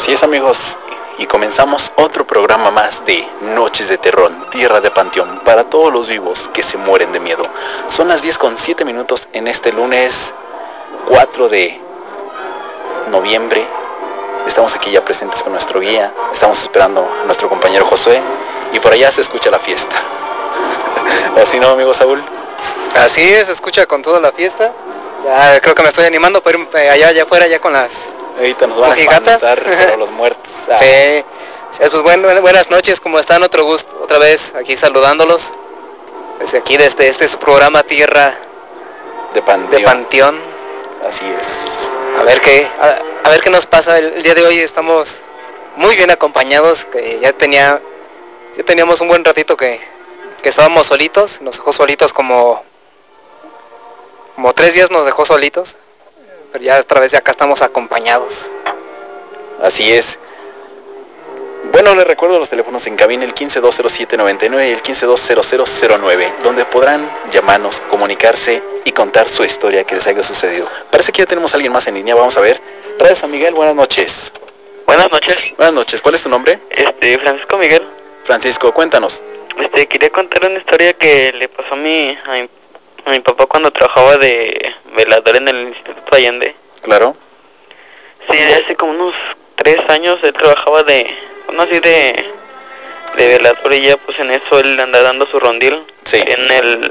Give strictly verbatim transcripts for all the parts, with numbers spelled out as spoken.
Así es, amigos, y comenzamos otro programa más de Noches de Terror, Tierra de Panteón, para todos los vivos que se mueren de miedo. Son las diez con siete minutos en este lunes cuatro de noviembre. Estamos aquí ya presentes con nuestro guía, estamos esperando a nuestro compañero Josué, y por allá se escucha la fiesta. ¿Así no, amigo Saúl? Así es, se escucha con toda la fiesta. Ya creo que me estoy animando por ir allá, allá afuera, ya con las ahorita nos van a espantar todos los muertos. Ah. Sí, sí, pues bueno, buenas noches, ¿cómo están? Otro gusto, otra vez aquí saludándolos. Desde aquí, desde este su programa Tierra de Panteón. de Panteón. Así es. A ver qué, a, a ver qué nos pasa. El, el día de hoy estamos muy bien acompañados, que ya tenía, ya teníamos un buen ratito que, que estábamos solitos, nos dejó solitos como, como tres días nos dejó solitos, pero ya otra vez ya acá estamos acompañados. Así es. Bueno, les recuerdo los teléfonos en cabina, el quince dos cero siete noventa y nueve y el quince dos cero cero cero nueve, donde podrán llamarnos, comunicarse y contar su historia que les haya sucedido. Parece que ya tenemos a alguien más en línea, vamos a ver. Radio San Miguel, buenas noches. Buenas noches. Buenas noches, ¿cuál es tu nombre? Este, Francisco Miguel. Francisco, cuéntanos. Este, quería contar una historia que le pasó a mi, a mi, a mi papá cuando trabajaba de velador en el Instituto Allende. Claro. Sí, de hace como unos tres años él trabajaba de, bueno, así de, de velador, y ya pues en eso él anda dando su rondil. Sí. En el,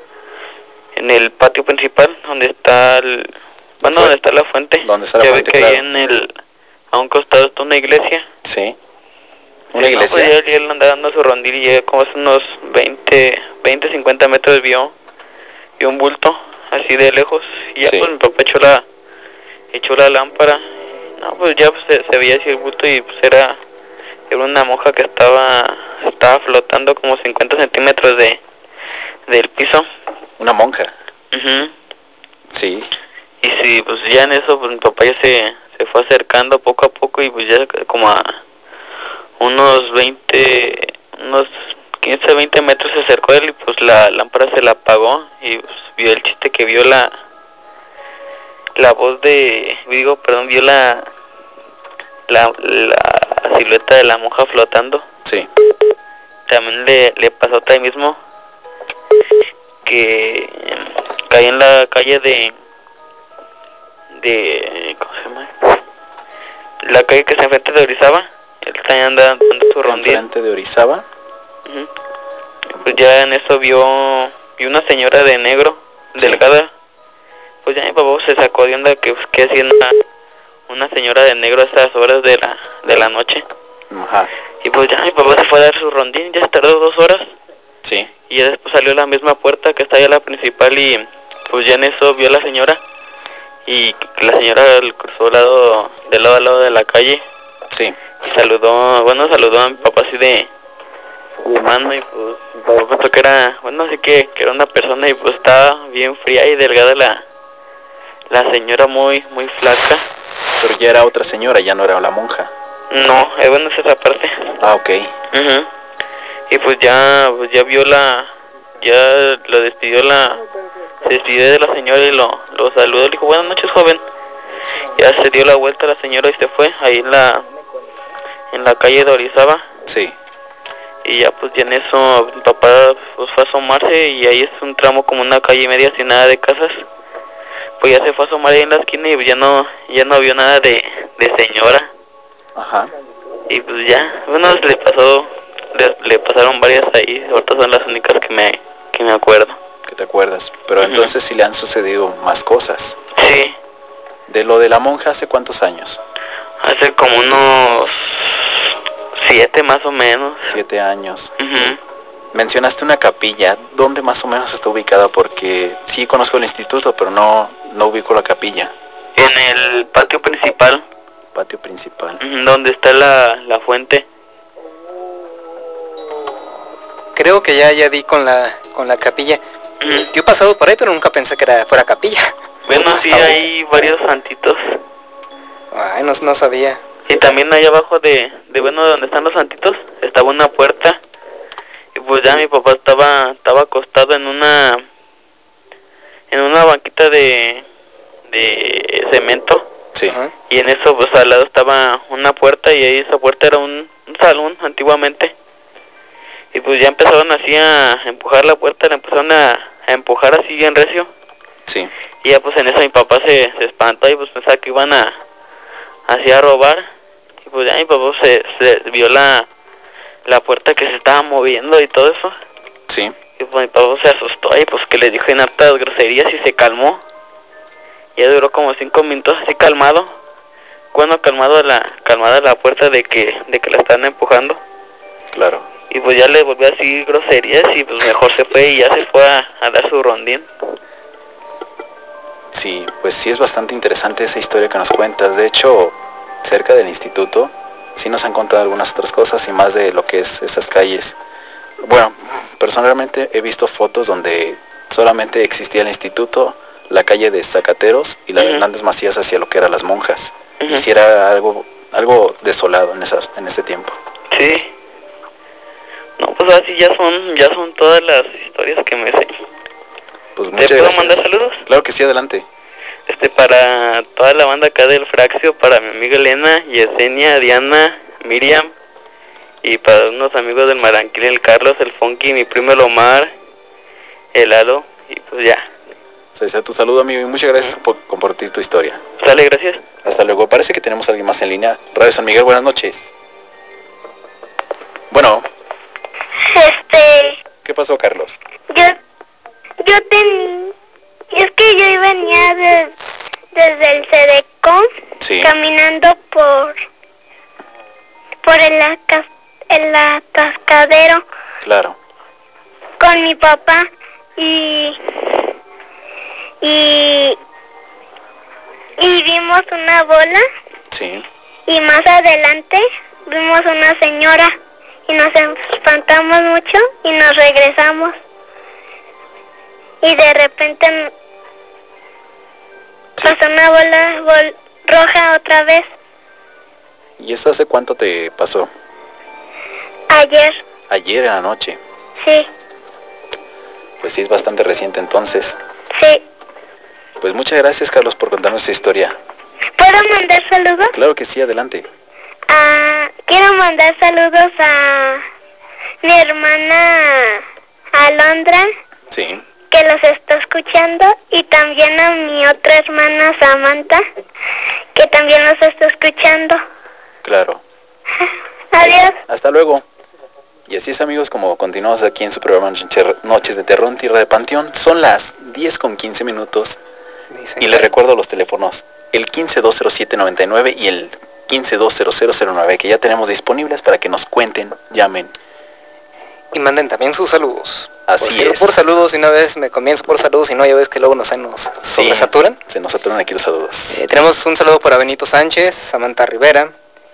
en el patio principal, donde está el, bueno, donde está la fuente. ¿Dónde está la ya fuente? ve que Claro. ahí en el, a un costado está una iglesia. Sí. ¿Una sí, iglesia? No, pues ya él anda dando su rondil y ya como hace unos veinte, cincuenta metros vio, vio un bulto así de lejos, y ya sí. Pues mi papá echó la, echó la lámpara. No, pues ya pues, se, se veía así el bulto, y pues era, era una monja que estaba, estaba flotando como cincuenta centímetros de, del piso. ¿Una monja? Uh-huh. Sí. Y sí, pues ya en eso pues mi papá ya se, se fue acercando poco a poco, y pues ya como a unos veinte, unos quince, veinte metros se acercó él, y pues la lámpara se la apagó, y pues vio el chiste que vio la la voz de, digo, perdón, vio la la, la silueta de la monja flotando. Sí. También le, le pasó ahí mismo que caí en la calle de de ¿cómo se llama? La calle que se enfrenta de Orizaba. Él también anda dando su rondín. ¿Enfrente de Orizaba? Uh-huh. Pues ya en eso vio, vio una señora de negro, sí. delgada. Pues ya mi papá se sacó de onda que, que hacía una, una señora de negro a estas horas de la, de la noche. Ajá. Y pues ya mi papá se fue a dar su rondín, ya se tardó dos horas. Sí. Y ya después salió a la misma puerta que está allá la principal, y pues ya en eso vio a la señora. Y la señora cruzó lado, de lado a lado de la calle. Sí. Y saludó, bueno, saludó a mi papá así de, de mano, y pues mi papá pensó que era, bueno, así que, que era una persona, y pues estaba bien fría y delgada la, la señora, muy, muy flaca. Pero ya era otra señora, ya no era la monja. No, eh, bueno, es esa parte. Ah, ok. Uh-huh. Y pues ya, pues ya vio la, ya lo despidió la, se despidió de la señora y lo, lo saludó, le dijo, buenas noches, joven. Ya se dio la vuelta la señora y se fue, ahí en la, en la calle de Orizaba. Sí. Y ya pues ya en eso mi papá pues fue a asomarse, y ahí es un tramo como una calle media sin nada de casas. Pues ya se fue a asomar ahí en la esquina, y ya no, ya no vio nada de, de señora. Ajá. Y pues ya, bueno, le pasó, le, le pasaron varias ahí, ahorita son las únicas que me, que me acuerdo. Que te acuerdas, pero uh-huh. Entonces sí le han sucedido más cosas. Sí. ¿De lo de la monja hace cuántos años? Hace como unos siete más o menos. Siete años. Uh-huh. Mencionaste una capilla, ¿dónde más o menos está ubicada? Porque sí conozco el instituto, pero no, no ubico la capilla. En el patio principal. Patio principal. Uh-huh. Donde está la, la fuente. Creo que ya, ya di con la, con la capilla. Uh-huh. Yo he pasado por ahí, pero nunca pensé que era, fuera capilla. Bueno, sí, hay varios santitos. Ay, no, no sabía. Y también allá abajo de, de, bueno, donde están los santitos, estaba una puerta. Y pues ya mi papá estaba, estaba acostado en una, en una banquita de, de cemento. Sí. Ajá. Y en eso, pues al lado estaba una puerta y ahí esa puerta era un, un salón antiguamente. Y pues ya empezaron así a empujar la puerta, la empezaron a, a empujar así bien recio. Sí. Y ya pues en eso mi papá se, se espantó y pues pensaba que iban a, así a robar. Y pues ya mi papá se, se vio la, la puerta que se estaba moviendo y todo eso. Sí. Y pues mi papá se asustó y pues que le dijo en hartas groserías y se calmó. Ya duró como cinco minutos así calmado. Cuando calmado la, calmada la puerta de que, de que la están empujando. Claro. Y pues ya le volvió así groserías y pues mejor se fue y ya se fue a, a dar su rondín. Sí, pues sí es bastante interesante esa historia que nos cuentas. De hecho, cerca del instituto sí nos han contado algunas otras cosas y más de lo que es esas calles. Bueno, personalmente he visto fotos donde solamente existía el instituto, la calle de Zacateros y la de Ujú. Hernández Macías hacia lo que eran las Monjas. Ujú. Y sí era algo, algo desolado en, esas, en ese tiempo. Sí. No, pues así ya son, ya son todas las historias que me sé. Pues ¿Te muchas puedo gracias. mandar saludos? Claro que sí, adelante. Este, para toda la banda acá del Fraxio, para mi amiga Elena, Yesenia, Diana, Miriam, y para unos amigos del Maranquil, el Carlos, el Funky, mi primo el Omar, el Lalo, y pues ya. O sea, sea tu saludo, amigo, y muchas gracias por compartir tu historia. Sale, gracias. Hasta luego. Parece que tenemos a alguien más en línea. Radio San Miguel, buenas noches. Bueno, Este, ¿qué pasó, Carlos? yo, yo ten, es que yo venía de, desde el Cedecom, Sí. caminando por, por el, aca- el atascadero Claro. con mi papá y, y, y vimos una bola Sí. y más adelante vimos una señora y nos espantamos mucho y nos regresamos. Y de repente Sí. pasó una bola bol- roja otra vez. ¿Y eso hace cuánto te pasó? Ayer, Ayer en la noche. sí, Pues sí, es bastante reciente entonces. sí. Pues muchas gracias, Carlos, por contarnos esta historia. ¿Puedo mandar saludos? Claro que sí, adelante. Ah, quiero mandar saludos a mi hermana Alondra, Sí. que los está escuchando, y también a mi otra hermana Samantha, que también los está escuchando. Claro. Adiós. Hasta luego. Y así es, amigos, como continuamos aquí en su programa Noches de Terror, Tierra de Panteón. Son las diez con quince minutos. Dicen Y les recuerdo los teléfonos, el quince dos cero siete noventa y nueve y el quince dos cero cero cero nueve, que ya tenemos disponibles para que nos cuenten, llamen. y manden también sus saludos. Así por, cierto, es. por saludos, y una vez me comienzo por saludos y no, ya ves que luego nos, nos Sí, sobresaturan. se nos saturan aquí los saludos. Eh, tenemos un saludo para Benito Sánchez, Samantha Rivera,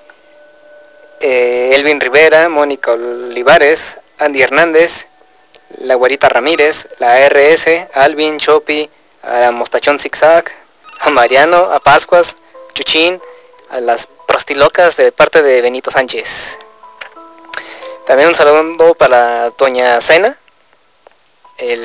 eh, Elvin Rivera, Mónica Olivares, Andy Hernández, la Güerita Ramírez, la R S, Alvin, Chopi, a Mostachón Zigzag, a Mariano, a Pascuas, Chuchín, a las prostilocas de parte de Benito Sánchez. También un saludo para Doña Cena, el,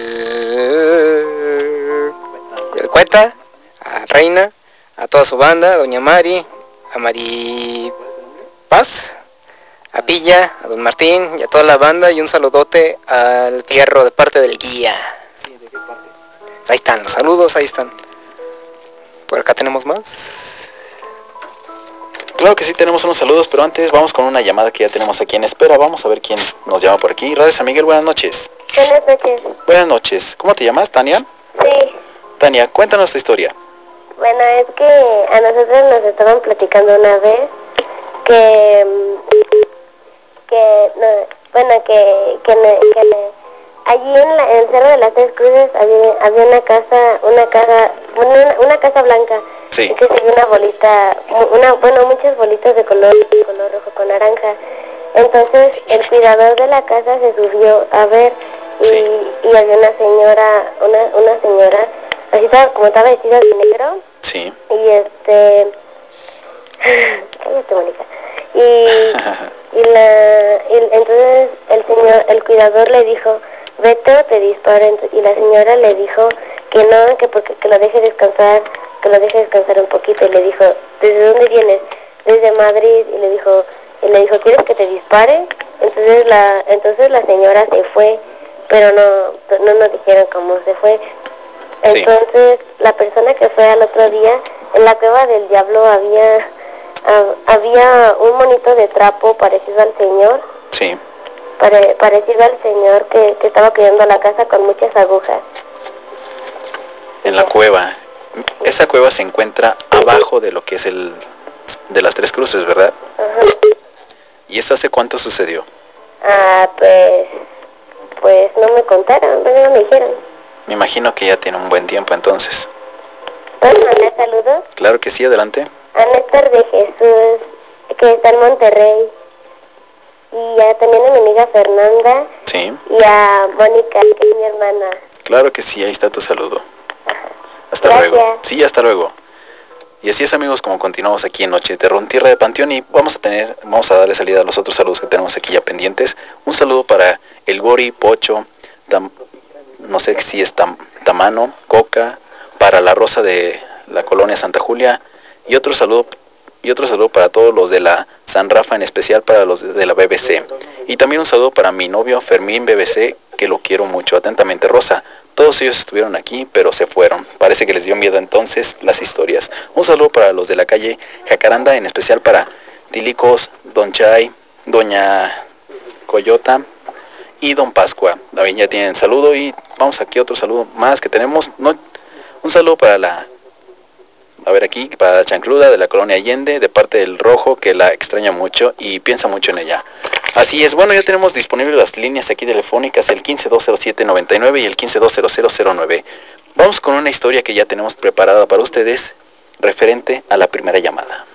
el Cueta, a Reina, a toda su banda, a Doña Mari, a Mari Paz, a Pilla, a Don Martín y a toda la banda, y un saludote al Fierro de parte del guía. Ahí están los saludos, ahí están. Por acá tenemos más. Claro que sí, tenemos unos saludos, pero antes vamos con una llamada que ya tenemos aquí en espera. Vamos a ver quién nos llama por aquí. Radio San Miguel, buenas noches. Buenas noches. Buenas noches. ¿Cómo te llamas, Tania? Sí. Tania, cuéntanos tu historia. Bueno, es que a nosotros nos estaban platicando una vez que, que no, bueno, que, que, que allí en, la, en el Cerro de las Tres Cruces había, había una casa, una casa, una, una casa blanca. Sí. Y que se vio una bolita, una, bueno, muchas bolitas de color, de color rojo con naranja. Entonces el cuidador de la casa se subió a ver y, Sí. y había una señora, una, una señora, así estaba, como estaba vestida de negro. Sí. Y este, cállate, Mónica. Y, y la, y, entonces el señor, el cuidador le dijo, vete o te disparo. Y la señora le dijo que no, que porque que lo deje descansar que lo deje descansar un poquito. Y le dijo, ¿desde dónde vienes? Desde Madrid. Y le dijo, y le dijo, ¿quieres que te dispare? Entonces la, entonces la señora se fue, pero no, no nos dijeron cómo se fue. Entonces sí. La persona que fue al otro día, en la cueva del diablo había, uh, había un monito de trapo parecido al señor. Sí. Pare, parecido al señor que, que estaba cuidando la casa con muchas agujas. En la cueva. Esa cueva se encuentra abajo de lo que es el de las Tres Cruces, ¿verdad? Ajá. ¿Y esto hace cuánto sucedió? Ah, pues, pues no me contaron, no me dijeron. Me imagino que ya tiene un buen tiempo entonces. ¿Puedo mandar saludos? Claro que sí, adelante. A Néstor de Jesús, que está en Monterrey. Y a, también a mi amiga Fernanda. Sí. Y a Mónica, que es mi hermana. Claro que sí, ahí está tu saludo. Hasta Gracias. luego. Sí, hasta luego. Y así es, amigos, como continuamos aquí en Noche de Terror, Tierra de Panteón, y vamos a tener, vamos a darle salida a los otros saludos que tenemos aquí ya pendientes. Un saludo para el Gori, Pocho, Tam, no sé si es tam, Tamano, Coca, para la Rosa de la colonia Santa Julia, y otro saludo y otro saludo para todos los de la San Rafa, en especial para los de la B B C. Y también un saludo para mi novio Fermín B B C, que lo quiero mucho. Atentamente, Rosa. Todos ellos estuvieron aquí, pero se fueron. Parece que les dio miedo entonces las historias. Un saludo para los de la calle Jacaranda, en especial para Tilicos, Don Chay, Doña Coyota y Don Pascua. También ya tienen saludo, y vamos aquí a otro saludo más que tenemos. No, un saludo para la... A ver aquí, para la chancluda de la colonia Allende, de parte del Rojo, que la extraña mucho y piensa mucho en ella. Así es, bueno, ya tenemos disponibles las líneas aquí telefónicas, el quince dos cero siete noventa y nueve y el quince dos cero cero cero nueve. Vamos con una historia que ya tenemos preparada para ustedes, referente a la primera llamada.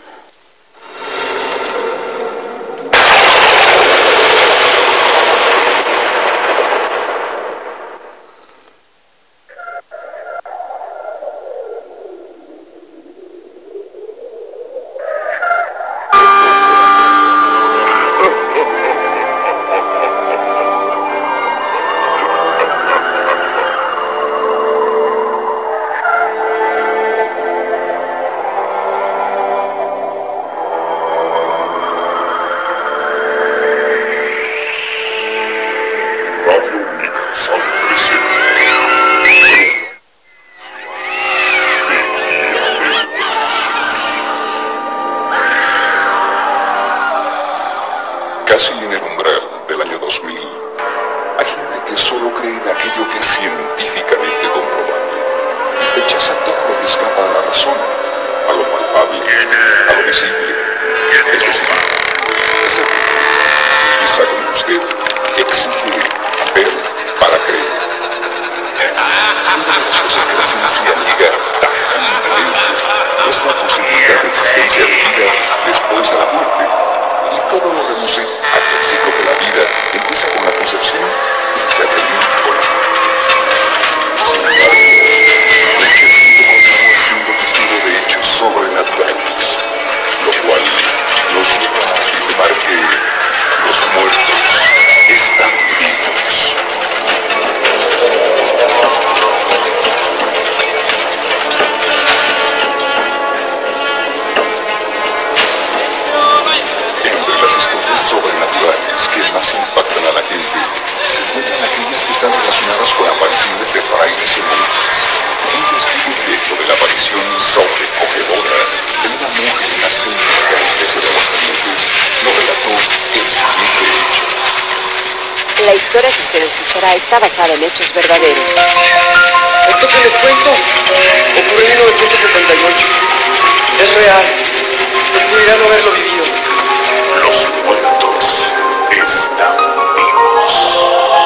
Casi en el umbral del año dos mil, hay gente que solo cree en aquello que es científicamente comprobable y rechaza todo lo que escapa a la razón, a lo palpable, a lo visible. Es decir, esa gente, quizá como usted, exige ver para creer. Una de las cosas que la ciencia niega tajantemente es la posibilidad de existencia de vida después de la muerte. Y todo lo reduce a que el ciclo de la vida empieza con la concepción y que termina con la muerte. Sin embargo, mucha gente continúa siendo testigo de hechos sobrenaturales, lo cual nos lleva a afirmar que los muertos están vivos. Entre las historias sobrenaturales que más impactan a la gente se encuentran aquellas que están relacionadas con apariciones de frailes y monjas. Un testigo directo de la aparición sobrecogedora de una monja en una céntrica iglesia de Aguascalientes lo relató el siguiente hecho. La historia que usted escuchará está basada en hechos verdaderos. Esto que les cuento ocurrió en mil novecientos setenta y ocho. Es real. Preferiría no haberlo vivido. Los muertos están vivos.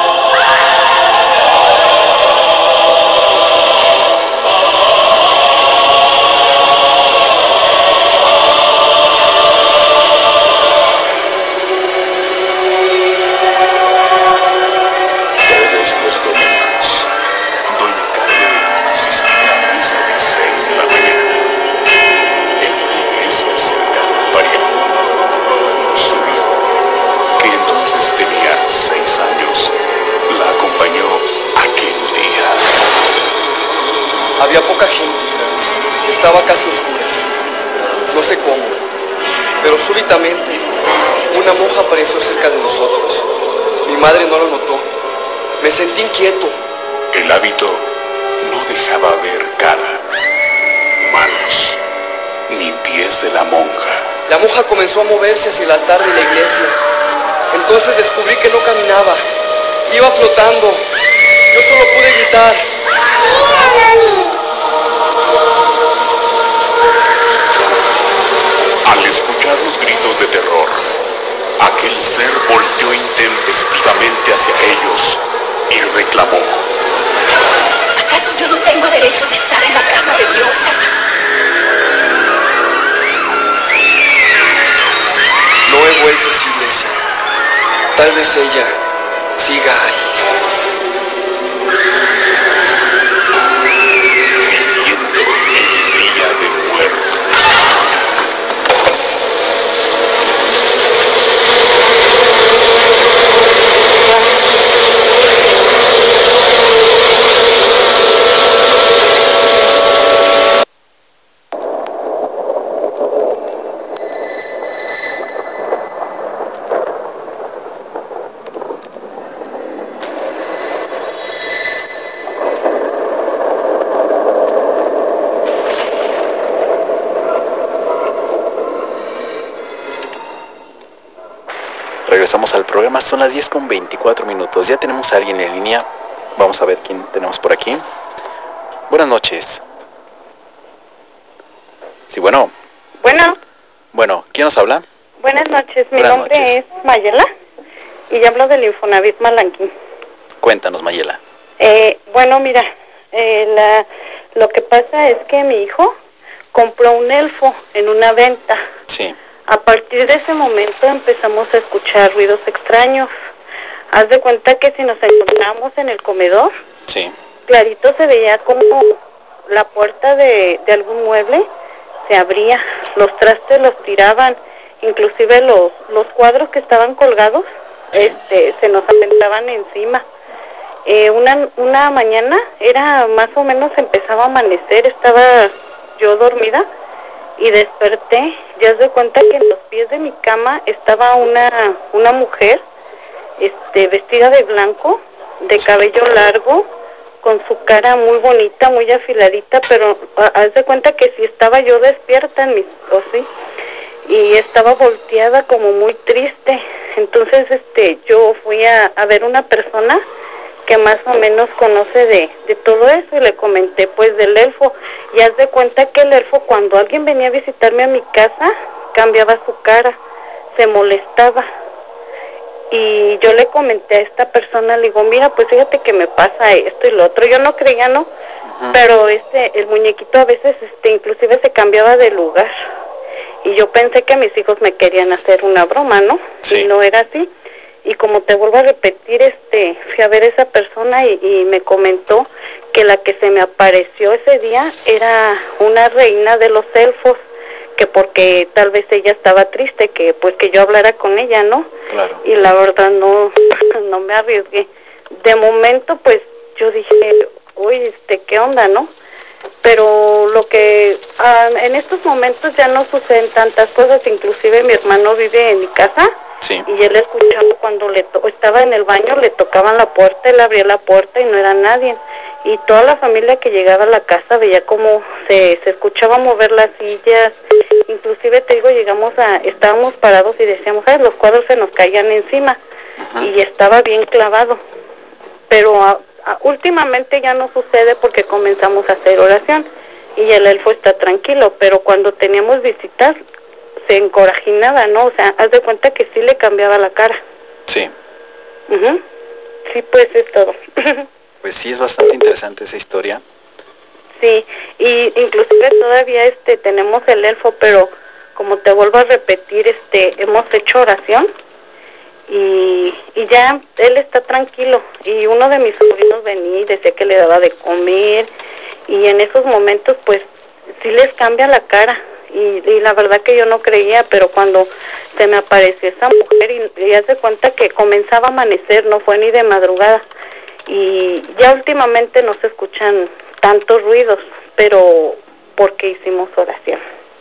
Todos los domingos, doña Carmen asistía a misa a las seis de la mañana. En la iglesia cerca del Parián, su hijo, que entonces tenía seis años, la acompañó aquel día. Había poca gente. estaba casi oscuras. No sé cómo, pero súbitamente una monja apareció cerca de nosotros. Mi madre no lo notó. Me sentí inquieto. El hábito no dejaba ver cara, manos, ni pies de la monja. La monja comenzó a moverse hacia el altar de la iglesia. Entonces descubrí que no caminaba, iba flotando. Yo solo pude gritar: Al escuchar los gritos de terror, aquel ser volteó intempestivamente hacia ellos y reclamó: ¿Acaso yo no tengo derecho de estar en la casa de Dios? No he vuelto a esa iglesia. Tal vez ella siga ahí. Viviendo el Día de Muertos. Regresamos al programa, son las diez con veinticuatro minutos. Ya tenemos a alguien en línea. Vamos a ver quién tenemos por aquí. Buenas noches. Sí, bueno. Bueno. Bueno, ¿quién nos habla? Buenas noches, mi Buenas nombre noches. es Mayela y hablo del Infonavit Malanquín. Cuéntanos, Mayela. Eh, bueno, mira, eh, la, lo que pasa es que mi hijo compró un elfo en una venta. Sí. A partir de ese momento empezamos a escuchar ruidos extraños. Haz de cuenta que si nos encontramos en el comedor, sí, clarito se veía como la puerta de, de algún mueble se abría, los trastes los tiraban, inclusive los, los cuadros que estaban colgados, sí, este, se nos aventaban encima. Eh, una, una mañana, era más o menos, empezaba a amanecer, estaba yo dormida y desperté. Ya se cuenta que en los pies de mi cama estaba una, una mujer, este, vestida de blanco, de cabello largo, con su cara muy bonita, muy afiladita, pero haz de cuenta que si estaba yo despierta en mis, o sí, y estaba volteada como muy triste. Entonces, este, yo fui a, a ver una persona que más o menos conoce de, de todo eso y le comenté pues del elfo. Y haz de cuenta que el elfo, cuando alguien venía a visitarme a mi casa, cambiaba su cara, se molestaba. Y yo le comenté a esta persona, le digo, mira, pues fíjate que me pasa esto y lo otro. Yo no creía, ¿no? Uh-huh. Pero este, el muñequito a veces, este, inclusive se cambiaba de lugar. Y yo pensé que mis hijos me querían hacer una broma, ¿no? Sí. Y no era así. Y como te vuelvo a repetir, este, fui a ver a esa persona y, y me comentó que la que se me apareció ese día era una reina de los elfos, que porque tal vez ella estaba triste, que pues que yo hablara con ella, ¿no? Claro. Y la verdad no, no me arriesgué. De momento pues yo dije, uy, este, ¿qué onda, no? Pero lo que ah, en estos momentos ya no suceden tantas cosas, inclusive mi hermano vive en mi casa, sí, y él escuchaba cuando le to estaba en el baño, le tocaban la puerta, él abría la puerta y no era nadie. Y toda la familia que llegaba a la casa veía como se, se escuchaba mover las sillas, inclusive te digo, llegamos a, estábamos parados y decíamos, ay, los cuadros se nos caían encima, uh-huh, y estaba bien clavado. Pero a, a, últimamente ya no sucede porque comenzamos a hacer oración y el elfo está tranquilo, pero cuando teníamos visitas se encorajinaba, ¿no? O sea, haz de cuenta que sí le cambiaba la cara. Sí. Uh-huh. Sí, pues es todo. Pues sí, es bastante interesante esa historia. Sí, y inclusive todavía este tenemos el elfo, pero como te vuelvo a repetir, este hemos hecho oración y, y ya él está tranquilo. Y uno de mis sobrinos venía y decía que le daba de comer y en esos momentos pues sí les cambia la cara. Y, y la verdad que yo no creía, pero cuando se me apareció esa mujer y, y hace cuenta que comenzaba a amanecer, no fue ni de madrugada. Y ya últimamente no se escuchan tantos ruidos, pero porque hicimos oración.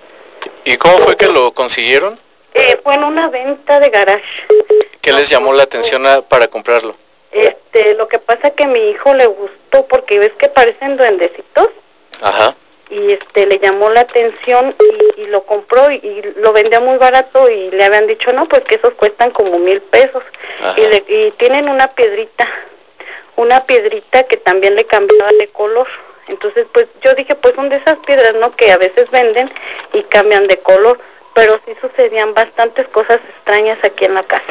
¿Y cómo fue que lo consiguieron? Eh, fue en una venta de garage. ¿Qué les llamó la atención a, para comprarlo? Este, lo que pasa que a mi hijo le gustó porque ves que parecen duendecitos. Ajá. Y este, le llamó la atención y, y lo compró y, y lo vendía muy barato y le habían dicho, no, pues que esos cuestan como mil pesos. Y, le, y tienen una piedrita, una piedrita que también le cambiaba de color. Entonces, pues yo dije, pues son de esas piedras, ¿no? Que a veces venden y cambian de color. Pero sí sucedían bastantes cosas extrañas aquí en la casa.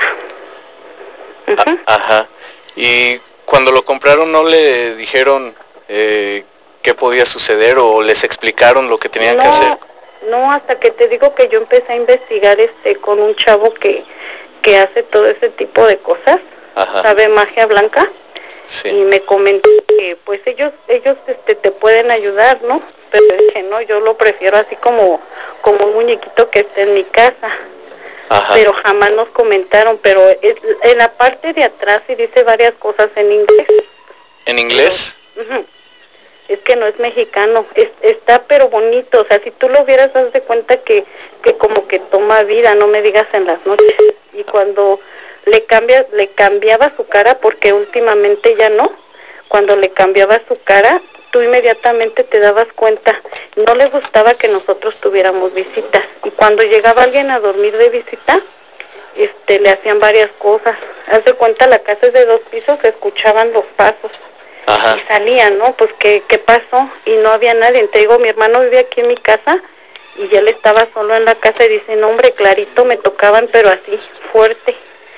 Uh-huh. Ajá. ¿Y cuando lo compraron no le dijeron eh, qué podía suceder o les explicaron lo que tenían no, que hacer? No, hasta que te digo que yo empecé a investigar este con un chavo que, que hace todo ese tipo de cosas. Ajá. Sabe magia blanca. Sí. Y me comentó que pues ellos ellos este te pueden ayudar, ¿no? Pero dije, no, yo lo prefiero así como como un muñequito que esté en mi casa. Ajá. Pero jamás nos comentaron, pero es, en la parte de atrás sí dice varias cosas en inglés. ¿En inglés? Pero, uh-huh. Es que no es mexicano, es, está pero bonito, o sea, si tú lo vieras, das de cuenta que, que como que toma vida, no me digas en las noches. Y cuando le cambia, le cambiaba su cara, porque últimamente ya no, cuando le cambiaba su cara, tú inmediatamente te dabas cuenta, no le gustaba que nosotros tuviéramos visitas. Y cuando llegaba alguien a dormir de visita, este, le hacían varias cosas. Haz de cuenta, la casa es de dos pisos, se escuchaban los pasos. Ajá. Y salían, ¿no? Pues, ¿qué, ¿qué pasó? Y no había nadie. Te digo, mi hermano vive aquí en mi casa y él estaba solo en la casa y dice, no, hombre, clarito me tocaban, pero así, fuerte.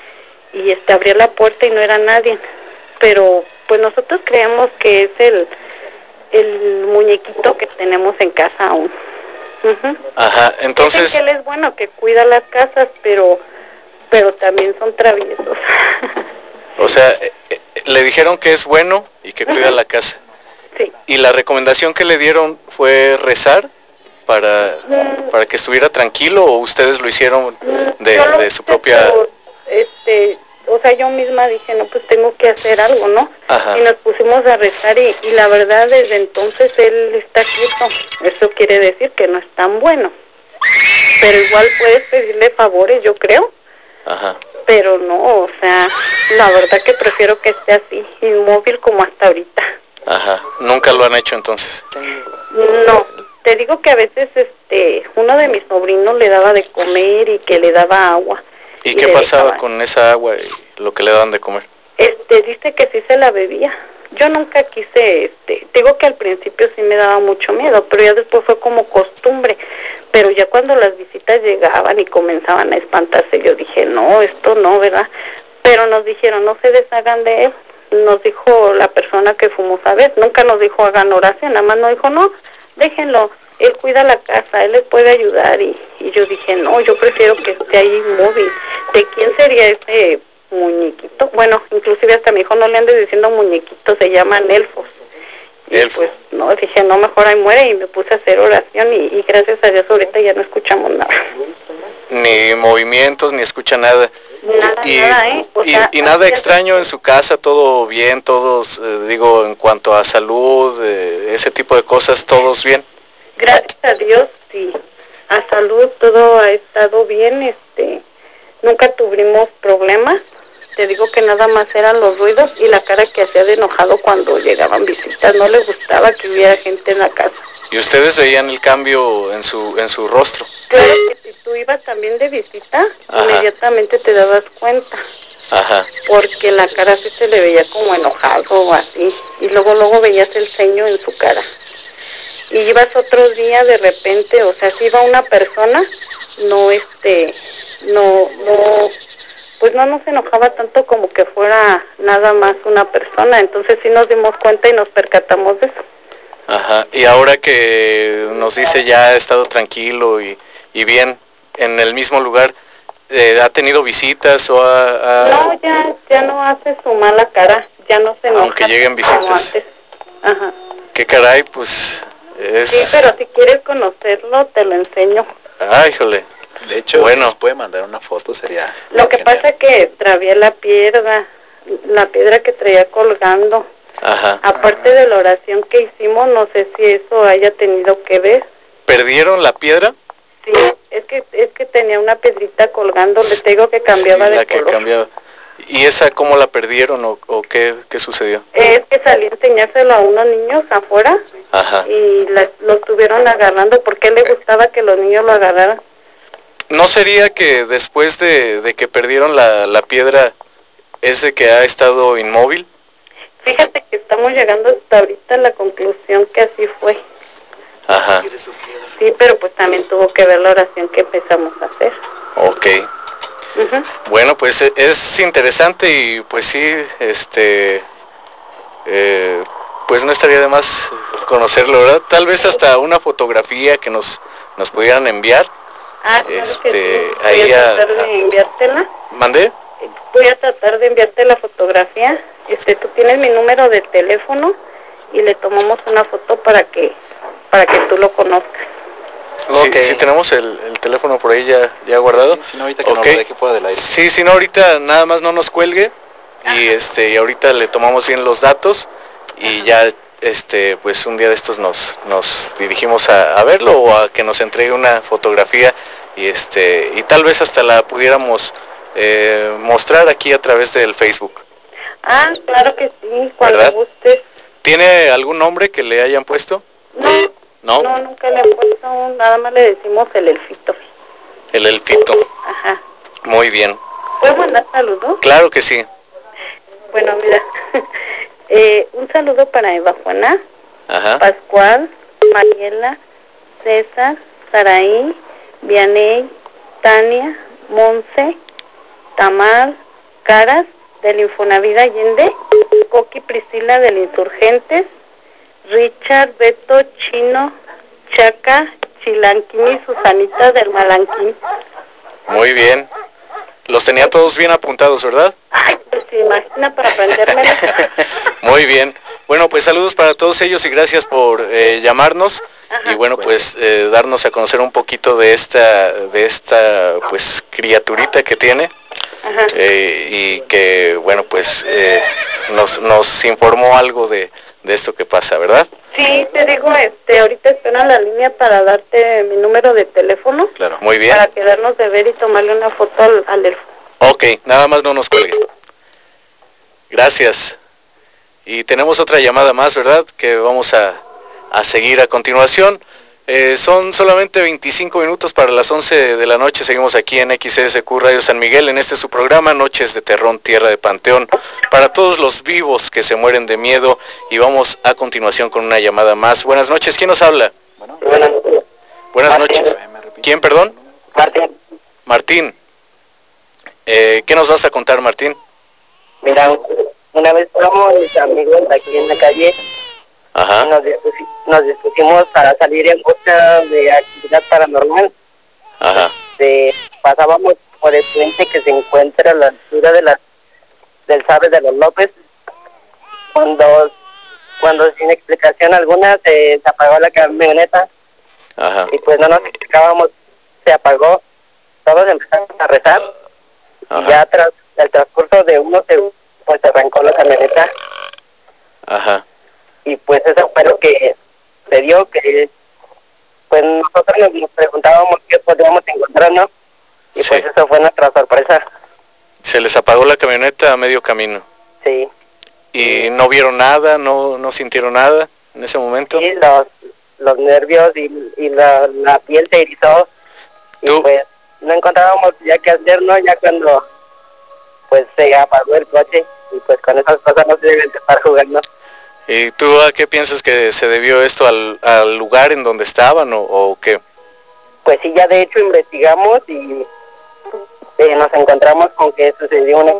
Y este, abría la puerta y no era nadie. Pero, pues, nosotros creemos que es el, el muñequito que tenemos en casa aún. Uh-huh. Ajá, entonces... Dicen que él es bueno, que cuida las casas, pero, pero también son traviesos. O sea, eh, le dijeron que es bueno y que cuida uh-huh. la casa. Sí. ¿Y la recomendación que le dieron fue rezar para, mm. para que estuviera tranquilo o ustedes lo hicieron de, lo de su propia... Pero, este, o sea, yo misma dije, no, pues tengo que hacer algo, ¿no? Ajá. Y nos pusimos a rezar y, y la verdad desde entonces él está quieto. Eso quiere decir que no es tan bueno. Pero igual puedes pedirle favores, yo creo. Ajá. Pero no, o sea, la verdad que prefiero que esté así, inmóvil como hasta ahorita. Ajá. ¿Nunca lo han hecho entonces? No, te digo que a veces este uno de mis sobrinos le daba de comer y que le daba agua. ¿Y, y qué pasaba dejaba... con esa agua y lo que le daban de comer? Este, dice que sí se la bebía. Yo nunca quise, este, te digo que al principio sí me daba mucho miedo, pero ya después fue como costumbre. Pero ya cuando las visitas llegaban y comenzaban a espantarse, yo dije, no, esto no, ¿verdad? Pero nos dijeron, no se deshagan de él. Nos dijo la persona que fuimos a ver, nunca nos dijo hagan oración, nada más nos dijo, no, déjenlo, él cuida la casa, él les puede ayudar. Y, y yo dije, no, yo prefiero que esté ahí inmóvil. ¿De quién sería ese muñequito? Bueno, inclusive hasta mi hijo no le andes diciendo muñequitos, se llaman elfos. Y Elfo. Pues no, dije, no, mejor ahí muere, y me puse a hacer oración y, y gracias a Dios ahorita ya no escuchamos nada. Ni movimientos, ni escucha nada. Nada, y, nada, ¿eh? O y, sea, y nada extraño en su casa, todo bien, todos, eh, digo, en cuanto a salud, eh, ese tipo de cosas, todos bien. Gracias a Dios, sí. A salud todo ha estado bien, este, nunca tuvimos problemas. Te digo que nada más eran los ruidos y la cara que hacía de enojado cuando llegaban visitas. No le gustaba que hubiera gente en la casa. ¿Y ustedes veían el cambio en su en su rostro? Claro que si tú ibas también de visita, ajá, inmediatamente te dabas cuenta. Ajá. Porque la cara sí se le veía como enojado o así. Y luego, luego veías el ceño en su cara. Y ibas otro día de repente, o sea, si iba una persona, no este, no, no, pues no nos enojaba tanto como que fuera nada más una persona. Entonces sí nos dimos cuenta y nos percatamos de eso. Ajá, y ahora que nos dice ya ha estado tranquilo y, y bien en el mismo lugar, eh, ¿ha tenido visitas o ha, ha... No, ya, ya no hace su mala cara, ya no se enoja. Aunque lleguen visitas. Ajá. Qué caray, pues es... Sí, pero si quieres conocerlo, te lo enseño. Ay, híjole. De hecho, bueno, si nos puede mandar una foto sería... Lo que genial. Pasa es que traía la piedra, la piedra que traía colgando. Ajá. Aparte de la oración que hicimos, no sé si eso haya tenido que ver. perdieron la piedra. Sí, es que es que tenía una piedrita colgando, le digo que cambiaba sí, de la que color. cambiaba. ¿Y esa cómo la perdieron o, o qué, qué sucedió? Es que salí a enseñárselo a unos niños afuera. Ajá. Y la, lo estuvieron agarrando porque le gustaba que los niños lo agarraran. ¿No sería que después de, de que perdieron la, la piedra es de que ha estado inmóvil? Fíjate que estamos llegando hasta ahorita a la conclusión que así fue. Ajá. Sí, pero pues también tuvo que ver la oración que empezamos a hacer. Ok. Uh-huh. Bueno, pues es interesante y pues sí, este, eh, pues no estaría de más conocerlo, ¿verdad? Tal vez hasta una fotografía que nos, nos pudieran enviar. Ah, claro este, que sí. Voy ahí a a, tratar de enviártela. ¿Mandé? Voy a tratar de enviarte la fotografía. Este, tú tienes mi número de teléfono y le tomamos una foto para que para que tú lo conozcas. Sí, Okay. sí tenemos el, el teléfono por ahí ya, ya guardado. Sí, si no, ahorita que okay. no lo deje fuera del aire. Sí, si no, ahorita nada más no nos cuelgue y este y ahorita le tomamos bien los datos y Ajá. ya este pues un día de estos nos nos dirigimos a, a verlo o a que nos entregue una fotografía y este y tal vez hasta la pudiéramos eh, mostrar aquí a través del Facebook. Ah, claro que sí, cuando ¿verdad? gustes. ¿Tiene algún nombre que le hayan puesto? No, no, no, nunca le he puesto, nada más le decimos el elfito. El elfito. Ajá. Muy bien. ¿Puedo mandar saludos? Claro que sí. Bueno, mira, eh, un saludo para Eva Juana, Ajá. Pascual, Mariela, César, Saraí, Vianey, Tania, Monse, Tamar, Caras, del Infonavit Allende, Coqui Priscila del Insurgentes, Richard, Beto, Chino, Chaca, Chilanquín y Susanita del Malanquín. Muy bien. Los tenía todos bien apuntados, ¿verdad? Ay, pues se imagina para aprendérmelo. Muy bien. Bueno, pues saludos para todos ellos y gracias por eh, llamarnos. Ajá. Y bueno, pues eh, darnos a conocer un poquito de esta, de esta, pues criaturita que tiene. Ajá. Eh, y que bueno, pues eh, nos, nos informó algo de, de esto que pasa, ¿verdad? Sí, te digo, este, ahorita espera la línea para darte mi número de teléfono. Claro, muy bien. Para quedarnos de ver y tomarle una foto al, al elfo. Ok, nada más no nos cuelgue. Gracias. Y tenemos otra llamada más, ¿verdad? Que vamos a, a seguir a continuación. Eh, son solamente veinticinco minutos para las once de la noche. Seguimos aquí en X S Q Radio San Miguel, en este su programa, Noches de Terrón, Tierra de Panteón, para todos los vivos que se mueren de miedo. Y vamos a continuación con una llamada más. Buenas noches, ¿quién nos habla? Bueno, buenas noches. Buenas noches. ¿Quién, perdón? Martín. Martín. Eh, ¿Qué nos vas a contar, Martín? Mira, una vez estábamos mis amigos aquí en la calle. Ajá. Y nos, dispusi nos dispusimos para salir en busca de actividad paranormal. Ajá. Este, pasábamos por el puente que se encuentra a la altura de la, del Sabe de los López. Cuando, cuando sin explicación alguna se, se apagó la camioneta. Ajá. Y pues no nos explicábamos, se apagó. Todos empezamos a rezar. Ajá. Y ya tras el transcurso de unos segundos, pues se arrancó la camioneta. Ajá. Y pues eso fue lo que se dio, que pues nosotros nos, nos preguntábamos qué podíamos encontrar, ¿no? Y sí. Pues eso fue nuestra sorpresa. Se les apagó la camioneta a medio camino. Sí. ¿Y no vieron nada, no no sintieron nada en ese momento? Sí, los, los nervios y, y la, la piel se erizó. Y ¿tú? Pues no encontrábamos ya qué hacer, ¿no? Ya cuando pues se apagó el coche y pues con esas cosas no se deben de estar jugando. ¿Y tú a qué piensas que se debió esto al, al lugar en donde estaban o, o qué? Pues sí, ya de hecho investigamos y eh, nos encontramos con que sucedió una...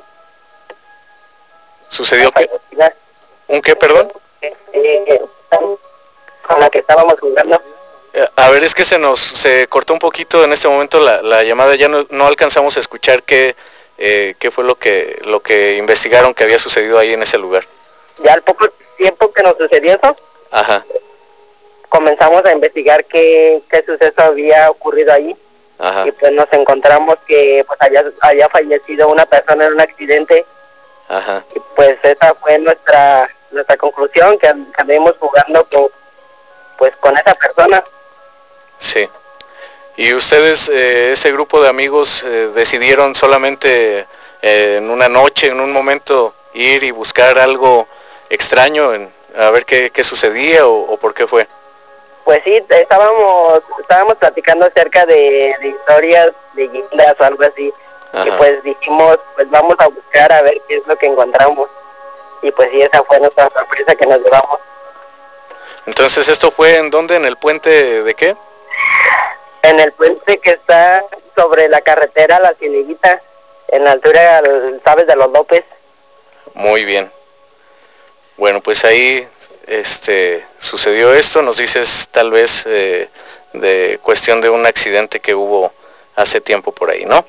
¿Sucedió qué? ¿Un qué, perdón? Eh, eh, con la que estábamos jugando. A ver, es que se nos se cortó un poquito en este momento la, la llamada, ya no, no alcanzamos a escuchar qué, eh, qué fue lo que, lo que investigaron que había sucedido ahí en ese lugar. Ya al poco tiempo que nos sucedió eso, ajá, comenzamos a investigar qué, qué suceso había ocurrido ahí. Ajá. Y pues nos encontramos que pues había, había fallecido una persona en un accidente. Ajá. Y pues esa fue nuestra nuestra conclusión, que, que anduvimos jugando con pues con esa persona. Sí. ¿Y ustedes, eh, ese grupo de amigos, eh, decidieron solamente eh, en una noche, en un momento, ir y buscar algo extraño, en, a ver qué, qué sucedía o, o por qué fue? Pues sí, estábamos estábamos platicando acerca de, de historias, leyendas o algo así. Ajá. Y pues dijimos, pues vamos a buscar a ver qué es lo que encontramos. Y pues sí, esa fue nuestra sorpresa que nos llevamos. Entonces, ¿esto fue en dónde? ¿En el puente de qué? En el puente que está sobre la carretera La Cieneguita, en la altura, ¿sabes? De los López. Muy bien. Bueno, pues ahí este, sucedió esto. Nos dices tal vez eh, de cuestión de un accidente que hubo hace tiempo por ahí, ¿no?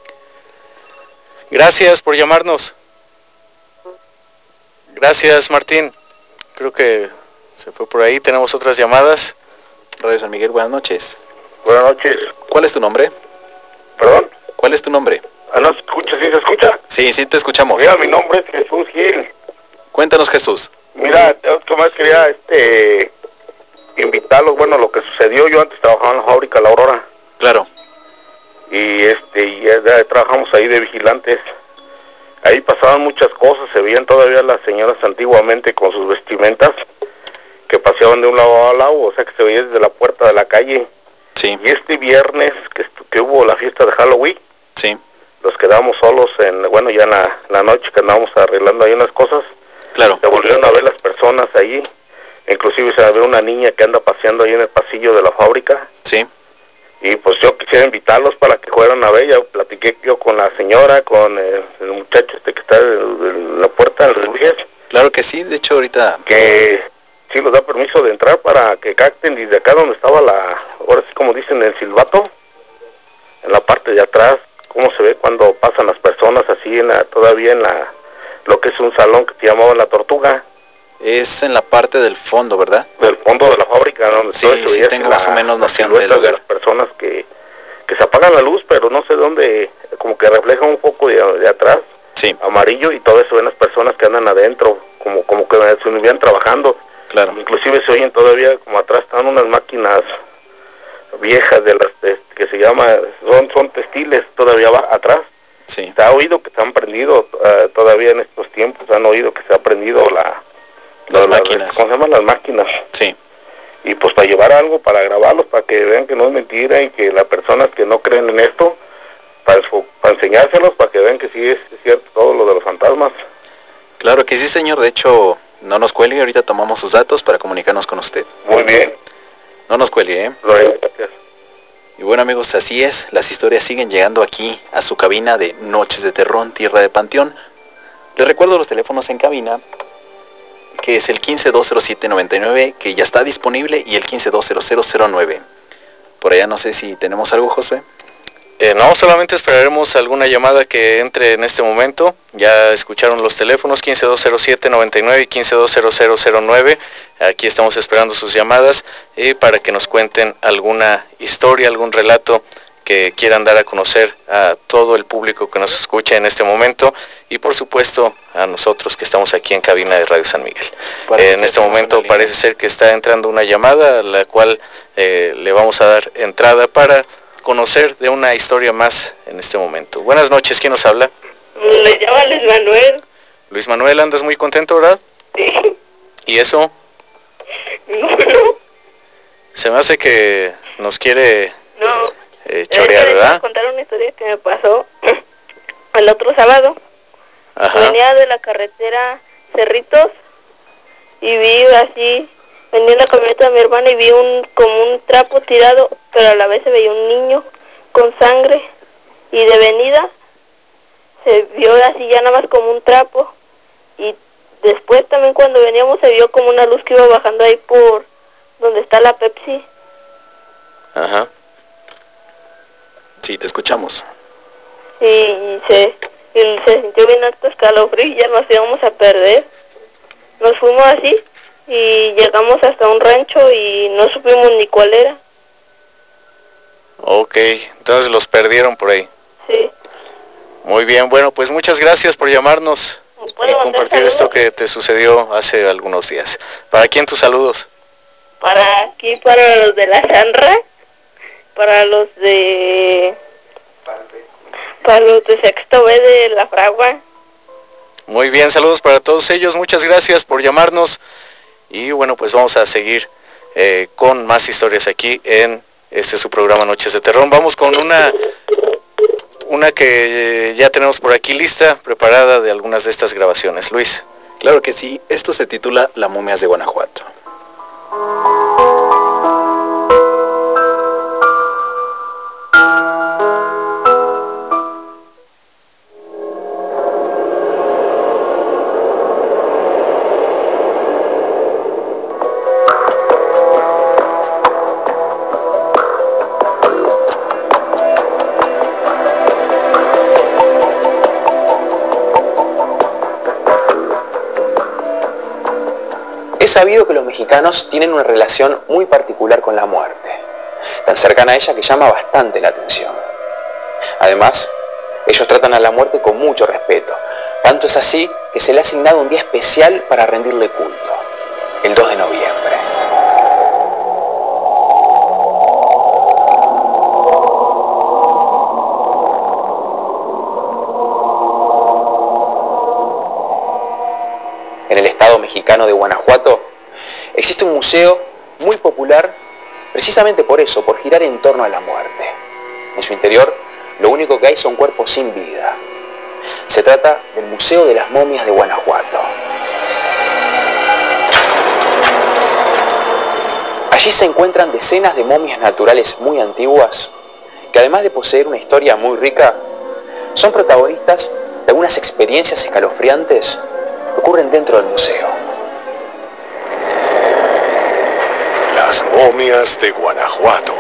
Gracias por llamarnos. Gracias, Martín. Creo que se fue por ahí. Tenemos otras llamadas. Radio San Miguel, buenas noches. Buenas noches. ¿Cuál es tu nombre? ¿Perdón? ¿Cuál es tu nombre? Ah, ¿no se escucha? ¿Sí se escucha? Sí, sí te escuchamos. Mira, mi nombre es Jesús Gil. Cuéntanos, Jesús. Mira, yo más quería este, invitarlos, bueno, lo que sucedió, yo antes trabajaba en la fábrica La Aurora. Claro. Y este, y ya trabajamos ahí de vigilantes. Ahí pasaban muchas cosas, se veían todavía las señoras antiguamente con sus vestimentas, que paseaban de un lado a lado, o sea que se veía desde la puerta de la calle. Sí. Y este viernes que, que hubo la fiesta de Halloween, sí. Los quedamos solos en, bueno, ya en la, la noche que andábamos arreglando ahí unas cosas. Claro. Se volvieron a ver las personas ahí, inclusive se ve una niña que anda paseando ahí en el pasillo de la fábrica. Sí. Y pues yo quisiera invitarlos para que fueran a ver, ya platiqué yo con la señora, con el, el muchacho este que está en, en la puerta del Rodríguez. Claro que sí, de hecho ahorita... Que sí nos da permiso de entrar para que capten desde acá donde estaba la, ahora sí como dicen, el silbato, en la parte de atrás, cómo se ve cuando pasan las personas así en la, todavía en la, lo que es un salón que te llamaban La Tortuga. Es en la parte del fondo, ¿verdad? Del fondo de la fábrica, donde sí, sí tengo más la, o menos noción del lugar. De las personas que, que se apagan la luz, pero no sé dónde, como que refleja un poco de, de atrás, sí. amarillo, y todo eso ven las personas que andan adentro, como como que se estuvieran trabajando. Claro. Inclusive se oyen todavía, como atrás están unas máquinas viejas de las de, que se llama, son, son textiles, todavía va atrás. Sí. Se ha oído que se han prendido uh, todavía en estos tiempos, han oído que se ha prendido la... Las la, máquinas. ¿Cómo se llaman las máquinas? Sí. Y pues para llevar algo, para grabarlos, para que vean que no es mentira y que las personas que no creen en esto, para, para enseñárselos, para que vean que sí es cierto todo lo de los fantasmas. Claro que sí, señor. De hecho, no nos cuelgue, ahorita tomamos sus datos para comunicarnos con usted. Muy bien. No nos cuelgue, ¿eh? Gracias. Y bueno, amigos, así es. Las historias siguen llegando aquí a su cabina de Noches de Terror, Tierra de Panteón. Les recuerdo los teléfonos en cabina, que es el quince dos cero siete noventa y nueve, que ya está disponible, y el quince dos cero cero cero nueve. Por allá no sé si tenemos algo, José. Eh, no, solamente esperaremos alguna llamada que entre en este momento. Ya escucharon los teléfonos, quince dos cero siete noventa y nueve y quince dos cero cero cero nueve. Aquí estamos esperando sus llamadas eh, para que nos cuenten alguna historia, algún relato que quieran dar a conocer a todo el público que nos escucha en este momento, y por supuesto a nosotros que estamos aquí en cabina de Radio San Miguel. Eh, en este momento parece ser que está entrando una llamada a la cual eh, le vamos a dar entrada para conocer de una historia más en este momento. Buenas noches, ¿quién nos habla? Le llama Luis Manuel. Luis Manuel, ¿andas muy contento, verdad? Sí. ¿Y eso? No, no. Se me hace que nos quiere no. eh, chorear, ¿verdad? Voy a contar una historia que me pasó el otro sábado. Ajá. Venía de la carretera Cerritos y vi así, venía en la camioneta de mi hermana y vi un como un trapo tirado, pero a la vez se veía un niño con sangre, y de venida se vio así ya nada más como un trapo, y después también cuando veníamos se vio como una luz que iba bajando ahí por donde está la Pepsi. Ajá. Sí, te escuchamos. Sí, y se, y se sintió bien alto escalofrío y ya nos íbamos a perder. Nos fuimos así y llegamos hasta un rancho y no supimos ni cuál era. Ok, entonces los perdieron por ahí. Sí. Muy bien, bueno, pues muchas gracias por llamarnos y compartir esto que te sucedió hace algunos días. ¿Para quién tus saludos? Para aquí, para los de la Sanra. para los de para los de sexto B de La Fragua. Muy bien, saludos para todos ellos, muchas gracias por llamarnos y bueno, pues vamos a seguir eh, con más historias aquí en este su programa Noches de Terror. Vamos con una una que ya tenemos por aquí lista, preparada de algunas de estas grabaciones. Luis. Claro que sí, esto se titula Las momias de Guanajuato. Es sabido que los mexicanos tienen una relación muy particular con la muerte, tan cercana a ella que llama bastante la atención. Además, ellos tratan a la muerte con mucho respeto, tanto es así que se le ha asignado un día especial para rendirle culto, el dos de noviembre. En el estado mexicano de Guanajuato existe un museo muy popular precisamente por eso, por girar en torno a la muerte. En su interior, lo único que hay son cuerpos sin vida. Se trata del Museo de las Momias de Guanajuato. Allí se encuentran decenas de momias naturales muy antiguas que, además de poseer una historia muy rica, son protagonistas de algunas experiencias escalofriantes que ocurren dentro del museo. Las momias de Guanajuato.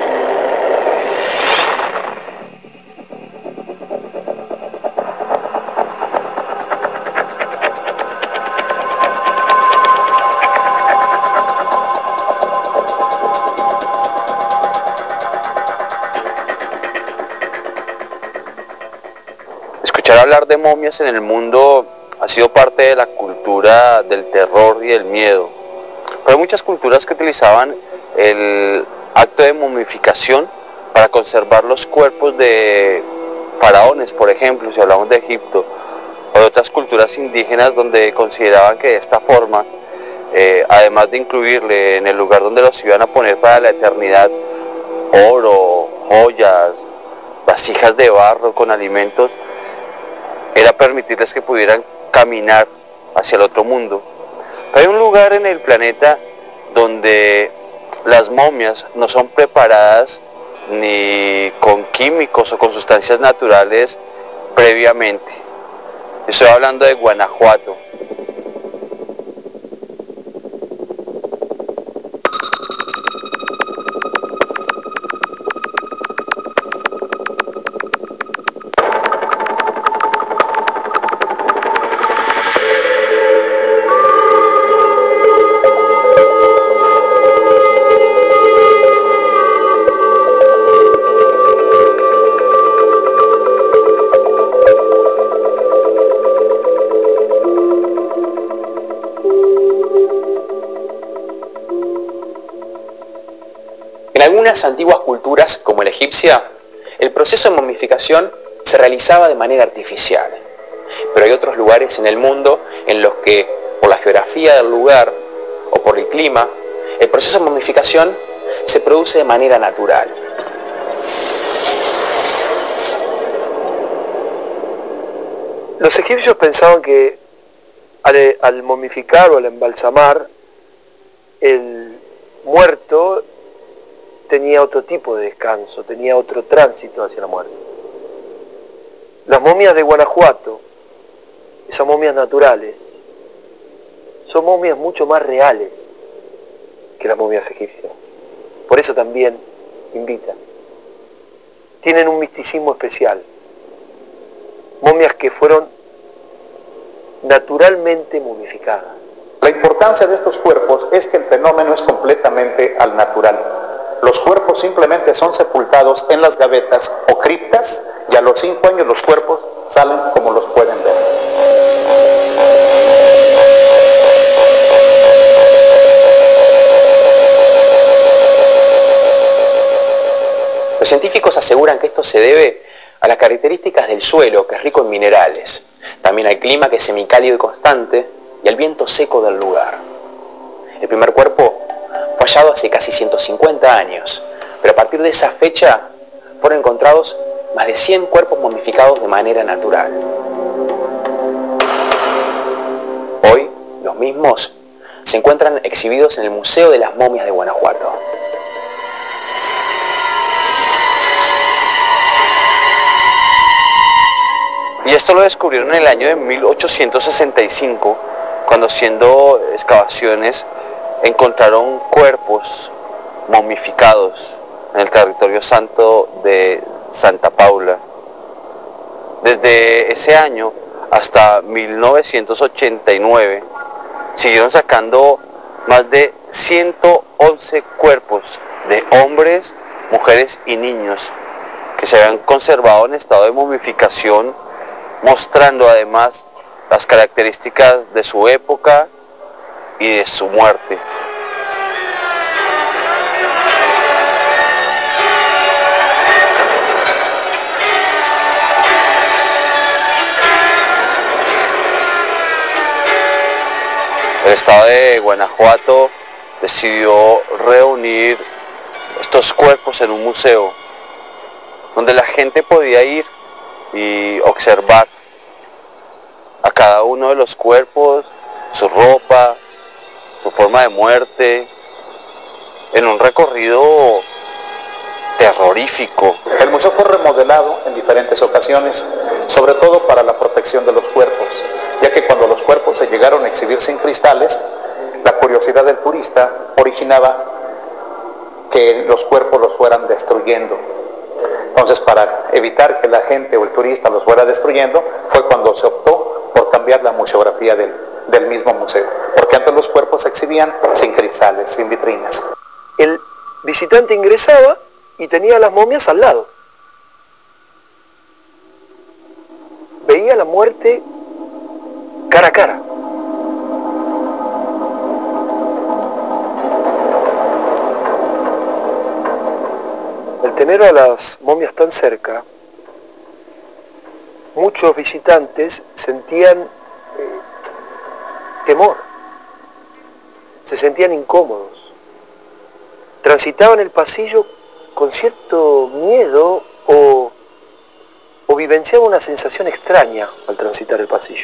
Escuchar hablar de momias en el mundo ha sido parte de la cultura del terror y del miedo. Pero hay muchas culturas que utilizaban el acto de momificación para conservar los cuerpos de faraones, por ejemplo, si hablamos de Egipto, o de otras culturas indígenas donde consideraban que de esta forma, eh, además de incluirle en el lugar donde los iban a poner para la eternidad, oro, joyas, vasijas de barro con alimentos, era permitirles que pudieran caminar hacia el otro mundo. Pero hay un lugar en el planeta donde las momias no son preparadas ni con químicos o con sustancias naturales previamente. Estoy hablando de Guanajuato. En algunas antiguas culturas, como la egipcia, el proceso de momificación se realizaba de manera artificial. Pero hay otros lugares en el mundo en los que, por la geografía del lugar o por el clima, el proceso de momificación se produce de manera natural. Los egipcios pensaban que al, al momificar o al embalsamar, el muerto tenía otro tipo de descanso, tenía otro tránsito hacia la muerte. Las momias de Guanajuato, esas momias naturales, son momias mucho más reales que las momias egipcias. Por eso también invitan. Tienen un misticismo especial. Momias que fueron naturalmente momificadas. La importancia de estos cuerpos es que el fenómeno es completamente al natural. Los cuerpos simplemente son sepultados en las gavetas o criptas y a los cinco años los cuerpos salen como los pueden ver. Los científicos aseguran que esto se debe a las características del suelo, que es rico en minerales, también al clima, que es semicálido y constante, y al viento seco del lugar. El primer cuerpo fue hallado hace casi ciento cincuenta años, pero a partir de esa fecha fueron encontrados más de cien cuerpos momificados de manera natural. Hoy, los mismos se encuentran exhibidos en el Museo de las Momias de Guanajuato. Y esto lo descubrieron en el año de mil ochocientos sesenta y cinco, cuando haciendo excavaciones encontraron cuerpos momificados en el territorio santo de Santa Paula. Desde ese año hasta mil novecientos ochenta y nueve siguieron sacando más de ciento once cuerpos de hombres, mujeres y niños que se habían conservado en estado de momificación, mostrando además las características de su época y de su muerte. El estado de Guanajuato decidió reunir estos cuerpos en un museo donde la gente podía ir y observar a cada uno de los cuerpos, su ropa, su forma de muerte, en un recorrido terrorífico. El museo fue remodelado en diferentes ocasiones, sobre todo para la protección de los cuerpos, ya que cuando los cuerpos se llegaron a exhibir sin cristales, la curiosidad del turista originaba que los cuerpos los fueran destruyendo. Entonces, para evitar que la gente o el turista los fuera destruyendo, fue cuando se optó por cambiar la museografía del, del mismo museo, porque antes los cuerpos se exhibían sin cristales, sin vitrinas. El visitante ingresaba y tenía las momias al lado. Veía la muerte cara a cara. Al tener a las momias tan cerca, muchos visitantes sentían eh, temor, se sentían incómodos, transitaban el pasillo con cierto miedo o, o vivenciaban una sensación extraña al transitar el pasillo.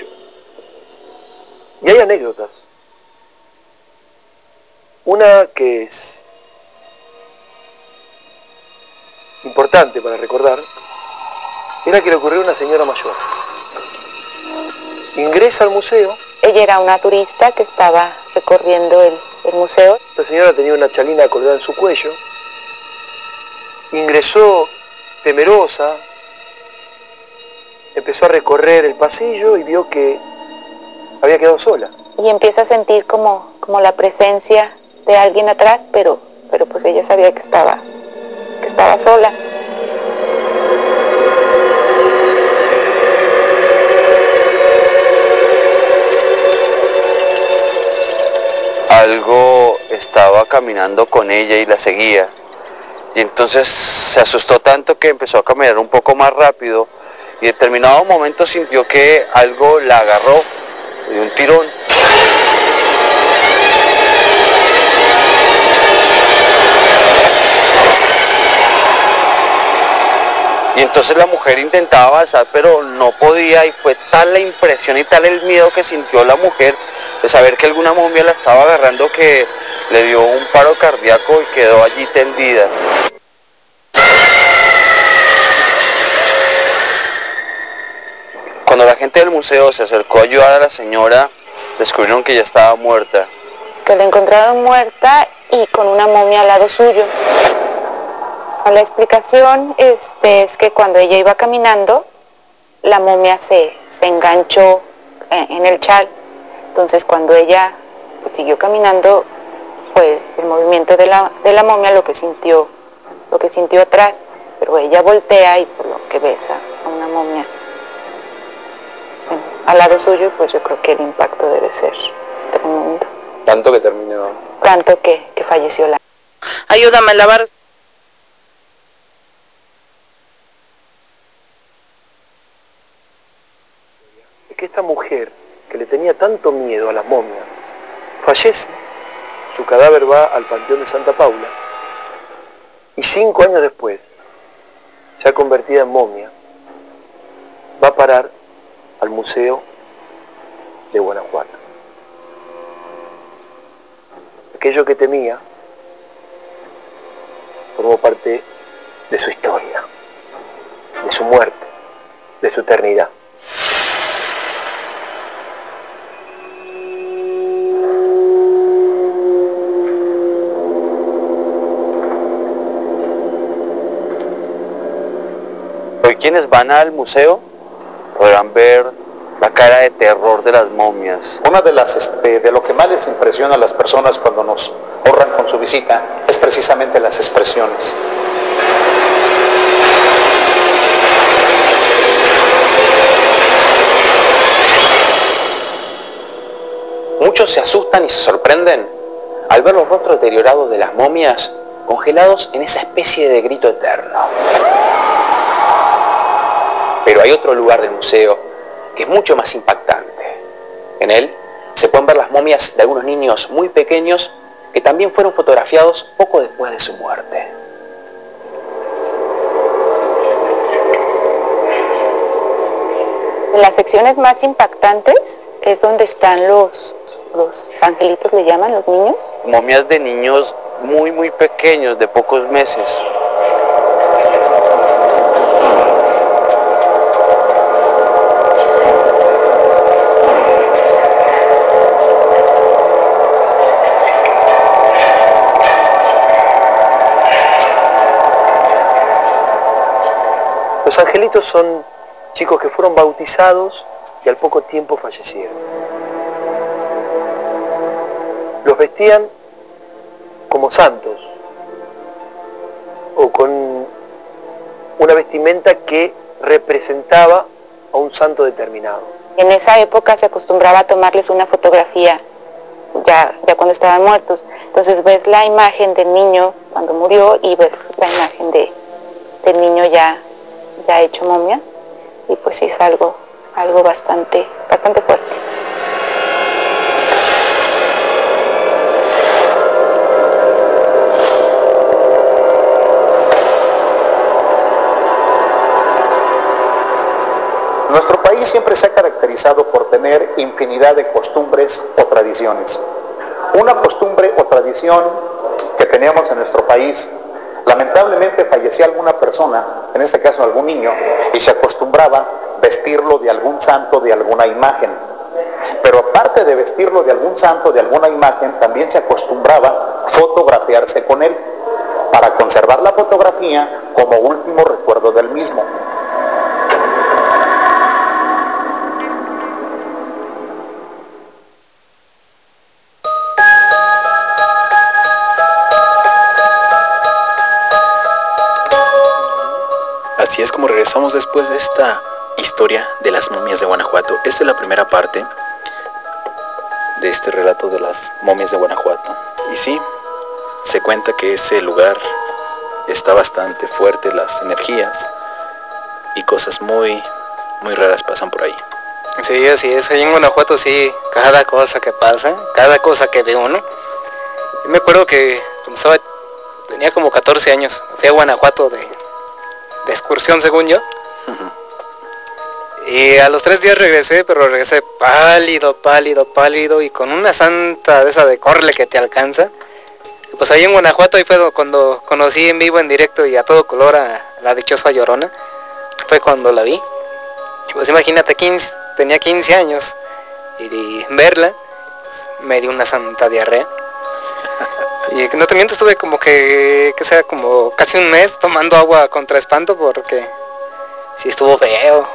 Y hay anécdotas. Una que es importante para recordar es la que le ocurrió a una señora mayor. Ingresa al museo. Ella era una turista que estaba recorriendo el, el museo. La señora tenía una chalina colgada en su cuello. Ingresó temerosa, empezó a recorrer el pasillo y vio que había quedado sola. Y empieza a sentir como, como la presencia de alguien atrás, pero, pero pues ella sabía que estaba, que estaba sola. Algo estaba caminando con ella y la seguía. Y entonces se asustó tanto que empezó a caminar un poco más rápido y en determinado momento sintió que algo la agarró de un tirón. Y entonces la mujer intentaba avanzar, pero no podía, y fue tal la impresión y tal el miedo que sintió la mujer de saber que alguna momia la estaba agarrando que le dio un paro cardíaco y quedó allí tendida. Cuando la gente del museo se acercó a ayudar a la señora, descubrieron que ella estaba muerta. Que la encontraron muerta y con una momia al lado suyo. La explicación este, es que cuando ella iba caminando, la momia se, se enganchó en, en el chal. Entonces cuando ella pues, siguió caminando, fue el movimiento de la, de la momia lo que sintió, lo que sintió atrás. Pero ella voltea y por lo que besa a una momia bueno, al lado suyo, pues yo creo que el impacto debe ser tremendo. Tanto que terminó. Tanto que, que falleció la. Ayúdame a lavar. que esta mujer, que le tenía tanto miedo a las momias, fallece, su cadáver va al Panteón de Santa Paula, y cinco años después, ya convertida en momia, va a parar al Museo de Guanajuato. Aquello que temía formó parte de su historia, de su muerte, de su eternidad. Hoy quienes van al museo podrán ver la cara de terror de las momias. Una de las este, de lo que más les impresiona a las personas cuando nos honran con su visita es precisamente las expresiones. Muchos se asustan y se sorprenden al ver los rostros deteriorados de las momias congelados en esa especie de grito eterno. Pero hay otro lugar del museo que es mucho más impactante. En él se pueden ver las momias de algunos niños muy pequeños que también fueron fotografiados poco después de su muerte. En las secciones más impactantes es donde están los, los angelitos, le llaman los niños. Momias de niños muy muy pequeños, de pocos meses. Los angelitos son chicos que fueron bautizados y al poco tiempo fallecieron. Los vestían como santos o con una vestimenta que representaba a un santo determinado. En esa época se acostumbraba a tomarles una fotografía ya, ya cuando estaban muertos. Entonces ves la imagen del niño cuando murió y ves la imagen de, del niño ya, ya hecho momia, y pues sí es algo, algo bastante, bastante fuerte. Nuestro país siempre se ha caracterizado por tener infinidad de costumbres o tradiciones. Una costumbre o tradición que teníamos en nuestro país, lamentablemente fallecía alguna persona, en este caso algún niño, y se acostumbraba vestirlo de algún santo, de alguna imagen. Pero aparte de vestirlo de algún santo, de alguna imagen, también se acostumbraba fotografiarse con él, para conservar la fotografía como último recuerdo del mismo. Así es como regresamos después de esta historia de las momias de Guanajuato. Esta es la primera parte de este relato de las momias de Guanajuato. Y sí, se cuenta que ese lugar está bastante fuerte, las energías y cosas muy, muy raras pasan por ahí. Sí, así es. Ahí en Guanajuato sí, cada cosa que pasa, cada cosa que ve uno. Yo me acuerdo que cuando estaba, tenía como catorce años, fui a Guanajuato de, de excursión, según yo. Y a los tres días regresé, pero regresé pálido, pálido, pálido y con una santa de esa de córrele que te alcanza. Y pues ahí en Guanajuato ahí fue cuando conocí en vivo, en directo y a todo color a la dichosa Llorona. Fue cuando la vi. Y pues imagínate, quince, tenía quince años y, y verla, pues, me dio una santa diarrea. Y no te miento, estuve como que, que sea como casi un mes tomando agua contra espanto porque sí estuvo feo.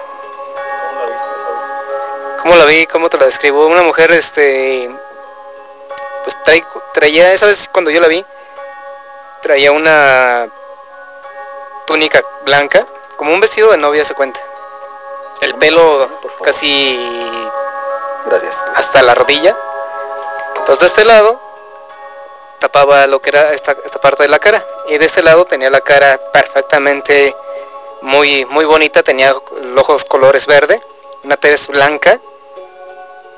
¿Cómo la vi? ¿Cómo te la describo? Una mujer, este, pues trae, traía, esa vez cuando yo la vi, traía una túnica blanca, como un vestido de novia, se cuenta. El pelo casi Gracias. hasta la rodilla. Entonces de este lado tapaba lo que era esta, esta parte de la cara. Y de este lado tenía la cara perfectamente muy, muy bonita, tenía los ojos colores verde, una tez blanca.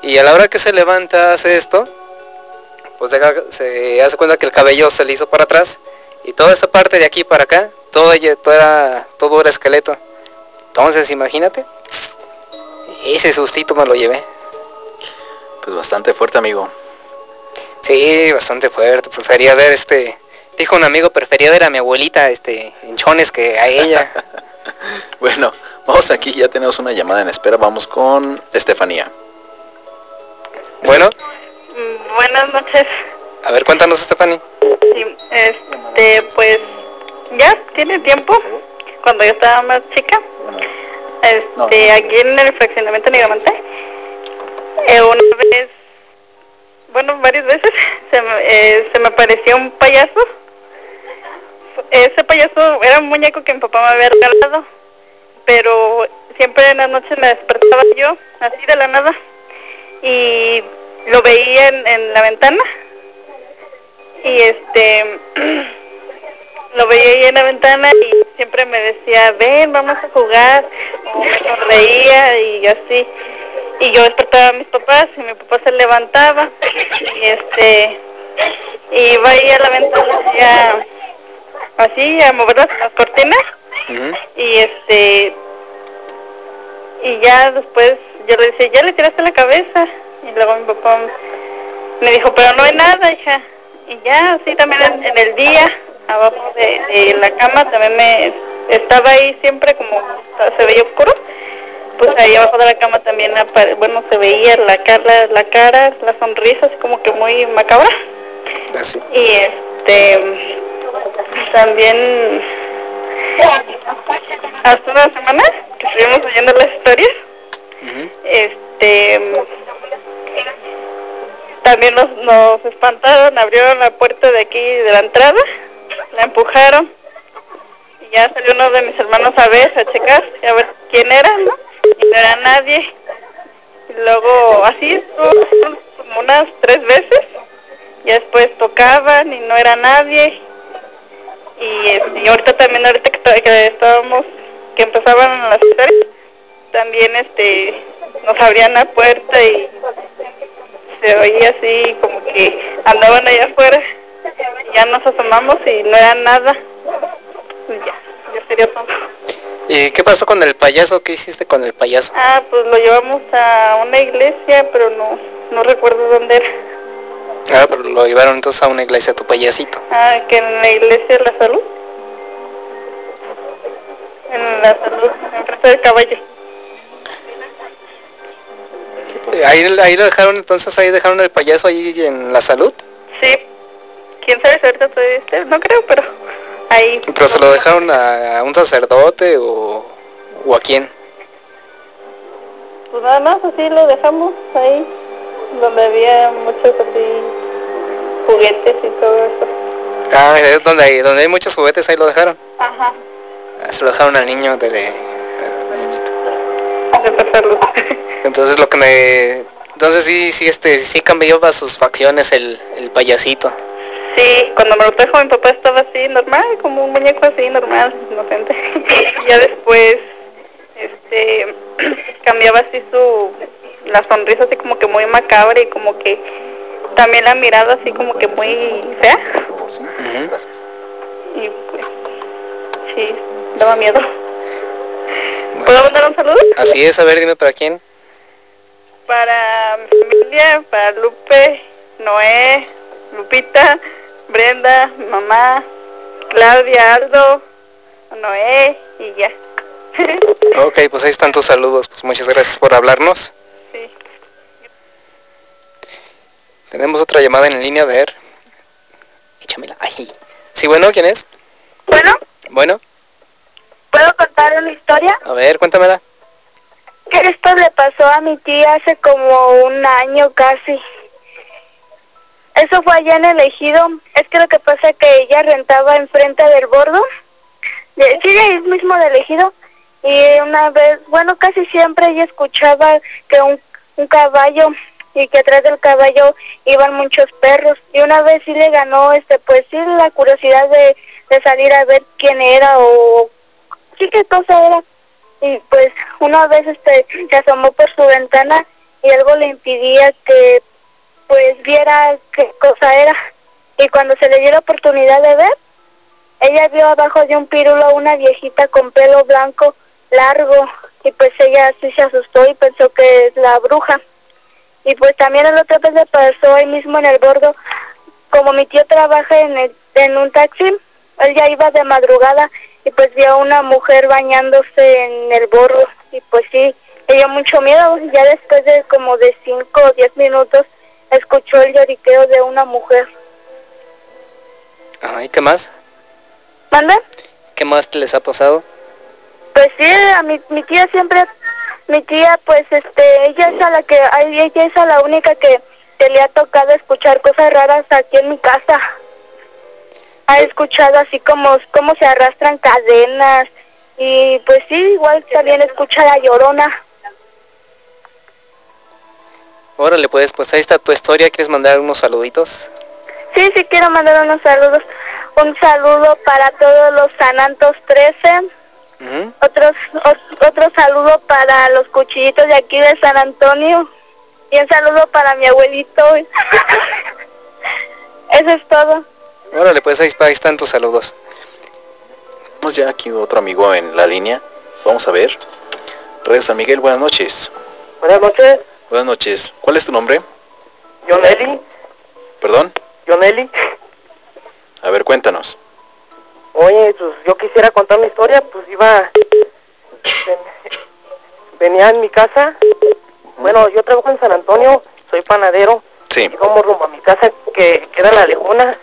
Y a la hora que se levanta, hace esto, pues deja, se hace cuenta que el cabello se le hizo para atrás y toda esta parte de aquí para acá, todo, todo, era, todo era esqueleto. Entonces imagínate, ese sustito me lo llevé. Pues bastante fuerte, amigo. Sí, bastante fuerte. Prefería ver este, dijo un amigo, prefería ver a mi abuelita este, en chones que a ella. Bueno, vamos aquí, ya tenemos una llamada en espera, vamos con Estefanía. Bueno. Mm, buenas noches. A ver, cuéntanos, Estefanía. Sí, este, pues, ya tiene tiempo, cuando yo estaba más chica, este, aquí en el fraccionamiento Nigromante, eh, una vez, bueno, varias veces, se me, eh, se me apareció un payaso. Ese payaso era un muñeco que mi papá me había regalado, pero siempre en las noches me despertaba yo, así de la nada, y lo veía en, en la ventana, y este, lo veía ahí en la ventana y siempre me decía, ven, vamos a jugar, o me sonreía y así, y yo despertaba a mis papás y mi papá se levantaba, y este, y iba ahí a la ventana ya, así, a mover las, las cortinas, uh-huh. y este, y ya después yo le decía, ya le tiraste la cabeza, y luego mi papá me dijo, pero no hay nada, hija, y ya, así también en, en el día, abajo de, de la cama, también me estaba ahí siempre como se veía oscuro, pues ahí abajo de la cama también, bueno, se veía la cara, la cara, la sonrisa, así como que muy macabra, así. Y este, también, hace una semana que estuvimos oyendo las historias, uh-huh. este, también nos, nos espantaron, abrieron la puerta de aquí, de la entrada, la empujaron, y ya salió uno de mis hermanos a ver, a checar, a ver quién era, ¿no? Y no era nadie. Y luego, así estuvo como unas tres veces, y después tocaban y no era nadie. Y, este, y ahorita también, ahorita que, que estábamos, que empezaban las historias, también este, nos abrían la puerta y se oía así como que andaban allá afuera, y ya nos asomamos y no era nada, y ya, ya sería todo. ¿Y qué pasó con el payaso? ¿Qué hiciste con el payaso? Ah, pues lo llevamos a una iglesia, pero no, no recuerdo dónde era. Ah, pero lo llevaron entonces a una iglesia, tu payasito. Ah, que en la iglesia de la salud. En la salud, enfrente del caballo. Ahí, ahí lo dejaron, entonces ahí dejaron el payaso ahí en la salud. Sí, quién sabe si ahorita todavía esté, no creo, pero ahí. ¿Pero se lo dejaron a, a un sacerdote o, o a quién? Pues nada más así lo dejamos ahí, donde había muchos así juguetes y todo eso. Ah, es donde hay, donde hay muchos juguetes, ahí lo dejaron. Ajá. Ah, se lo dejaron al niño del niñito. De salud. Entonces lo que me, entonces sí, sí, este, sí cambió sus facciones el, el payasito. Sí, cuando me lo trajo mi papá estaba así normal, como un muñeco así normal, inocente. Y ya después, este, cambiaba así su, la sonrisa así como que muy macabra y como que también la mirada así como que muy fea. Uh-huh. Y pues, sí, daba miedo. Bueno. ¿Puedo mandar un saludo? Así es, a ver, dime para quién. Para mi familia, para Lupe, Noé, Lupita, Brenda, mamá, Claudia, Aldo, Noé y ya. Ok, pues ahí están tus saludos, pues muchas gracias por hablarnos. Sí. Tenemos otra llamada en línea, a ver. Échamela. Ay. Sí, bueno, ¿quién es? Bueno. Bueno. ¿Puedo contar una historia? A ver, cuéntamela. Que esto le pasó a mi tía hace como un año casi. Eso fue allá en el Ejido. Es que lo que pasa es que ella rentaba enfrente del bordo. De, sí, ahí mismo del Ejido. Y una vez, bueno, casi siempre ella escuchaba que un, un caballo, y que atrás del caballo iban muchos perros. Y una vez sí le ganó, este, pues sí, la curiosidad de, de salir a ver quién era o sí qué cosa era. Y pues una vez este se asomó por su ventana y algo le impedía que pues viera qué cosa era. Y cuando se le dio la oportunidad de ver, ella vio abajo de un pirulo una viejita con pelo blanco largo, y pues ella sí se asustó y pensó que es la bruja. Y pues también la otra vez le pasó ahí mismo en el bordo, como mi tío trabaja en, el, en un taxi, él ya iba de madrugada y pues vio a una mujer bañándose en el bordo, y pues sí, le dio mucho miedo. Ya después de como de cinco o diez minutos escuchó el lloriqueo de una mujer. Ajá, ¿y qué más? ¿Manda? ¿Qué más les ha pasado? Pues sí, a mi, mi tía siempre, mi tía pues este, ella es a la que, ay, ella es a la única que, que le ha tocado escuchar cosas raras aquí en mi casa. Ha escuchado así como, como se arrastran cadenas, y pues sí, igual también escucha la Llorona. Órale, pues, pues ahí está tu historia. ¿Quieres mandar unos saluditos? Sí, sí quiero mandar unos saludos. Un saludo para todos los Sanantos trece. Uh-huh. Otros, o, otro saludo para los cuchillitos de aquí de San Antonio. Y un saludo para mi abuelito. Eso es todo. Órale, pues ahí, ahí están tus saludos. Tenemos ya aquí otro amigo en la línea. Vamos a ver. Radio San Miguel, buenas noches. Buenas noches. Buenas noches. ¿Cuál es tu nombre? Joneli. ¿Perdón? Joneli. A ver, cuéntanos. Oye, pues yo quisiera contar mi historia, pues iba... Ven, venía en mi casa. Bueno, yo trabajo en San Antonio, soy panadero. Sí. Íbamos rumbo a mi casa, que queda en La Lejona.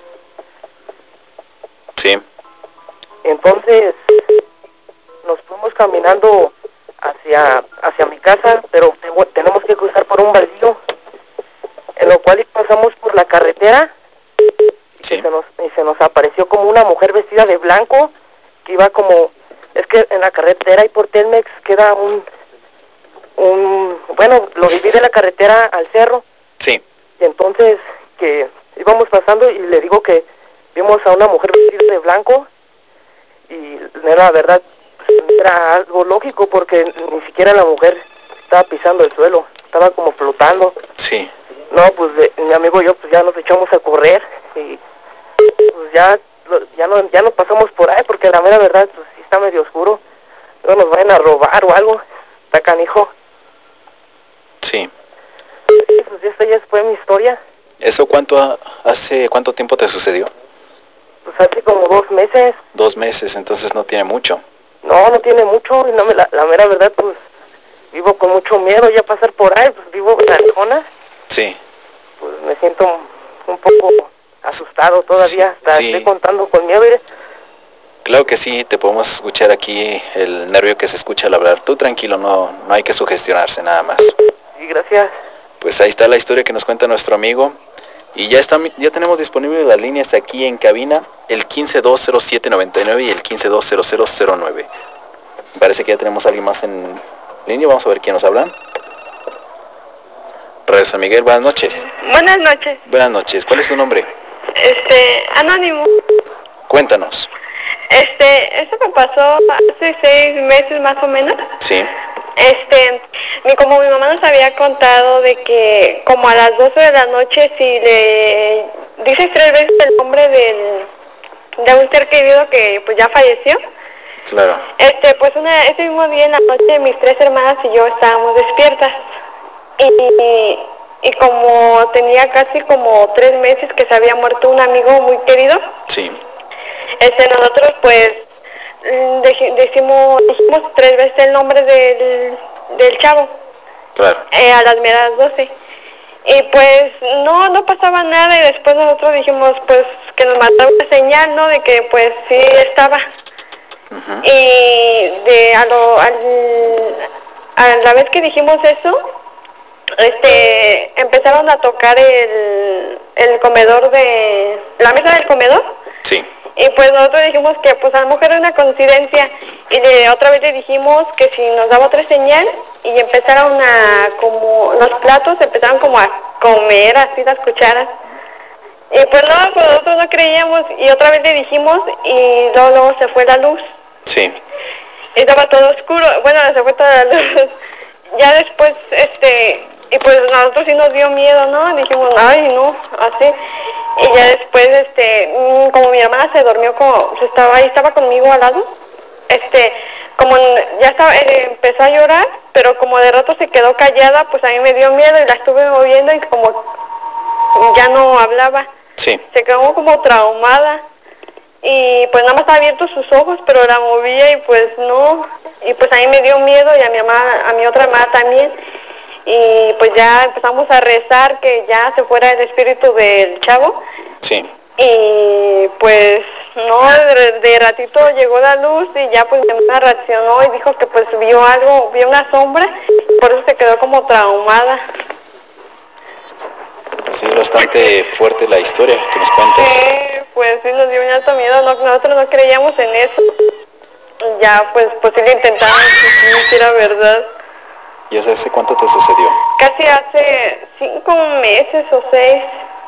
Sí. Entonces, nos fuimos caminando hacia, hacia mi casa, pero te, tenemos que cruzar por un baldío, en lo cual pasamos por la carretera. Sí. Y se nos, y se nos apareció como una mujer vestida de blanco, que iba como... Es que en la carretera y por Telmex queda un... un bueno, lo divide la carretera al cerro. Sí. Y entonces que íbamos pasando y le digo que vimos a una mujer vestida de blanco, y la verdad era algo lógico porque ni siquiera la mujer estaba pisando el suelo, estaba como flotando. Sí. No, pues de, mi amigo y yo pues ya nos echamos a correr, y pues ya ya no ya nos pasamos por ahí porque la mera verdad pues sí está medio oscuro, no nos vayan a robar o algo, está canijo. Sí. Sí, pues esta ya fue mi historia. ¿Eso cuánto ha, hace cuánto tiempo te sucedió? Pues hace como dos meses. Dos meses, entonces no tiene mucho. No, no tiene mucho, y no me, la, la mera verdad pues vivo con mucho miedo ya pasar por ahí, pues vivo en la zona. Sí. Pues me siento un, un poco asustado todavía, Sí, hasta sí. estoy contando con miedo. ¿Eh? Claro que sí, te podemos escuchar aquí el nervio que se escucha al hablar. Tú tranquilo, no, no hay que sugestionarse nada más. Sí, gracias. Pues ahí está la historia que nos cuenta nuestro amigo. Y ya está, ya tenemos disponibles las líneas aquí en cabina, el quince dos cero siete noventa y nueve y el quince dos cero cero cero nueve. Parece que ya tenemos a alguien más en línea, vamos a ver quién nos habla. Radio San Miguel, buenas noches. Buenas noches. Buenas noches, ¿cuál es tu nombre? Este, Anónimo. Cuéntanos. Este, eso me pasó hace seis meses más o menos. Sí. Este, mi, como mi mamá nos había contado de que como a las doce de la noche si le dices tres veces el nombre del, de un ser querido que pues ya falleció. Claro. Este, pues una, ese mismo día en la noche mis tres hermanas y yo estábamos despiertas. Y, y como tenía casi como tres meses que se había muerto un amigo muy querido. Sí. Este, nosotros pues dej, decimos, dijimos tres veces el nombre del, del chavo. Claro. Eh, a las meras doce. Y pues no, no pasaba nada, y después nosotros dijimos pues que nos mandaba una señal, ¿no? De que pues sí estaba. Uh-huh. Y de a, lo, al, a la vez que dijimos eso, este, empezaron a tocar el, el comedor de, la mesa del comedor. Sí. Y pues nosotros dijimos que pues a lo mejor era una coincidencia, y de otra vez le dijimos que si nos daba otra señal, y empezaron a, como, los platos empezaron como a comer así las cucharas. Y pues no, pues nosotros no creíamos, y otra vez le dijimos, y luego, luego se fue la luz. Sí. Estaba todo oscuro, bueno, se fue toda la luz. Ya después, este, y pues a nosotros sí nos dio miedo, ¿no? Dijimos, ay, no, así. Y ya después, este, como mi hermana se durmió, como, se estaba ahí, estaba conmigo al lado, este, como ya estaba, eh, empezó a llorar, pero como de rato se quedó callada, pues a mí me dio miedo y la estuve moviendo y como ya no hablaba. Sí. Se quedó como traumada y pues nada más estaba abiertos sus ojos, pero la movía y pues no, y pues a mí me dio miedo y a mi mamá, a mi otra mamá también. Y pues ya empezamos a rezar que ya se fuera el espíritu del chavo. Sí. Y pues no, de, de ratito llegó la luz y ya pues mi mamá reaccionó y dijo que pues vio algo, vio una sombra, por eso se quedó como traumada. Sí, es bastante fuerte la historia que nos cuentas. Sí, pues sí nos dio un alto miedo, no, nosotros no creíamos en eso. Ya pues pues sí lo intentamos, si sí, era verdad. ¿Y hace cuánto te sucedió? Casi hace cinco meses o seis.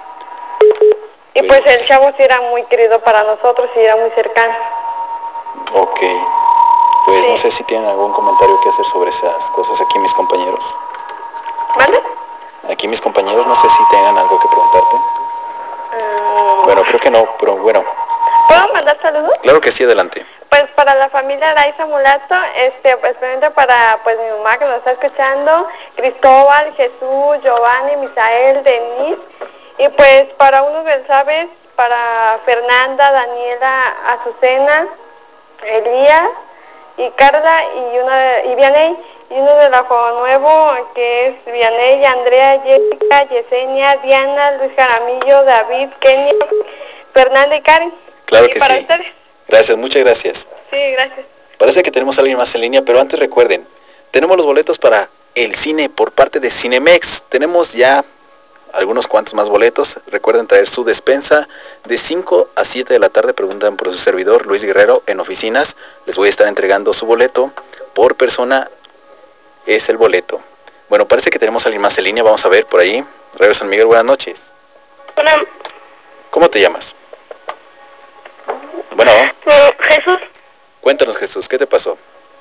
Y pues, pues el chavo sí era muy querido para nosotros y era muy cercano. Ok. Pues sí. No sé si tienen algún comentario que hacer sobre esas cosas aquí mis compañeros. ¿Vale? Aquí mis compañeros no sé si tengan algo que preguntarte. Um... Bueno, creo que no, pero bueno. ¿Puedo mandar saludos? Claro que sí, adelante. Pues para la familia Laisa Mulato, este, pues para pues mi mamá que nos está escuchando, Cristóbal, Jesús, Giovanni, Misael, Denise, y pues para unos del Sabes, para Fernanda, Daniela, Azucena, Elías y Carla y una y Vianey, y uno de la Juego Nuevo que es Vianey, Andrea, Jessica, Yesenia, Diana, Luis Jaramillo, David, Kenia, Fernanda y Karen. Claro y que para sí. Ustedes. Gracias, muchas gracias. Sí, gracias. Parece que tenemos a alguien más en línea, pero antes recuerden, tenemos los boletos para el cine por parte de Cinemex. Tenemos ya algunos cuantos más boletos. Recuerden traer su despensa de cinco a siete de la tarde. Preguntan por su servidor Luis Guerrero en oficinas. Les voy a estar entregando su boleto por persona. Es el boleto. Bueno, parece que tenemos a alguien más en línea. Vamos a ver por ahí. Radio San Miguel, buenas noches. Hola. ¿Cómo te llamas? Bueno. Jesús. Cuéntanos, Jesús, ¿qué te pasó?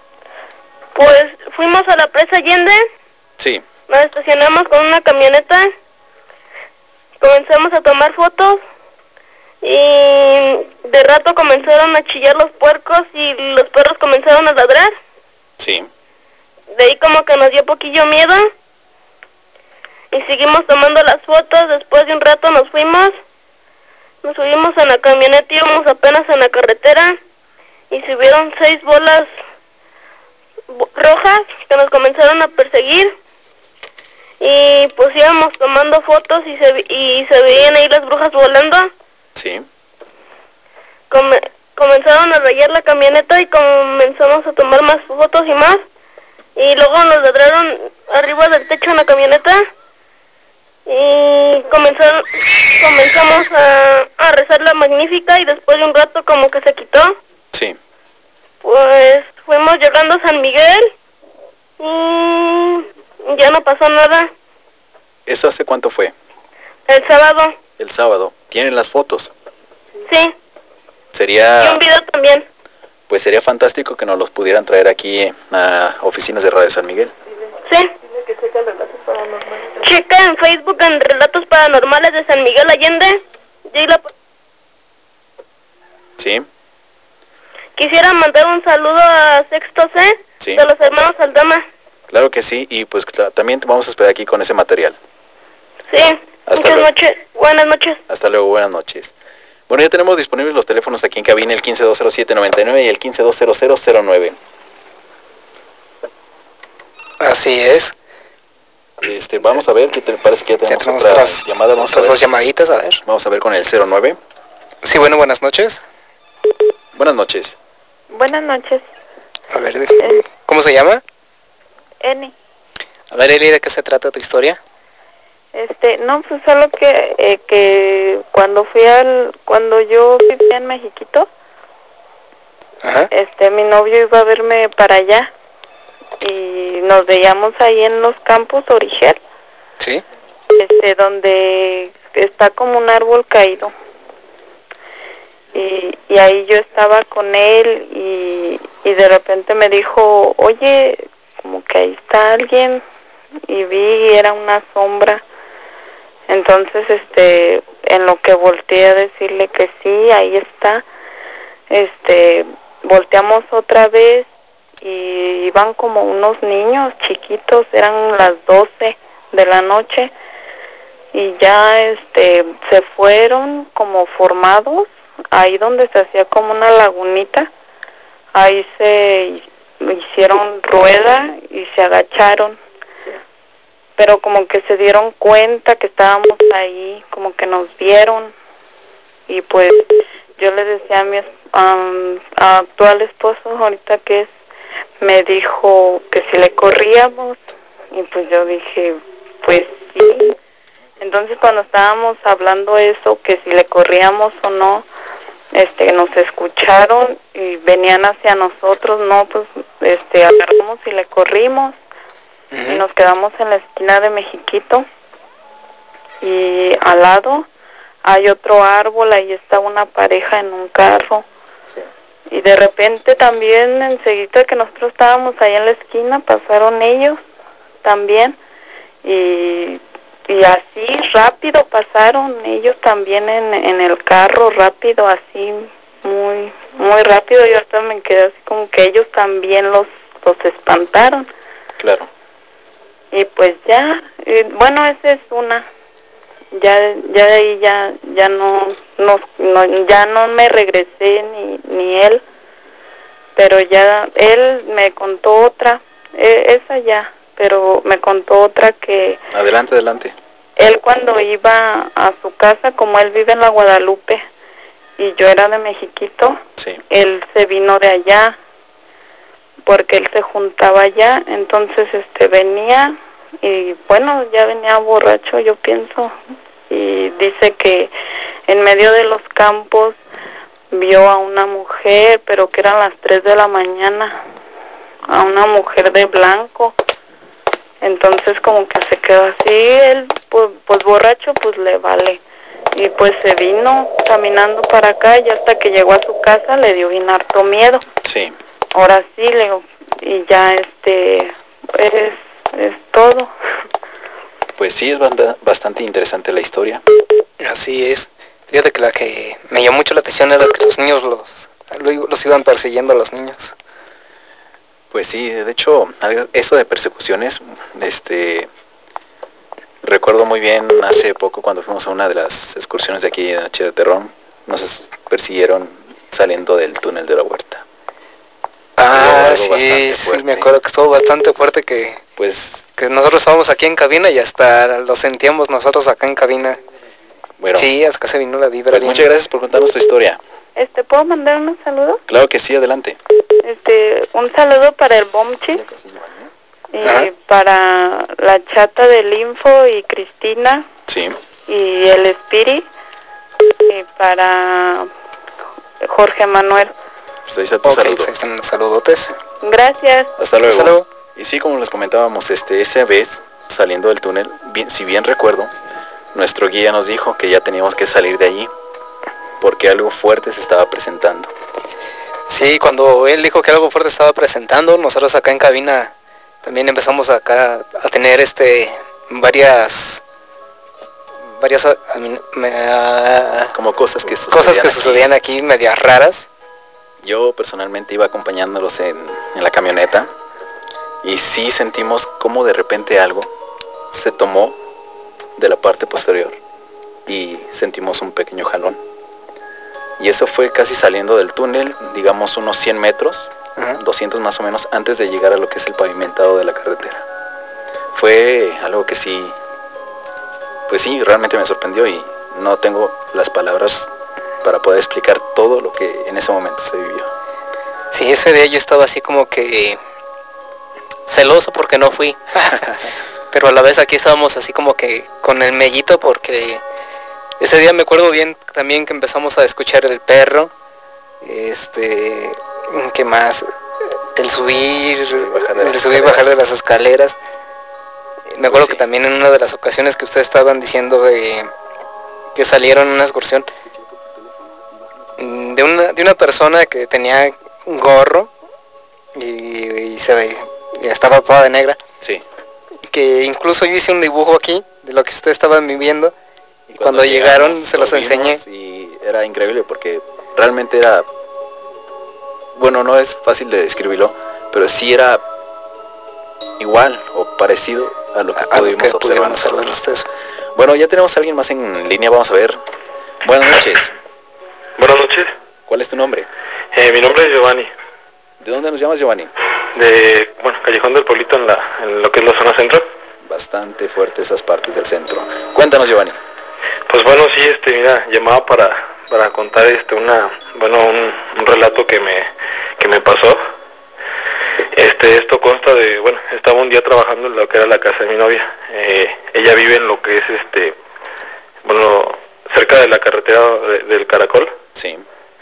Pues fuimos a la presa Allende. Sí. Nos estacionamos con una camioneta. Comenzamos a tomar fotos. Y de rato comenzaron a chillar los puercos y los perros comenzaron a ladrar. Sí. De ahí como que nos dio poquillo miedo. Y seguimos tomando las fotos. Después de un rato nos fuimos. Nos subimos en la camioneta, íbamos apenas en la carretera. Y subieron seis bolas rojas que nos comenzaron a perseguir. Y pues íbamos tomando fotos y se, y se veían ahí las brujas volando. Sí. Come, comenzaron a rayar la camioneta y comenzamos a tomar más fotos y más. Y luego nos ladraron arriba del techo en la camioneta. Y comenzaron, comenzamos a, a rezar la Magnífica y después de un rato como que se quitó. Sí. Pues fuimos llegando a San Miguel y ya no pasó nada. ¿Eso hace cuánto fue? El sábado. El sábado. ¿Tienen las fotos? Sí. Sería... Y un video también. Pues sería fantástico que nos los pudieran traer aquí a oficinas de Radio San Miguel. Sí. Checa en Facebook en Relatos Paranormales de San Miguel Allende. Y la... Sí. Quisiera mandar un saludo a Sexto C, sí. de los hermanos Aldama. Claro que sí, y pues también te vamos a esperar aquí con ese material. Sí, Hasta muchas luego. noches, buenas noches. Hasta luego, buenas noches. Bueno, ya tenemos disponibles los teléfonos aquí en cabina, el quince dos cero siete noventa y nueve y el quince dos cero cero cero nueve. Así es. Este, vamos a ver, que te parece que ya tenemos, ya tenemos otra otras, llamada. Vamos otras a ver. dos llamaditas, a ver. Vamos a ver con el cero nueve. Sí, bueno, buenas noches. Buenas noches. Buenas noches. A ver, eh, ¿cómo se llama? Eni. A ver, Eli, ¿de qué se trata tu historia? Este, no, pues solo que eh, que cuando fui al, cuando yo vivía en Mexiquito, Ajá. este, mi novio iba a verme para allá y nos veíamos ahí en los campos Origel. Sí. Este, donde está como un árbol caído. Y, y ahí yo estaba con él y, y de repente me dijo, oye, como que ahí está alguien. y vi era una sombra. Entonces, este, en lo que volteé a decirle que sí, ahí está, este, volteamos otra vez y iban como unos niños chiquitos, eran las doce de la noche y ya, este, se fueron como formados, ahí donde se hacía como una lagunita, ahí se hicieron rueda y se agacharon. Pero como que se dieron cuenta que estábamos ahí, como que nos vieron y pues yo le decía a mi um, a actual esposo, ahorita que es, me dijo que si le corríamos y pues yo dije, pues sí. Entonces cuando estábamos hablando eso, que si le corríamos o no, este, nos escucharon y venían hacia nosotros, no, pues este, agarramos y le corrimos. Y nos quedamos en la esquina de Mexiquito y al lado hay otro árbol, ahí está una pareja en un carro. Sí. Y de repente también enseguida que nosotros estábamos ahí en la esquina pasaron ellos también y, y así rápido pasaron ellos también en, en el carro, rápido, así muy muy rápido. Yo hasta me quedé así como que ellos también los, los espantaron. Claro. Y pues ya, eh, bueno, esa es una. Ya, ya de ahí ya, ya no, no, no, ya no me regresé ni, ni él, pero ya él me contó otra, eh, esa ya, pero me contó otra que. Adelante, adelante. Él cuando iba a su casa, como él vive en la Guadalupe y yo era de Mexiquito, sí. Él se vino de allá porque él se juntaba allá, entonces este venía y bueno, ya venía borracho, yo pienso, y dice que en medio de los campos vio a una mujer, pero que eran las tres de la mañana, a una mujer de blanco. Entonces como que se quedó así, él pues, pues borracho pues le vale. Y pues se vino caminando para acá y hasta que llegó a su casa le dio bien harto miedo. Sí. Ahora sí, le digo, y ya este, es, es todo. Pues sí, es bastante interesante la historia. Así es. Fíjate que la que me llamó mucho la atención era que los niños los, los iban persiguiendo a los niños. Pues sí, de hecho, eso de persecuciones, este, recuerdo muy bien hace poco cuando fuimos a una de las excursiones de aquí de Noche de Terror, nos persiguieron saliendo del túnel de la huerta. Ah, sí, sí, me acuerdo que estuvo bastante fuerte que, pues, que nosotros estábamos aquí en cabina y hasta lo sentíamos nosotros acá en cabina. Bueno, sí, hasta que se vino la vibra. Pues bien. Muchas gracias por contarnos tu historia. Este, ¿puedo mandar unos saludos? Claro que sí, adelante. Este, un saludo para el Bomchi y Ajá. para la chata del Info y Cristina. Sí. Y el Espiri y para Jorge Manuel. Pues ahí está tu okay, saludo. Ahí están los saludotes. Gracias. Hasta luego. Hasta luego. Y sí, como les comentábamos, este, esa vez saliendo del túnel, bien, si bien recuerdo, nuestro guía nos dijo que ya teníamos que salir de allí porque algo fuerte se estaba presentando. Sí, cuando él dijo que algo fuerte estaba presentando, nosotros acá en cabina también empezamos acá a tener este varias varias a, me, a, como cosas que sucedían cosas que aquí. sucedían aquí medias raras. Yo personalmente iba acompañándolos en, en la camioneta y sí sentimos como de repente algo se tomó de la parte posterior y sentimos un pequeño jalón. Y eso fue casi saliendo del túnel, digamos unos cien metros, uh-huh. doscientos más o menos, antes de llegar a lo que es el pavimentado de la carretera. Fue algo que sí, pues sí, realmente me sorprendió y no tengo las palabras para poder explicar todo lo que en ese momento se vivió. Sí, ese día yo estaba así como que celoso porque no fui, pero a la vez aquí estábamos así como que con el mellito porque ese día me acuerdo bien también que empezamos a escuchar el perro, este, ¿qué más? El subir, el subir y bajar de las escaleras. Me acuerdo pues sí. que también en una de las ocasiones que ustedes estaban diciendo de, que salieron en una excursión de una, de una persona que tenía un gorro y, y se ve, y estaba toda de negra. Sí. que incluso yo hice un dibujo aquí de lo que ustedes estaban viviendo. Y cuando, cuando llegaron se los enseñé. Y era increíble porque realmente era, bueno, no es fácil de describirlo, pero sí era igual o parecido a lo que a pudimos que observar nosotros. Bueno, ya tenemos a alguien más en línea, vamos a ver. Buenas noches. Buenas noches. ¿Cuál es tu nombre? Eh, mi nombre es Giovanni. ¿De dónde nos llamas, Giovanni? De, bueno, Callejón del Pueblito, en, la, en lo que es la zona centro. Bastante fuerte esas partes del centro. Cuéntanos, Giovanni. Pues bueno, sí, este, mira, llamaba para, para contar este, una, bueno, un, un relato que me, que me pasó. Este, esto consta de, bueno, estaba un día trabajando en lo que era la casa de mi novia. Eh, ella vive en lo que es, este, bueno, cerca de la carretera de, del Caracol. Sí.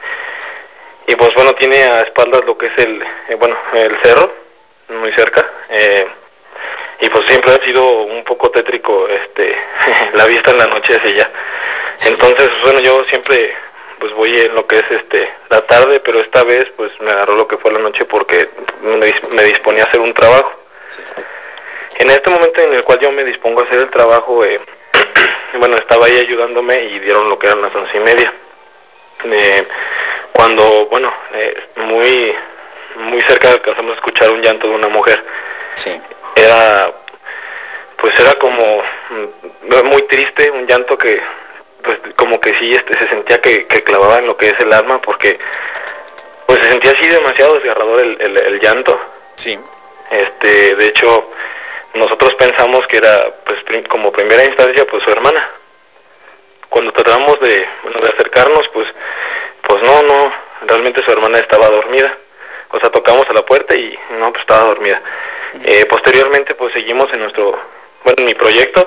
Y pues bueno, tiene a espaldas lo que es el, eh, bueno, el cerro, muy cerca. Eh, y pues siempre ha sido un poco tétrico, este, la vista en la noche hacia allá. Sí. Entonces, bueno, yo siempre pues voy en lo que es este la tarde, pero esta vez pues me agarró lo que fue la noche porque me disponía a hacer un trabajo. Sí. En este momento en el cual yo me dispongo a hacer el trabajo, eh, bueno, estaba ahí ayudándome y dieron lo que eran las once y media. Eh, cuando, bueno, eh, muy muy cerca alcanzamos a escuchar un llanto de una mujer. Sí. Era, pues era como muy triste, un llanto que pues como que sí este se sentía que, que clavaba en lo que es el alma, porque pues se sentía así demasiado desgarrador el, el, el llanto. Sí. Este, de hecho, nosotros pensamos que era pues prim, como primera instancia pues su hermana. Cuando tratamos de, bueno, de acercarnos, pues pues no, no, realmente su hermana estaba dormida. O sea, tocamos a la puerta y no, pues estaba dormida. Eh, posteriormente pues seguimos en nuestro, bueno, en mi proyecto.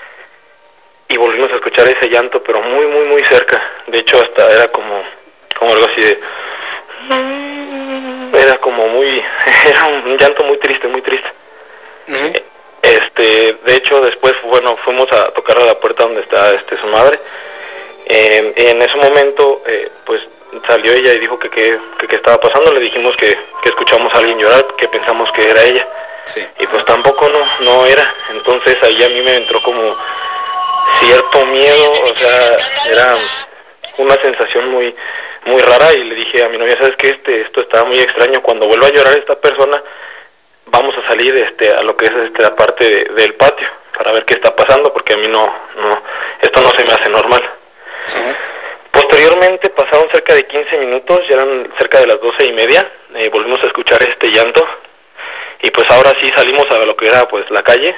Y volvimos a escuchar ese llanto, pero muy, muy, muy cerca. De hecho, hasta era como, como algo así de... Era como muy... Era un llanto muy triste, muy triste. Sí. Este, de hecho, después, bueno, fuimos a tocar a la puerta donde está este, su madre. Eh, en ese momento, eh, pues, salió ella y dijo que qué que, que estaba pasando. Le dijimos que, que escuchamos a alguien llorar, que pensamos que era ella. Sí. Y pues tampoco no, no era. Entonces ahí a mí me entró como... cierto miedo, o sea, era una sensación muy muy rara y le dije a mi novia, ¿sabes qué? Este, esto estaba muy extraño, cuando vuelva a llorar esta persona, vamos a salir este, a lo que es este, la parte de, del patio, para ver qué está pasando, porque a mí no, no, esto no se me hace normal. Sí. Posteriormente pasaron cerca de quince minutos, ya eran cerca de las doce y media, eh, volvimos a escuchar este llanto, y pues ahora sí salimos a lo que era pues la calle.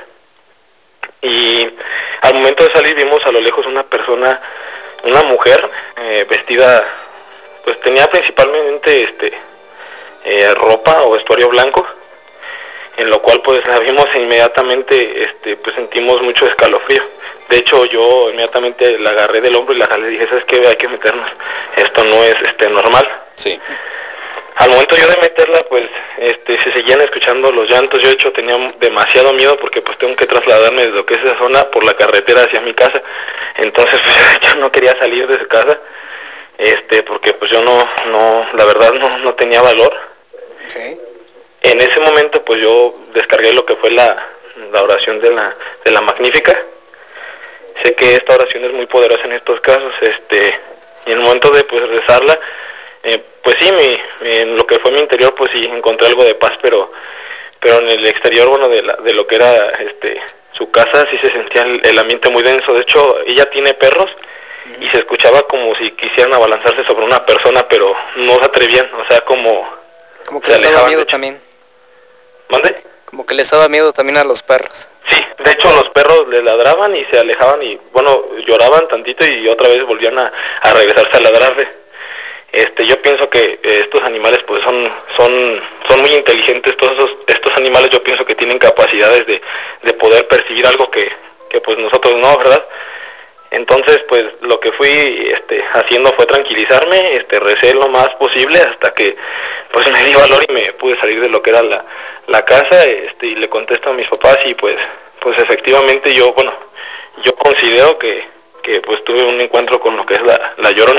Y al momento de salir vimos a lo lejos una persona, una mujer eh, vestida, pues tenía principalmente este eh, ropa o vestuario blanco, en lo cual pues la vimos e inmediatamente este, pues sentimos mucho escalofrío. De hecho yo inmediatamente la agarré del hombro y la jalé y dije, ¿sabes qué? Hay que meternos, esto no es este normal. Sí. Al momento yo de meterla, pues, este, se seguían escuchando los llantos. Yo de hecho tenía demasiado miedo porque pues tengo que trasladarme desde lo que es esa zona por la carretera hacia mi casa. Entonces pues yo no quería salir de su casa, este, porque pues yo no, no, la verdad no, no tenía valor. Sí. En ese momento pues yo descargué lo que fue la, la oración de la, de la Magnífica. Sé que esta oración es muy poderosa en estos casos, este, y en el momento de pues rezarla, Eh, pues sí, mi, mi, en lo que fue mi interior, pues sí, encontré algo de paz, pero pero en el exterior, bueno, de, la, de lo que era este su casa, sí se sentía el, el ambiente muy denso. De hecho, ella tiene perros uh-huh. y se escuchaba como si quisieran abalanzarse sobre una persona, pero no se atrevían, o sea, como... Como que le estaba miedo también. ¿Mande? Como que les daba miedo también a los perros. Sí, de hecho los perros le ladraban y se alejaban y, bueno, lloraban tantito y otra vez volvían a, a regresarse a ladrarle. Este, yo pienso que eh, estos animales pues son son son muy inteligentes, todos esos, estos animales yo pienso que tienen capacidades de, de poder percibir algo que, que pues nosotros no, ¿verdad? Entonces pues lo que fui este, haciendo fue tranquilizarme, este, recé lo más posible hasta que pues me di valor y me pude salir de lo que era la, la casa, este, y le contesto a mis papás y pues pues efectivamente yo, bueno, yo considero que, que pues tuve un encuentro con lo que es la, la Llorona.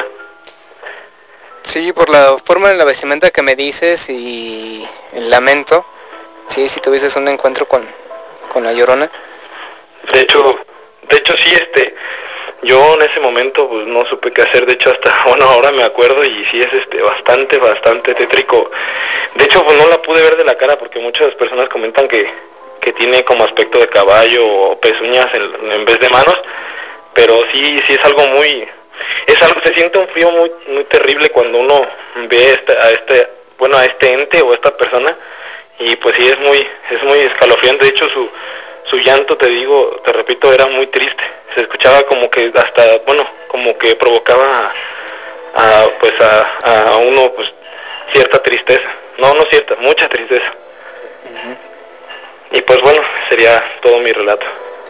Sí, por la forma de la vestimenta que me dices y el lamento, sí, sí tuviste un encuentro con, con la Llorona. De hecho, de hecho sí, este, yo en ese momento pues no supe qué hacer, de hecho hasta, bueno, ahora me acuerdo y sí es este bastante, bastante tétrico. De hecho pues no la pude ver de la cara porque muchas personas comentan que, que tiene como aspecto de caballo o pezuñas en, en vez de manos, pero sí, sí es algo muy, es algo, se siente un frío muy, muy terrible cuando uno ve este, a este, bueno, a este ente o a esta persona, y pues sí es muy, es muy escalofriante. De hecho su, su llanto, te digo, te repito, era muy triste, se escuchaba como que hasta, bueno, como que provocaba a, a, pues a, a uno pues cierta tristeza, no, no cierta, mucha tristeza. Uh-huh. Y pues bueno, sería todo mi relato.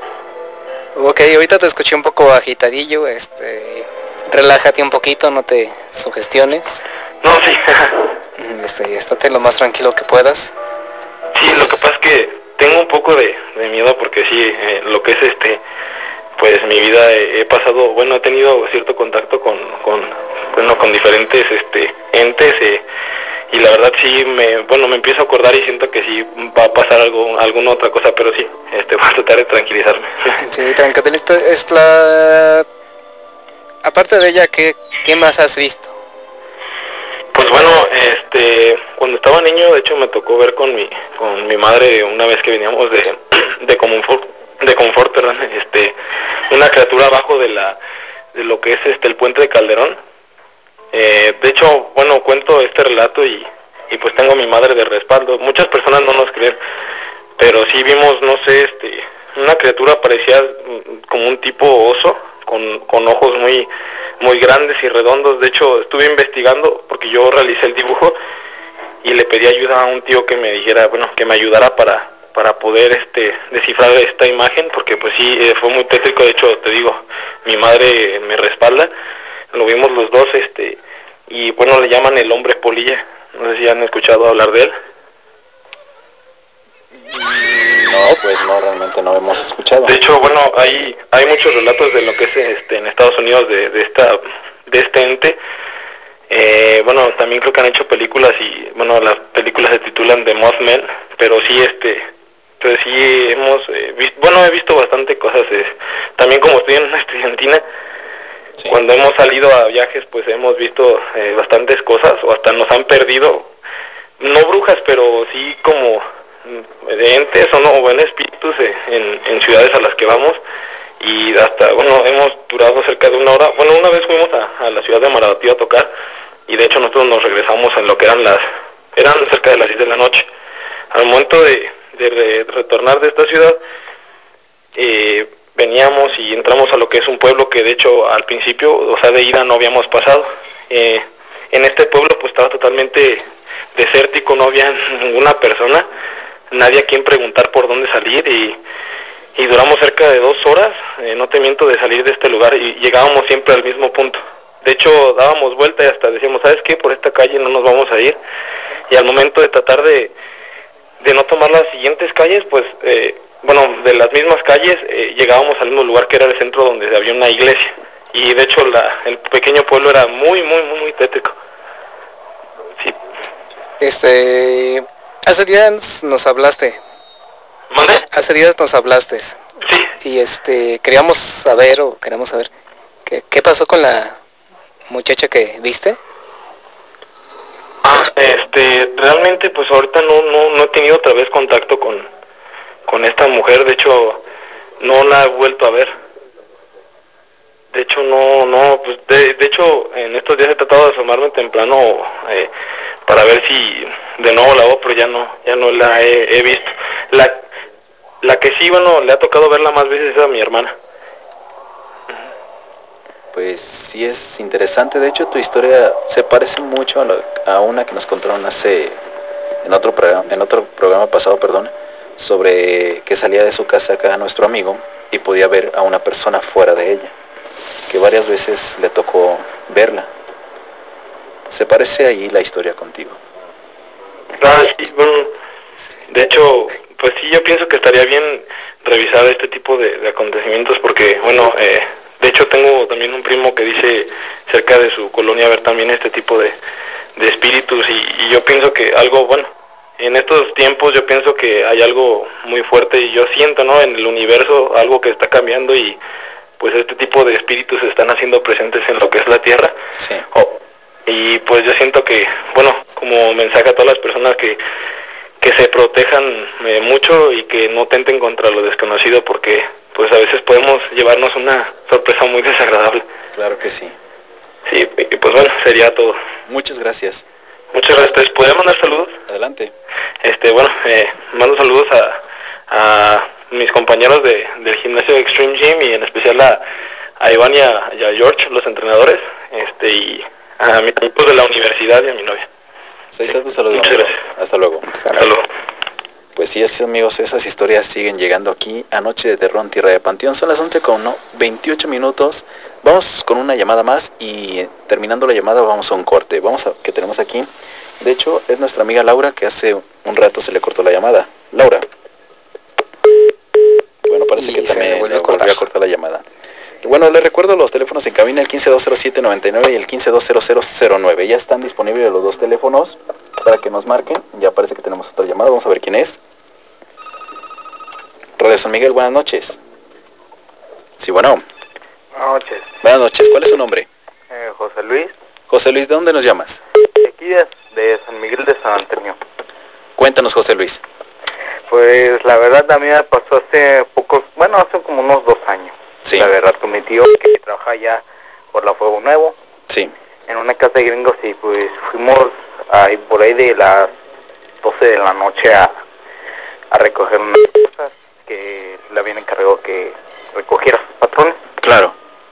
Ok, ahorita te escuché un poco agitadillo, este, relájate un poquito, no te sugestiones. No, sí. Este, estate lo más tranquilo que puedas. Sí, lo que pasa es que tengo un poco de, de miedo porque sí, eh, lo que es este, pues mi vida he, he pasado, bueno, he tenido cierto contacto con, con, bueno, con diferentes este, entes eh, y la verdad sí, me, bueno, me empiezo a acordar y siento que sí va a pasar algo, alguna otra cosa, pero sí, este, voy a tratar de tranquilizarme. Sí, tranquilista, es la... Aparte de ella, ¿qué, qué más has visto? Pues bueno, este, cuando estaba niño, de hecho me tocó ver con mi, con mi madre una vez que veníamos de, de confort, de confort, perdón, este, una criatura abajo de la, de lo que es este el puente de Calderón. Eh, de hecho, bueno, cuento este relato y, y pues tengo a mi madre de respaldo. Muchas personas no nos creen, pero sí vimos, no sé, este, una criatura parecía como un tipo oso, con, con ojos muy, muy grandes y redondos. De hecho, estuve investigando porque yo realicé el dibujo y le pedí ayuda a un tío que me dijera, bueno, que me ayudara para, para poder este, descifrar esta imagen, porque pues sí, eh, fue muy tétrico. De hecho, te digo, mi madre me respalda, lo vimos los dos, este, y bueno, le llaman el hombre polilla. No sé si han escuchado hablar de él. No, pues no, realmente no hemos escuchado. De hecho, bueno, hay hay muchos relatos de lo que es este en Estados Unidos de, de esta de este ente. Eh, bueno, también creo que han hecho películas y bueno, las películas se titulan The Mothman, pero sí este pues sí hemos eh, visto, bueno, he visto bastante cosas. Eh, también como estoy en una estudiantina, sí, cuando hemos salido a viajes, pues hemos visto eh, bastantes cosas o hasta nos han perdido, no brujas, pero sí como de entes o no, o en espíritus eh, en, en ciudades a las que vamos, y hasta, bueno, hemos durado cerca de una hora. Bueno, una vez fuimos a, a la ciudad de Marabatío a tocar, y de hecho nosotros nos regresamos en lo que eran las, eran cerca de las diez de la noche. Al momento de, de, de retornar de esta ciudad, eh, veníamos y entramos a lo que es un pueblo que de hecho al principio, o sea, de ida no habíamos pasado. Eh, en este pueblo pues estaba totalmente desértico, no había ninguna persona, nadie a quien preguntar por dónde salir, y, y duramos cerca de dos horas, eh, no te miento, de salir de este lugar, y llegábamos siempre al mismo punto. De hecho dábamos vuelta y hasta decíamos, ¿sabes qué? Por esta calle no nos vamos a ir. Y al momento de tratar de, de no tomar las siguientes calles, pues eh, bueno, de las mismas calles eh, llegábamos al mismo lugar que era el centro donde había una iglesia. Y de hecho la, el pequeño pueblo era muy, muy, muy, muy tétrico. Sí. Este, hace días nos hablaste. ¿Mande? Hace días nos hablaste. Sí. Y este, queríamos saber o queremos saber qué, qué pasó con la muchacha que viste. Ah, este, realmente pues ahorita no, no, no he tenido otra vez contacto con, con esta mujer. De hecho no la he vuelto a ver. De hecho no, no, pues de, de hecho en estos días he tratado de asomarme temprano eh, para ver si de nuevo la veo, pero ya no, ya no la he, he visto. La, la que sí, bueno, le ha tocado verla más veces es a mi hermana. Pues sí es interesante. De hecho tu historia se parece mucho a, lo, a una que nos contaron hace en otro programa, en otro programa pasado, perdón, sobre que salía de su casa acá nuestro amigo y podía ver a una persona fuera de ella, que varias veces le tocó verla. Se parece ahí la historia contigo. Ah, sí, bueno, de hecho, pues sí, yo pienso que estaría bien revisar este tipo de, de acontecimientos porque, bueno, eh, de hecho tengo también un primo que dice cerca de su colonia ver también este tipo de, de espíritus, y, y yo pienso que algo, bueno, en estos tiempos yo pienso que hay algo muy fuerte y yo siento, ¿no?, en el universo algo que está cambiando y pues este tipo de espíritus están haciendo presentes en lo que es la Tierra. Sí. Oh, y pues yo siento que, bueno, como mensaje a todas las personas que, que se protejan eh, mucho y que no tenten contra lo desconocido, porque pues a veces podemos llevarnos una sorpresa muy desagradable. Claro que sí. Sí, y pues bueno, sería todo. Muchas gracias. Muchas gracias. ¿Podría mandar saludos? Adelante. Este, bueno, eh, mando saludos a, a mis compañeros de, del gimnasio Extreme Gym y en especial a, a Iván y a, y a George, los entrenadores, este, y a mis amigos de la universidad y a mi novia. Ahí está tu saludo. Muchas gracias. Hasta luego. Hasta luego. Pues sí, así, amigos, esas historias siguen llegando aquí a Noche de Terror en Tierra de Panteón. Son las once con veintiocho minutos. Vamos con una llamada más y terminando la llamada vamos a un corte. Vamos a que tenemos aquí. De hecho, es nuestra amiga Laura, que hace un rato se le cortó la llamada. Laura. Bueno, parece y que también le volvió a, volvió a cortar la llamada. Y bueno, les recuerdo los teléfonos en cabina, el quince dos cero siete noventa y nueve y el quince dos cero cero cero nueve. Ya están disponibles los dos teléfonos para que nos marquen. Ya parece que tenemos otra llamada. Vamos a ver quién es. Radio San Miguel, buenas noches. Sí, bueno. Buenas noches. Buenas noches. ¿Cuál es su nombre? Eh, José Luis. José Luis, ¿de dónde nos llamas? De aquí de, de San Miguel de San Antonio. Cuéntanos, José Luis. Pues la verdad a mí me pasó hace pocos, bueno, hace como unos dos años. Sí. La verdad con mi tío que trabaja allá por la Fuego Nuevo. Sí. En una casa de gringos y pues fuimos ahí por ahí de las doce de la noche a, a recoger unas cosas que le habían encargado que recogiera sus patrones. Claro.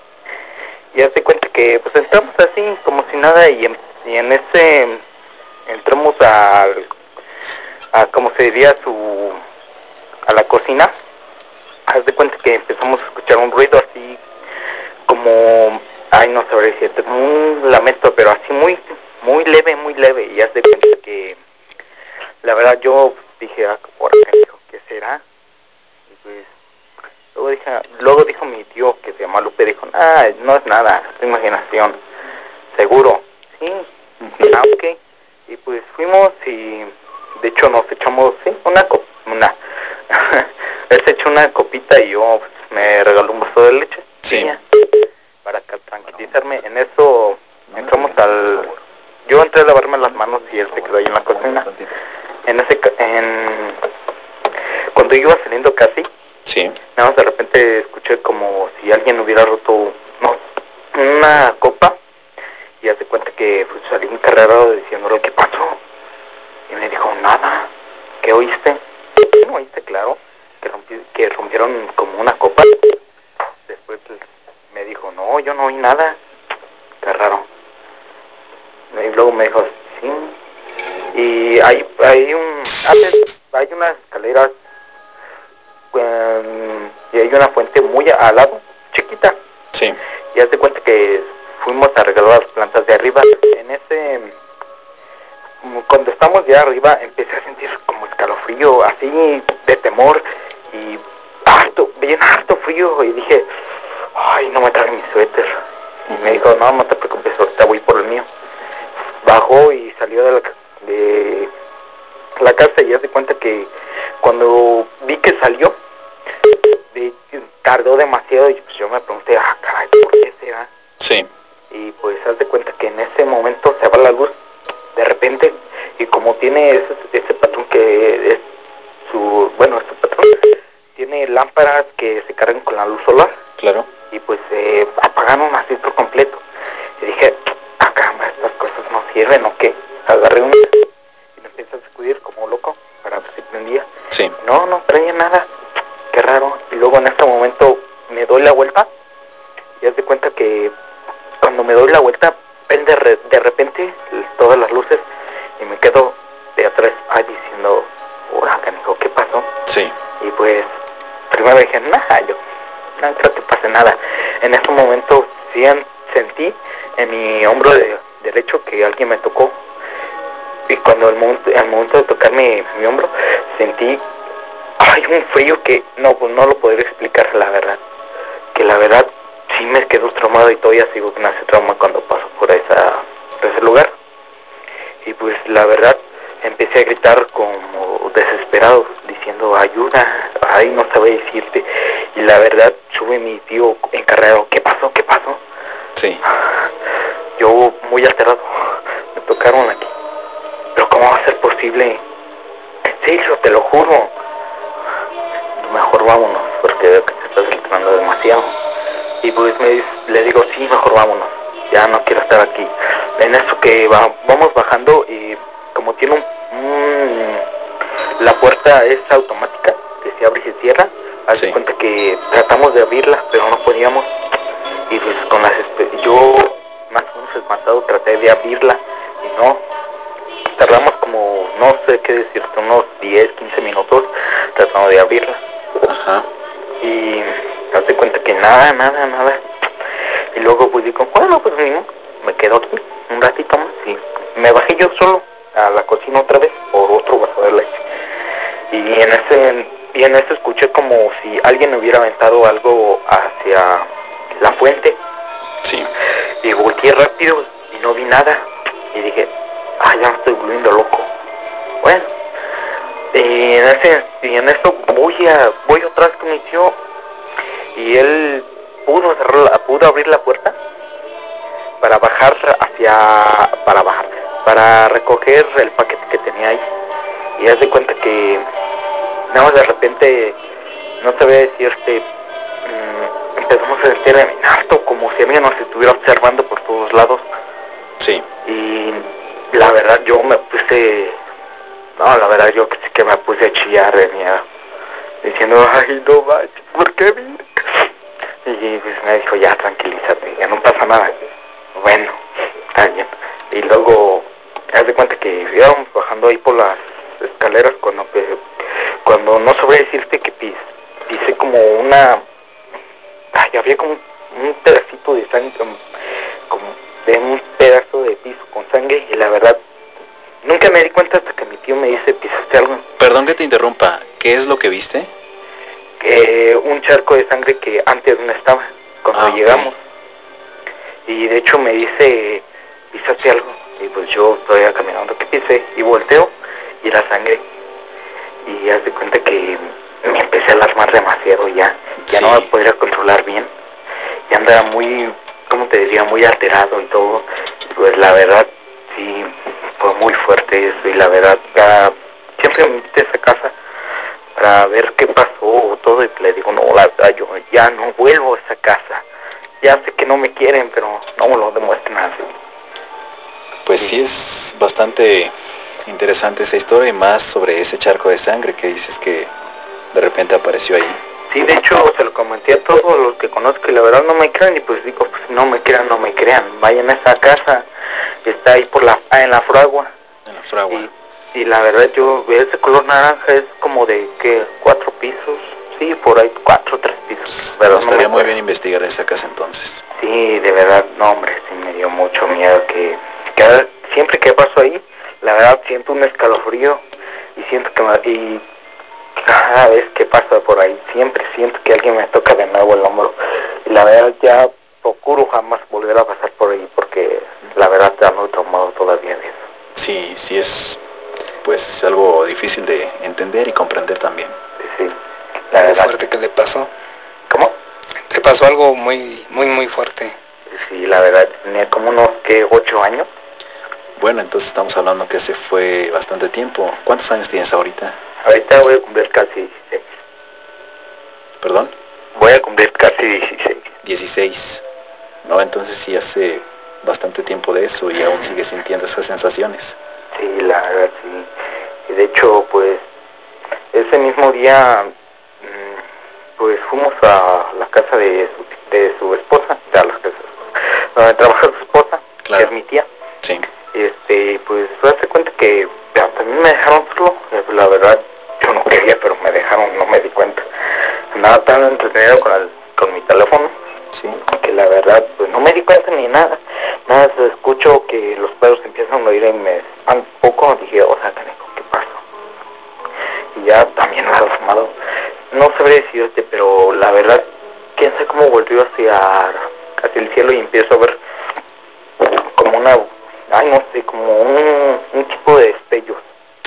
Y hazte cuenta que pues entramos así como si nada y en, y en ese entramos al a como se diría su a la cocina. Haz de cuenta que empezamos a escuchar un ruido así como, ay no sabré decirte, como un lamento, pero así muy muy leve, muy leve. Y haz de cuenta que la verdad yo dije, ah, por acá, ¿qué será? Y pues luego dije, luego dijo mi tío que se llama Lupe, dijo, ah, no es nada, es tu imaginación, seguro. Sí, ah, ok. Y pues fuimos y de hecho nos echamos, sí, una copa, una, él se echó una copita y yo pues, me regaló un vaso de leche. Sí. Ya, para tranquilizarme. En eso entramos al, yo entré a lavarme las manos y él se quedó ahí en la cocina. En ese, en, cuando iba saliendo casi, sí, nada más de repente escuché como si alguien hubiera roto, no, una copa. Y hace cuenta que pues, salí encarrerado diciéndole qué pasó. Y me dijo, nada. ¿Qué oíste? No oíste, claro, que, rompí, que rompieron como una copa. Después pues, me dijo, no, yo no oí nada. Qué raro. Y luego me dijo, sí. Y hay, hay un, hay unas escaleras um, y hay una fuente muy al lado, chiquita. Sí. Y haz de cuenta que fuimos a regalar las plantas de arriba. En ese, cuando estamos ya arriba, empecé a sentir como escalofrío, así de temor y harto, bien harto frío. Y dije, ay, no me traje mi suéter. Y me dijo, no, no te preocupes, ahorita voy por el mío. Bajó y salió de la, de la casa y haz de cuenta que cuando vi que salió, de, tardó demasiado y pues yo me pregunté, ah, caray, ¿por qué será? Sí. Y pues haz de cuenta que en ese momento se va la luz de repente y como tiene ese, ese patrón que es su, bueno, es su patrón, tiene lámparas que se cargan con la luz solar. Claro. Y pues se eh, apagaron así por completo. Y dije, ah, caramba, estas cosas no sirven o qué. Agarré una y me empecé a sacudir como loco para ver si prendía. Sí. No, no prendía nada. Qué raro. Y luego en este momento me doy la vuelta y haz de cuenta que cuando me doy la vuelta prende re, de repente todas las luces y me quedo de atrás ahí diciendo, ¡hora, canijo! ¿Qué pasó? Sí. Y pues primero dije, nada, yo no creo que pase nada. En ese momento sí sentí en mi hombro de, derecho que alguien me tocó. Y cuando al momento, al momento de tocar mi, mi hombro, sentí ay, un frío que no, pues no lo podría explicar, la verdad. Que la verdad sí me quedó traumado y todavía sigo con ese trauma cuando paso por, esa, por ese lugar. Y pues la verdad empecé a gritar como desesperado, diciendo ayuda, ay, no sabía decirte. Y la verdad, sube mi tío encargado, ¿qué pasó? ¿Qué pasó? Sí. Yo muy alterado, me tocaron aquí. Pero ¿cómo va a ser posible? En serio, te lo juro. Mejor vámonos, porque veo que te estás gritando demasiado. Y pues me, le digo, sí, mejor vámonos, ya no quiero estar aquí. En eso que va, vamos bajando y como tiene un, un... la puerta es automática, que se abre y se cierra. Haz de cuenta que tratamos de abrirla, pero no podíamos. Y pues con las... yo más o menos espantado traté de abrirla y no. Tardamos como, no sé qué decirte, unos diez, quince minutos tratando de abrirla. Ajá. Y haz de cuenta que nada, nada, nada. Y luego pues digo, bueno, pues mismo, me quedo aquí un ratito más. Y me bajé yo solo a la cocina otra vez por otro vaso de leche. Y en ese, y en ese escuché como si alguien hubiera aventado algo hacia la fuente. Sí. Y volteé rápido y no vi nada. Y dije, ah, ya me estoy volviendo loco. Bueno, y en ese, y en eso voy a, voy atrás con mi tío y él pudo cerrar, pudo abrir la puerta para bajar hacia, para bajar, para recoger el paquete que tenía ahí. Y haz de cuenta que nada más de repente, no sabía decirte, mmm, empezamos a sentir en harto como si alguien nos estuviera observando por todos lados. Sí. Y la verdad yo me puse, no, la verdad yo sí que me puse a chillar de miedo, diciendo, ay, no manches, ¿por qué vine? Y pues me dijo, ya, tranquilízate, ya no pasa nada. Bueno, está bien. Y luego, haz de cuenta que íbamos bajando ahí por las escaleras cuando, cuando no sabría decirte que pis, pisé como una, ay, había como un pedacito de sangre, como de un pedazo de piso con sangre, y la verdad nunca me di cuenta hasta que mi tío me dice, ¿pisaste algo? Perdón que te interrumpa, ¿qué es lo que viste? Que un charco de sangre que antes no estaba cuando ah, llegamos. Okay. Y de hecho me dice, ¿pisaste algo? Y pues yo todavía caminando, que pisé, y volteo y era sangre. Y haz de cuenta que me empecé a alarmar demasiado ya, ya sí. No me podría controlar bien. Y andaba muy, ¿cómo te diría? Muy alterado y todo. Pues la verdad, sí, fue muy fuerte eso. Y la verdad, ya, siempre me invité a esa casa para ver qué pasó o todo. Y le digo, no, la verdad, yo ya no vuelvo a esa casa. Ya sé que no me quieren, pero no me lo demuestren así. Pues sí, es bastante interesante esa historia, y más sobre ese charco de sangre que dices que de repente apareció ahí. Sí, de hecho se lo comenté a todos los que conozco y la verdad no me crean, y pues digo, pues no me crean, no me crean, vayan a esa casa, está ahí por la, ah, en la fragua. En la fragua. Y, y la verdad yo, ese color naranja es como de, ¿qué? ¿Cuatro pisos? Sí, por ahí, cuatro o tres pisos. Pues, estaría no muy bien investigar esa casa entonces. Sí, de verdad, no hombre, sí me dio mucho miedo que, cada, siempre que paso ahí, la verdad siento un escalofrío y siento que me, y cada vez que paso por ahí, siempre siento que alguien me toca de nuevo el hombro. Y la verdad ya procuro jamás volver a pasar por ahí porque la verdad ya no he tomado todavía de eso. Sí, sí es pues algo difícil de entender y comprender también. Sí, sí. La algo verdad. Fuerte que le pasó. ¿Cómo? Te pasó algo muy, muy, muy fuerte. Sí, la verdad, tenía como unos, ¿qué? ¿Ocho años? Bueno, entonces estamos hablando que ese fue bastante tiempo. ¿Cuántos años tienes ahorita? Ahorita voy a cumplir casi dieciséis. ¿Perdón? Voy a cumplir casi dieciséis. dieciséis. No, entonces sí hace bastante tiempo de eso y aún sigues sintiendo esas sensaciones. Sí, la verdad, sí. Y de hecho, pues, ese mismo día, pues fuimos a la casa de su, de su esposa, de la casa, donde trabaja su esposa, claro. Que es mi tía. Sí. Este, pues, se hace cuenta que ya, también me dejaron solo. La verdad, yo no quería, pero me dejaron, no me di cuenta. Andaba tan entretenido con, el, con mi teléfono, sí. Que la verdad, pues, no me di cuenta ni nada. Nada, escucho que los perros empiezan a oír y me espantan un poco. Dije, o sea, ¿qué pasó? Y ya también alarmado. No sabré decirte, pero la verdad, quién sabe cómo volvió hacia, hacia el cielo y empiezo a ver como una, ay no sé, como un, un tipo de destellos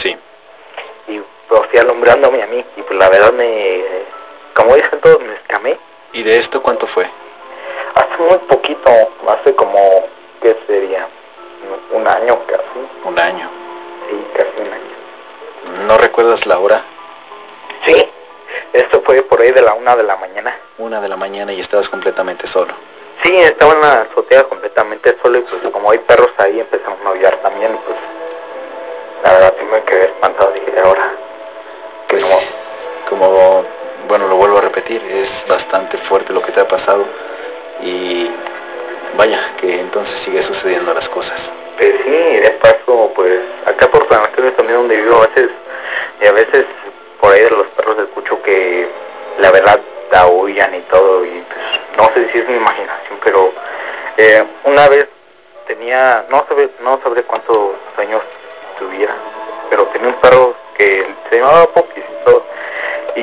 pues, o sea, alumbrándome a mí. Y pues la verdad me, como dicen todos, me escamé. ¿Y de esto cuánto fue? Hace muy poquito, hace como, ¿qué sería? Un año casi. Un año. Sí, casi un año. ¿No recuerdas la hora? Sí, esto fue por ahí de la una de la mañana. Una de la mañana y estabas completamente solo. Sí, estaba en la azotea completamente solo y pues como hay perros ahí empezamos a aullar también y pues la verdad sí me quedé espantado, dije, ahora. Pues como, bueno, lo vuelvo a repetir, es bastante fuerte lo que te ha pasado y vaya, que entonces sigue sucediendo las cosas. Pues sí, de paso, pues acá por San Antonio también donde vivo a veces, y a veces por ahí de los perros escucho que la verdad aullan y todo y pues no sé si es mi imaginación, pero eh, una vez tenía, no sabré, no sabré cuántos años tuviera, pero tenía un perro que se llamaba Popis y todo, y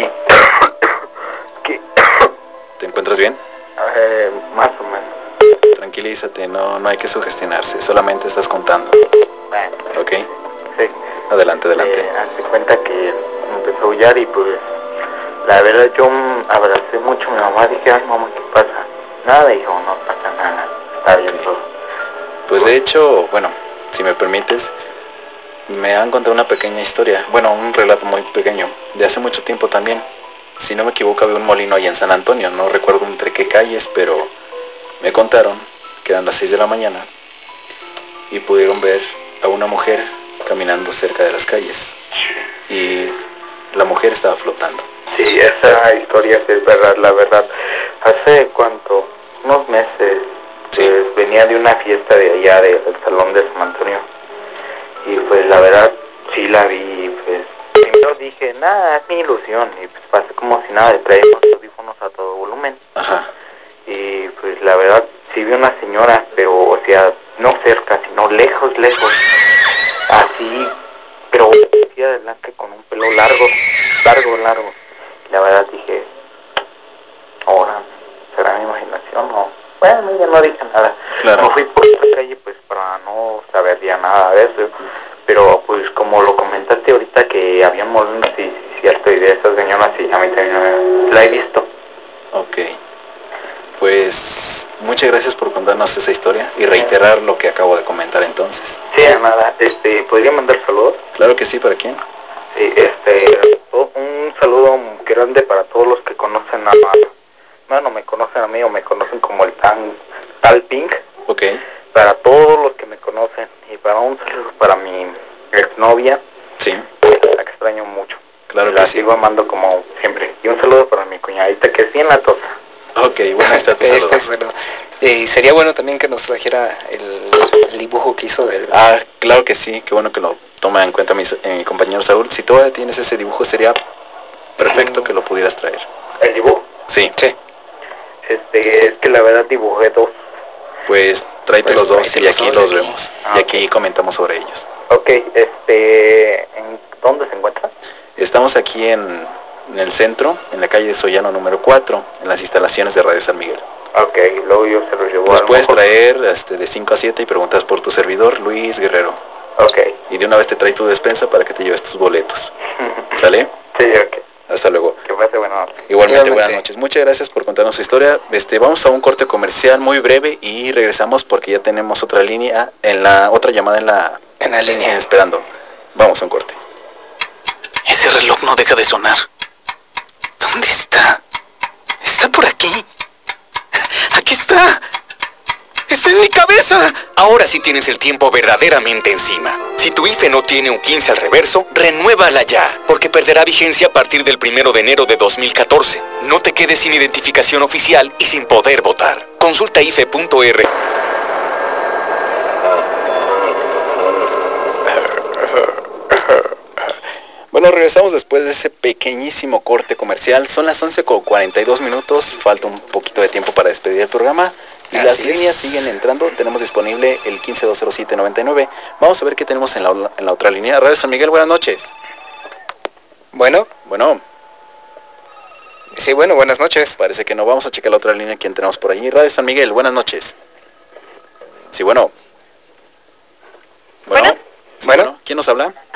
que... ¿Te encuentras bien? Eh, más o menos. Tranquilízate, no, no hay que sugestionarse, solamente estás contando. Bueno. ¿Ok? Sí. Adelante, adelante. Eh, hace cuenta que empezó a aullar y pues la verdad yo abracé mucho a mi mamá, dije, ay mamá, ¿qué pasa? Nada, dijo, no pasa nada, está bien todo. Pues de hecho, bueno, si me permites, me han contado una pequeña historia, bueno, un relato muy pequeño, de hace mucho tiempo también. Si no me equivoco, había un molino ahí en San Antonio, no recuerdo entre qué calles, pero me contaron que eran las seis de la mañana y pudieron ver a una mujer caminando cerca de las calles y la mujer estaba flotando. Sí, esa historia sí es verdad, la verdad. Hace cuánto, unos meses, sí. Pues venía de una fiesta de allá del Salón de San Antonio y pues la verdad sí la vi y pues primero dije, nada, es mi ilusión y pues pasé como si nada, de traer los audífonos a todo volumen. Ajá. Y pues la verdad sí vi una señora, pero o sea, no cerca, sino lejos, lejos, así, pero vestida de blanca con un pelo largo, largo, largo. La verdad dije, ahora, ¿será mi imaginación o...? Bueno, ya no dije nada. Claro. Me fui por la calle pues para no saber ya nada de eso, pero pues como lo comentaste ahorita que había molinos, sí, sí, cierto, y de esas señoras sí, a mí también la he visto. Ok. Pues muchas gracias por contarnos esa historia y reiterar lo que acabo de comentar entonces. Sí, nada, este, ¿podría mandar saludos? Claro que sí, ¿para quién? Sí, este, un saludo grande para todos los que conocen a... Bueno, me conocen a mí o me conocen como el tan, tal Pink. Ok. Para todos los que me conocen y para un saludo para mi exnovia. Sí. La extraño mucho. Claro la que sí. sigo amando como siempre. Y un saludo para mi cuñadita que es bien la tota. Ok, bueno, ahí está tu Ahí saludo. está tu saludo. Y sería bueno también que nos trajera el, el dibujo que hizo del... Ah, claro que sí, qué bueno que lo toma en cuenta mi, eh, mi compañero Saúl. Si todavía tienes ese dibujo, sería perfecto que lo pudieras traer. ¿El dibujo? Sí. Sí. Este, es que la verdad dibujé dos. Pues tráete Pues, los dos tráete y los aquí dos los y aquí. vemos. Ah, y aquí okay. Comentamos sobre ellos. Ok, este, ¿en dónde se encuentra? Estamos aquí en, en el centro, en la calle de Sollano número cuatro, en las instalaciones de Radio San Miguel. Ok, luego yo se los llevo. Nos a puedes mejor... traer este, de cinco a siete y preguntas por tu servidor, Luis Guerrero. Ok. Y de una vez te traes tu despensa para que te lleves tus boletos. ¿Sale? Sí, ok. Hasta luego. Que pase buena noche. Igualmente, Igualmente, buenas noches. Muchas gracias por contarnos su historia. Este, vamos a un corte comercial muy breve y regresamos porque ya tenemos otra línea, en la otra llamada en la, en la línea. Eh, esperando. Vamos a un corte. Ese reloj no deja de sonar. ¿Dónde está? Está por aquí. Aquí está. ¡Está en mi cabeza! Ahora sí tienes el tiempo verdaderamente encima. Si tu I F E no tiene un quince al reverso, renuévala ya, porque perderá vigencia a partir del primero de enero de dos mil catorce. No te quedes sin identificación oficial y sin poder votar. Consulta I F E punto R. Bueno, regresamos después de ese pequeñísimo corte comercial. Son las once con cuarenta y dos minutos. Falta un poquito de tiempo para despedir el programa. Y Así las es. líneas siguen entrando. Tenemos disponible el quince dos cero siete noventa y nueve. Vamos a ver qué tenemos en la, en la otra línea. Radio San Miguel, buenas noches. Bueno. Bueno. Sí, bueno, buenas noches. Parece que no. Vamos a checar la otra línea. ¿Quién tenemos por allí? Radio San Miguel, buenas noches. Sí, bueno. Bueno. ¿Bueno? Sí, bueno. ¿Quién nos habla? Ah,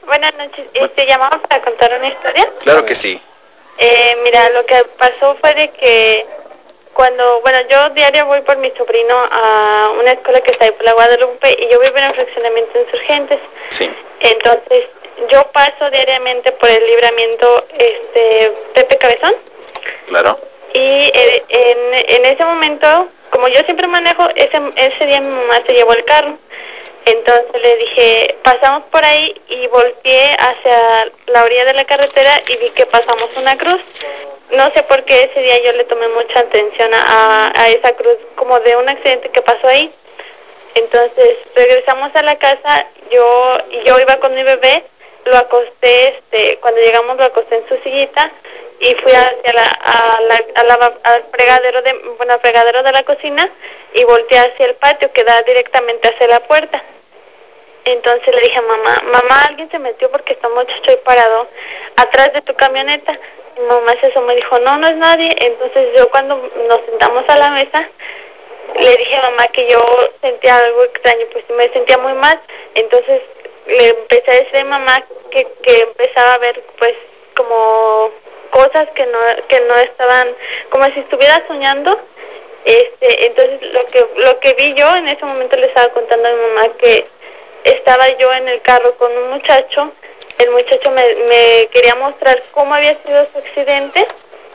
Buenas noches. Este, llamaba para contar una historia. Claro que sí. Eh, mira, lo que pasó fue de que cuando, bueno, yo diario voy por mi sobrino a una escuela que está ahí por la Guadalupe y yo vivo en el fraccionamiento Insurgentes. Sí. Entonces, yo paso diariamente por el libramiento este Pepe Cabezón. Claro. Y eh, en, en ese momento, como yo siempre manejo, ese, ese día mi mamá se llevó el carro. Entonces le dije, pasamos por ahí y volteé hacia la orilla de la carretera y vi que pasamos una cruz. No sé por qué ese día yo le tomé mucha atención a, a esa cruz, como de un accidente que pasó ahí. Entonces regresamos a la casa, yo y yo iba con mi bebé, lo acosté, este, cuando llegamos lo acosté en su sillita y fui hacia la, a la, a la, al fregadero de, bueno, al fregadero de la cocina y volteé hacia el patio que da directamente hacia la puerta. Entonces le dije a mamá, mamá, alguien se metió porque está un muchacho ahí parado atrás de tu camioneta. Mi mamá se asomó y dijo, no, no es nadie. Entonces yo cuando nos sentamos a la mesa, le dije a mamá que yo sentía algo extraño, pues me sentía muy mal. Entonces le empecé a decir a mi mamá que, que empezaba a ver pues como cosas que no, que no estaban, como si estuviera soñando. Este, entonces lo que, lo que vi yo en ese momento le estaba contando a mi mamá que estaba yo en el carro con un muchacho, el muchacho me, me quería mostrar cómo había sido su accidente,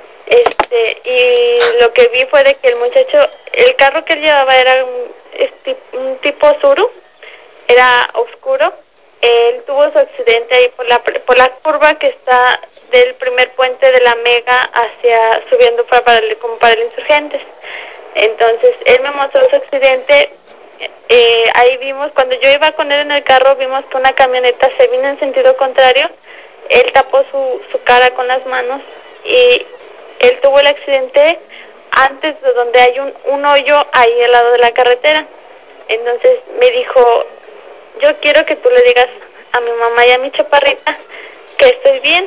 este, y lo que vi fue de que el muchacho, el carro que él llevaba era un, este, un tipo Suru, era oscuro, él tuvo su accidente ahí por la, por la curva que está del primer puente de la Mega hacia, subiendo para, para el, como para el Insurgentes. Entonces, él me mostró su accidente. Eh, ahí vimos, cuando yo iba con él en el carro, vimos que una camioneta se vino en sentido contrario. Él tapó su, su cara con las manos y él tuvo el accidente antes de donde hay un, un hoyo ahí al lado de la carretera. Entonces me dijo, yo quiero que tú le digas a mi mamá y a mi chaparrita que estoy bien.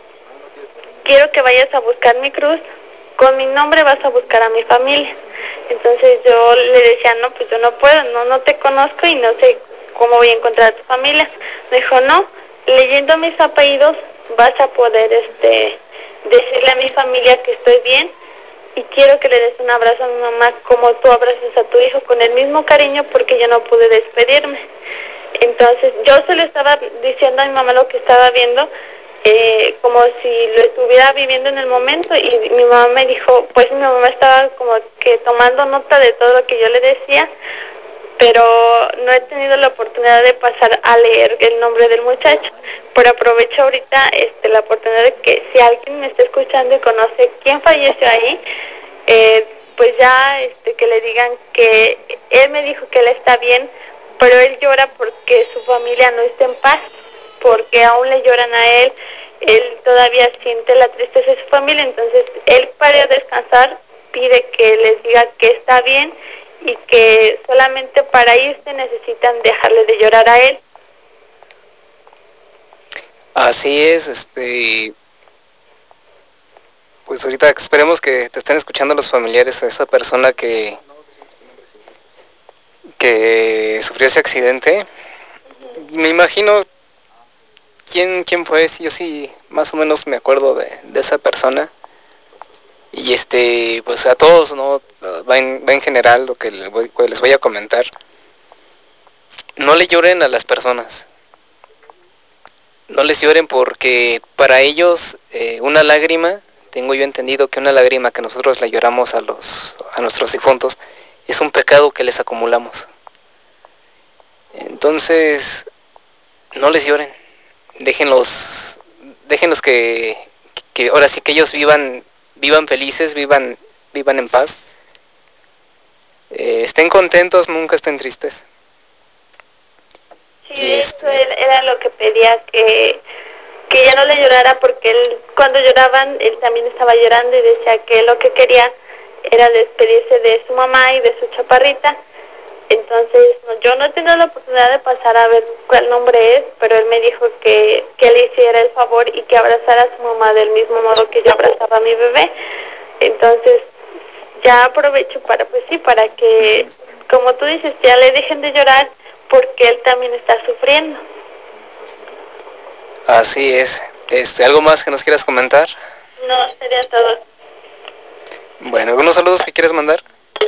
Quiero que vayas a buscar mi cruz. Con mi nombre vas a buscar a mi familia. Entonces yo le decía, no, pues yo no puedo, no, no te conozco y no sé cómo voy a encontrar a tu familia. Me dijo, no, leyendo mis apellidos vas a poder este decirle a mi familia que estoy bien y quiero que le des un abrazo a mi mamá como tú abrazas a tu hijo, con el mismo cariño, porque yo no pude despedirme. Entonces yo se lo estaba diciendo a mi mamá lo que estaba viendo, eh, como si lo estuviera viviendo en el momento, y mi mamá me dijo, pues mi mamá estaba como que tomando nota de todo lo que yo le decía, pero no he tenido la oportunidad de pasar a leer el nombre del muchacho. Pero aprovecho ahorita este, la oportunidad de que si alguien me está escuchando y conoce quién falleció ahí, eh, pues ya este, que le digan que él me dijo que él está bien, pero él llora porque su familia no está en paz, porque aún le lloran a él, él todavía siente la tristeza de su familia. Entonces él, para descansar, pide que les diga que está bien y que solamente para irse necesitan dejarle de llorar a él. Así es, este, pues ahorita esperemos que te estén escuchando los familiares de esa persona que, que sufrió ese accidente. Me imagino quién, quién fue, yo sí más o menos me acuerdo de, de esa persona. Y este, pues a todos, ¿no? Va en, va en general lo que les voy, les voy a comentar. No le lloren a las personas. No les lloren porque para ellos eh, una lágrima, tengo yo entendido que una lágrima que nosotros le lloramos a los a nuestros difuntos es un pecado que les acumulamos. Entonces, no les lloren. Déjenlos, déjenlos que, que ahora sí que ellos vivan, vivan felices, vivan, vivan en paz. Eh, estén contentos, nunca estén tristes. Sí, de eso él era lo que pedía, que, que ya no le llorara, porque él, cuando lloraban, él también estaba llorando y decía que lo que quería era despedirse de su mamá y de su chaparrita. Entonces, no, yo no he tenido la oportunidad de pasar a ver cuál nombre es, pero él me dijo que, que le hiciera el favor y que abrazara a su mamá del mismo modo que yo abrazaba a mi bebé. Entonces, ya aprovecho para, pues sí, para que, como tú dices, ya le dejen de llorar, porque él también está sufriendo. Así es. Este, ¿algo más que nos quieras comentar? No, sería todo. Bueno, ¿algunos saludos que quieres mandar?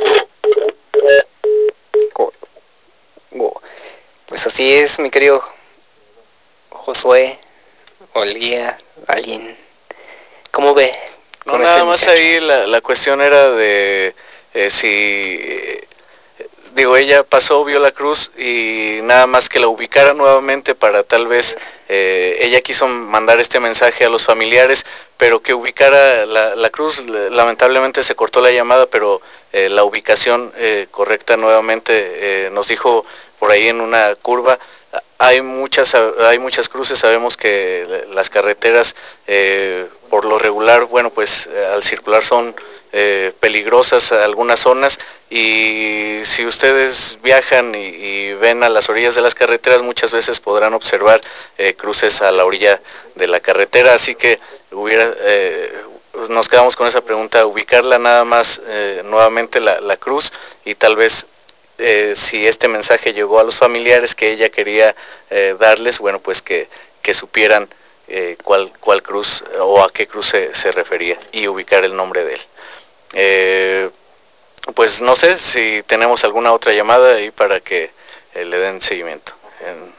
Go- go. Pues así es, mi querido Josué, Olía, alguien. ¿Cómo ve? No, con nada este más muchacho? ahí la, la cuestión era de eh, si, eh, digo, ella pasó, vio la cruz y nada más que la ubicara nuevamente para tal vez, eh, ella quiso mandar este mensaje a los familiares, pero que ubicara la, la cruz. Lamentablemente se cortó la llamada, pero eh, la ubicación eh, correcta nuevamente, eh, nos dijo por ahí en una curva. Hay muchas, hay muchas cruces, sabemos que las carreteras eh, por lo regular, bueno, pues eh, al circular son eh, peligrosas algunas zonas, y si ustedes viajan y, y ven a las orillas de las carreteras, muchas veces podrán observar eh, cruces a la orilla de la carretera, así que hubiera, eh, nos quedamos con esa pregunta, ubicarla nada más eh, nuevamente la, la cruz, y tal vez Eh, si este mensaje llegó a los familiares que ella quería eh, darles, bueno, pues que, que supieran eh, cuál, cuál cruz o a qué cruz se, se refería y ubicar el nombre de él. Eh, pues no sé si tenemos alguna otra llamada ahí para que eh, le den seguimiento. En...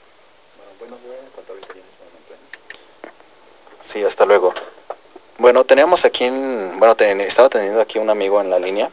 Sí, hasta luego. Bueno, teníamos aquí, en, bueno, ten, estaba teniendo aquí un amigo en la línea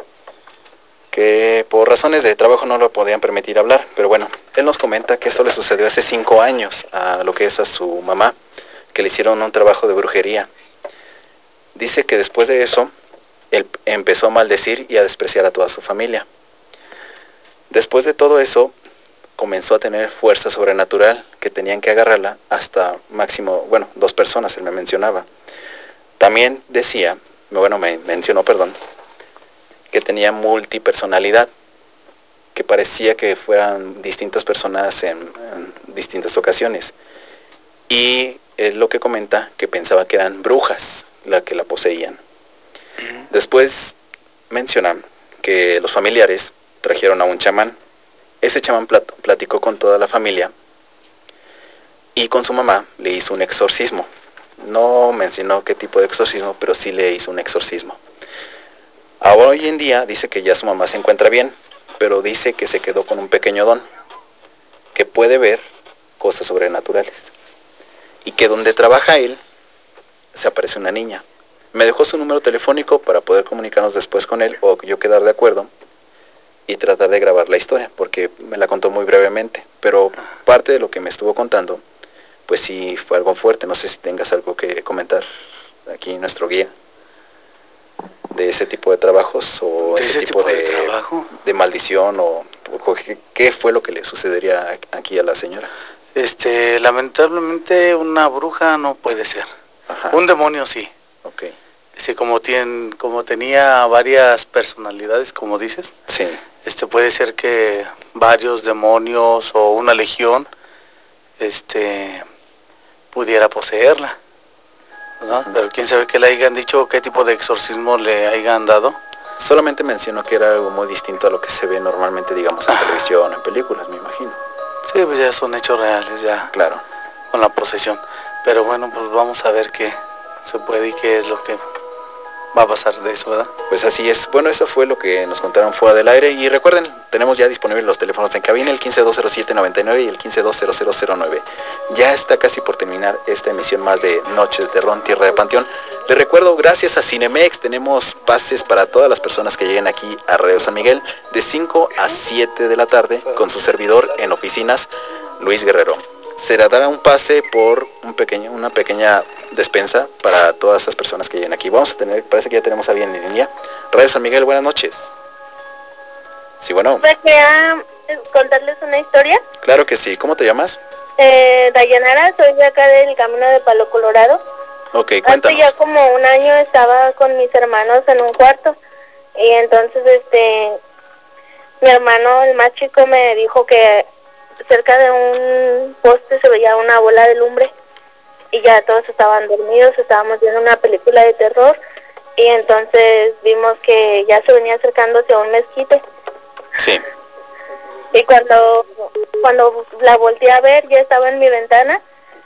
que por razones de trabajo no lo podían permitir hablar, pero bueno, él nos comenta que esto le sucedió hace cinco años a lo que es a su mamá, que le hicieron un trabajo de brujería. Dice que después de eso, él empezó a maldecir y a despreciar a toda su familia. Después de todo eso, comenzó a tener fuerza sobrenatural, que tenían que agarrarla hasta máximo, bueno, dos personas, él me mencionaba. También decía, bueno, me mencionó, perdón, que tenía multipersonalidad, que parecía que fueran distintas personas en, en distintas ocasiones. Y él lo que comenta, que pensaba que eran brujas las que la poseían. Después menciona que los familiares trajeron a un chamán. Ese chamán plat- platicó con toda la familia y con su mamá le hizo un exorcismo. No mencionó qué tipo de exorcismo, pero sí le hizo un exorcismo. Ahora hoy en día dice que ya su mamá se encuentra bien, pero dice que se quedó con un pequeño don, que puede ver cosas sobrenaturales. Y que donde trabaja él, se aparece una niña. Me dejó su número telefónico para poder comunicarnos después con él o yo quedar de acuerdo y tratar de grabar la historia, porque me la contó muy brevemente, pero parte de lo que me estuvo contando, pues sí fue algo fuerte. No sé si tengas algo que comentar aquí nuestro guía de ese tipo de trabajos o ¿De ese, ese tipo, tipo de de, trabajo? de maldición o, o qué, qué fue lo que le sucedería aquí a la señora. Este, lamentablemente una bruja no puede ser. Ajá. Un demonio sí. Okay. Sí, como, tiene, como tenía varias personalidades, como dices, sí. este, puede ser que varios demonios o una legión este, pudiera poseerla, ¿no? Uh-huh. Pero quién sabe qué le hayan dicho, qué tipo de exorcismo le hayan dado. Solamente mencionó que era algo muy distinto a lo que se ve normalmente, digamos, en ah. televisión, en películas, me imagino. Sí, pues ya son hechos reales, ya. Claro. Con la posesión. Pero bueno, pues vamos a ver qué se puede y qué es lo que va a pasar de eso, ¿verdad? Pues así es. Bueno, eso fue lo que nos contaron fuera del aire. Y recuerden, tenemos ya disponibles los teléfonos en cabina, el quince dos cero siete noventa y nueve y el quince dos cero cero cero nueve. Ya está casi por terminar esta emisión más de Noches de Terror, Tierra de Panteón. Les recuerdo, gracias a Cinemex, tenemos pases para todas las personas que lleguen aquí a Radio San Miguel de cinco a siete de la tarde con su servidor en oficinas, Luis Guerrero. Se le dará un pase por un pequeño, una pequeña despensa para todas esas personas que lleguen aquí. Vamos a tener, parece que ya tenemos a alguien en línea. Radio San Miguel, buenas noches. Sí, bueno. ¿Desea contarles una historia? Claro que sí. ¿Cómo te llamas? Eh, Dayanara, soy de acá del Camino de Palo Colorado. Ok, cuéntanos. Hace ya como un año estaba con mis hermanos en un cuarto y entonces este mi hermano, el más chico, me dijo que cerca de un poste se veía una bola de lumbre y ya todos estaban dormidos, estábamos viendo una película de terror y entonces vimos que ya se venía acercando hacia un mezquite. Sí. Y cuando cuando la volteé a ver, ya estaba en mi ventana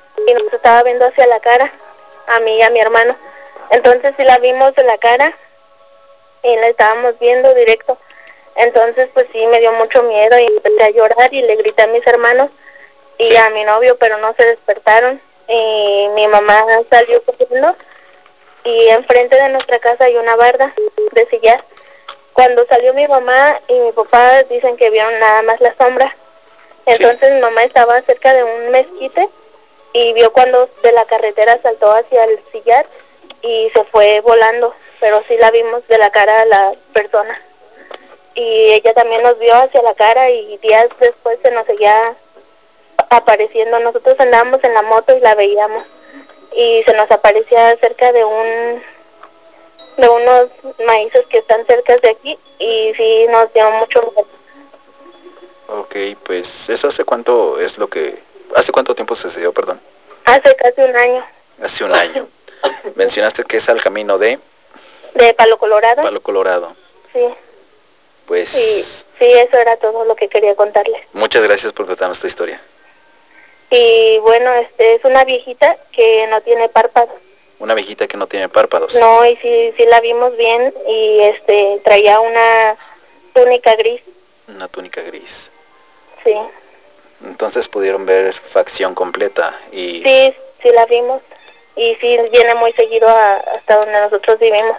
y nos estaba viendo hacia la cara, a mí y a mi hermano. Entonces sí la vimos de la cara y la estábamos viendo directo. Entonces pues sí me dio mucho miedo y empecé a llorar y le grité a mis hermanos y sí. a mi novio, pero no se despertaron. Y mi mamá salió corriendo y enfrente de nuestra casa hay una barda de sillar. Cuando salió mi mamá y mi papá dicen que vieron nada más la sombra. Entonces sí. mi mamá estaba cerca de un mezquite y vio cuando de la carretera saltó hacia el sillar y se fue volando, pero sí la vimos de la cara a la persona. Y ella también nos vio hacia la cara y días después se nos seguía apareciendo. Nosotros andábamos en la moto y la veíamos y se nos aparecía cerca de un de unos maíces que están cerca de aquí y sí nos dio mucho miedo. Ok, pues ¿eso hace cuánto es lo que... ¿Hace cuánto tiempo sucedió, perdón? Hace casi un año. Hace un año. Mencionaste que es al camino de... De Palo Colorado. Palo Colorado. Sí. Pues... Y, sí, eso era todo lo que quería contarles. Muchas gracias por contarnos tu historia. Y bueno, este es una viejita que no tiene párpados. Una viejita que no tiene párpados. No, y sí, sí la vimos bien y este traía una túnica gris. Una túnica gris. Sí. Entonces pudieron ver facción completa y... Sí, sí la vimos. Y sí viene muy seguido a, hasta donde nosotros vivimos.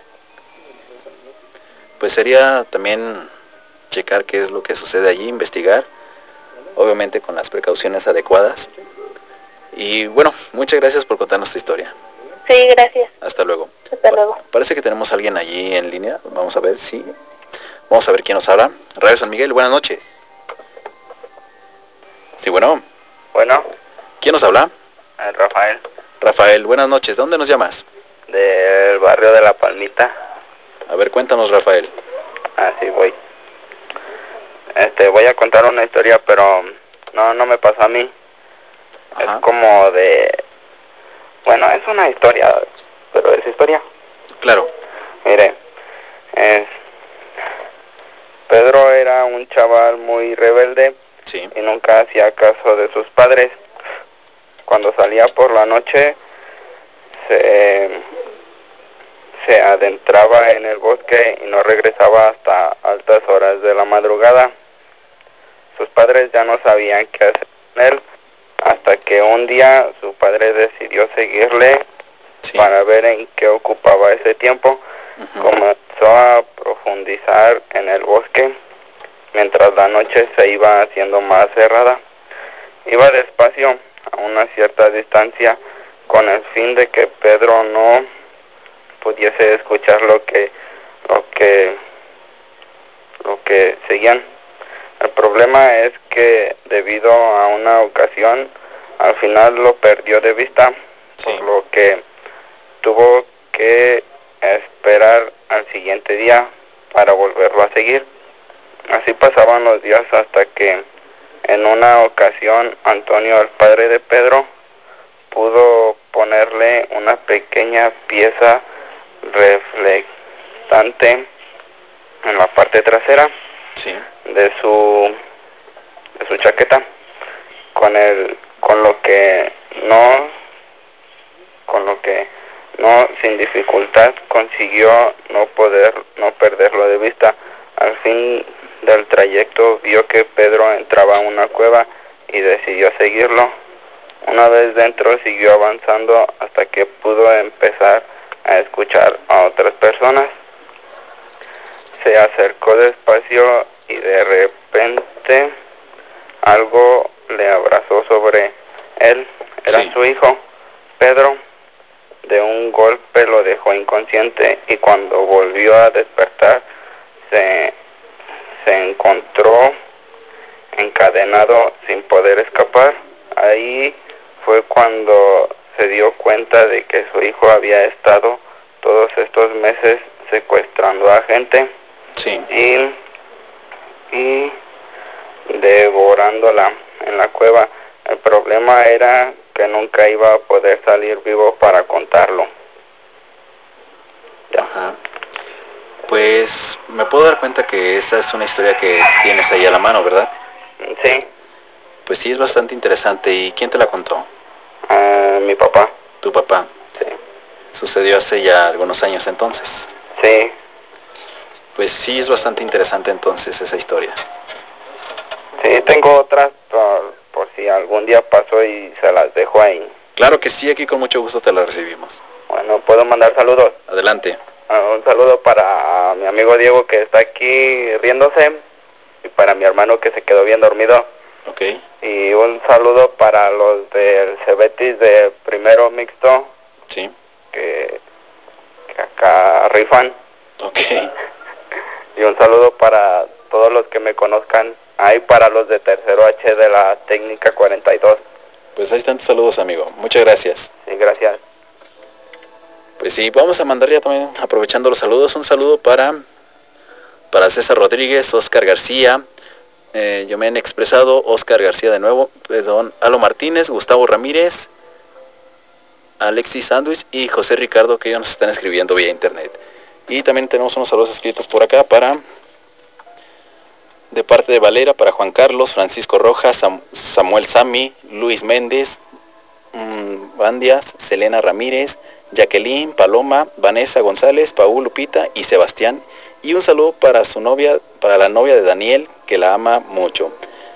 Pues sería también checar qué es lo que sucede allí, investigar, obviamente con las precauciones adecuadas. Y bueno, muchas gracias por contarnos tu historia. Sí, gracias. Hasta luego. Hasta luego. Parece que tenemos a alguien allí en línea. Vamos a ver si... Vamos a ver quién nos habla. Radio San Miguel, buenas noches. Sí, bueno. Bueno. ¿Quién nos habla? Eh, Rafael. Rafael, buenas noches. ¿De dónde nos llamas? Del barrio de La Palmita. A ver, cuéntanos, Rafael. Ah, sí, voy. Este, voy a contar una historia, pero no, no me pasó a mí. Ajá. Es como de... Bueno, es una historia, pero es historia. Claro. Mire, es... Pedro era un chaval muy rebelde. Sí. Y nunca hacía caso de sus padres. Cuando salía por la noche, se, se adentraba en el bosque y no regresaba hasta altas horas de la madrugada. Sus padres ya no sabían qué hacer con él, hasta que un día su padre decidió seguirle sí. para ver en qué ocupaba ese tiempo. Uh-huh. Comenzó a profundizar en el bosque, mientras la noche se iba haciendo más cerrada. Iba despacio a una cierta distancia con el fin de que Pedro no pudiese escuchar lo que lo que lo que seguían. El problema es que debido a una ocasión al final lo perdió de vista, sí. por lo que tuvo que esperar al siguiente día para volverlo a seguir. Así pasaban los días hasta que en una ocasión Antonio, el padre de Pedro, pudo ponerle una pequeña pieza reflectante en la parte trasera sí. de su de su chaqueta, con el con lo que no con lo que no sin dificultad consiguió no poder no perderlo de vista. Al fin del trayecto vio que Pedro entraba a una cueva y decidió seguirlo. Una vez dentro siguió avanzando hasta que pudo empezar a escuchar a otras personas. Se acercó despacio y de repente algo le abrazó sobre él. Era sí. su hijo, Pedro. De un golpe lo dejó inconsciente y cuando volvió a despertar se, se encontró encadenado sin poder escapar. Ahí fue cuando se dio cuenta de que su hijo había estado todos estos meses secuestrando a gente sí. y, y devorándola en la cueva. El problema era que nunca iba a poder salir vivo para contarlo. Ajá. Pues me puedo dar cuenta que esa es una historia que tienes ahí a la mano, ¿verdad? Sí. Pues sí, es bastante interesante. ¿Y quién te la contó? Uh, mi papá. ¿Tu papá? Sí. Sucedió hace ya algunos años entonces. Sí. Pues sí, es bastante interesante entonces esa historia. Sí, tengo otras por, por si algún día pasó y se las dejo ahí. Claro que sí, aquí con mucho gusto te la recibimos. Bueno, ¿puedo mandar saludos? Adelante. Uh, un saludo para mi amigo Diego que está aquí riéndose y para mi hermano que se quedó bien dormido. Ok. Y un saludo para los del Cebetis de primero mixto. Sí. Que, que acá rifan. Ok. Y un saludo para todos los que me conozcan. Ahí para los de tercero H de la técnica cuarenta y dos. Pues ahí están tus saludos, amigo. Muchas gracias. Sí, gracias. Pues sí, vamos a mandar ya también, aprovechando los saludos, un saludo para, para César Rodríguez, Oscar García, eh, yo me han expresado, Oscar García de nuevo, perdón, Alo Martínez, Gustavo Ramírez, Alexis Sándwich y José Ricardo, que ellos nos están escribiendo vía internet. Y también tenemos unos saludos escritos por acá para, de parte de Valera, para Juan Carlos, Francisco Rojas, Sam, Samuel Sami, Luis Méndez, mmm, Bandias, Selena Ramírez, Jacqueline, Paloma, Vanessa González, Paul, Lupita y Sebastián. Y un saludo para su novia, para la novia de Daniel, que la ama mucho.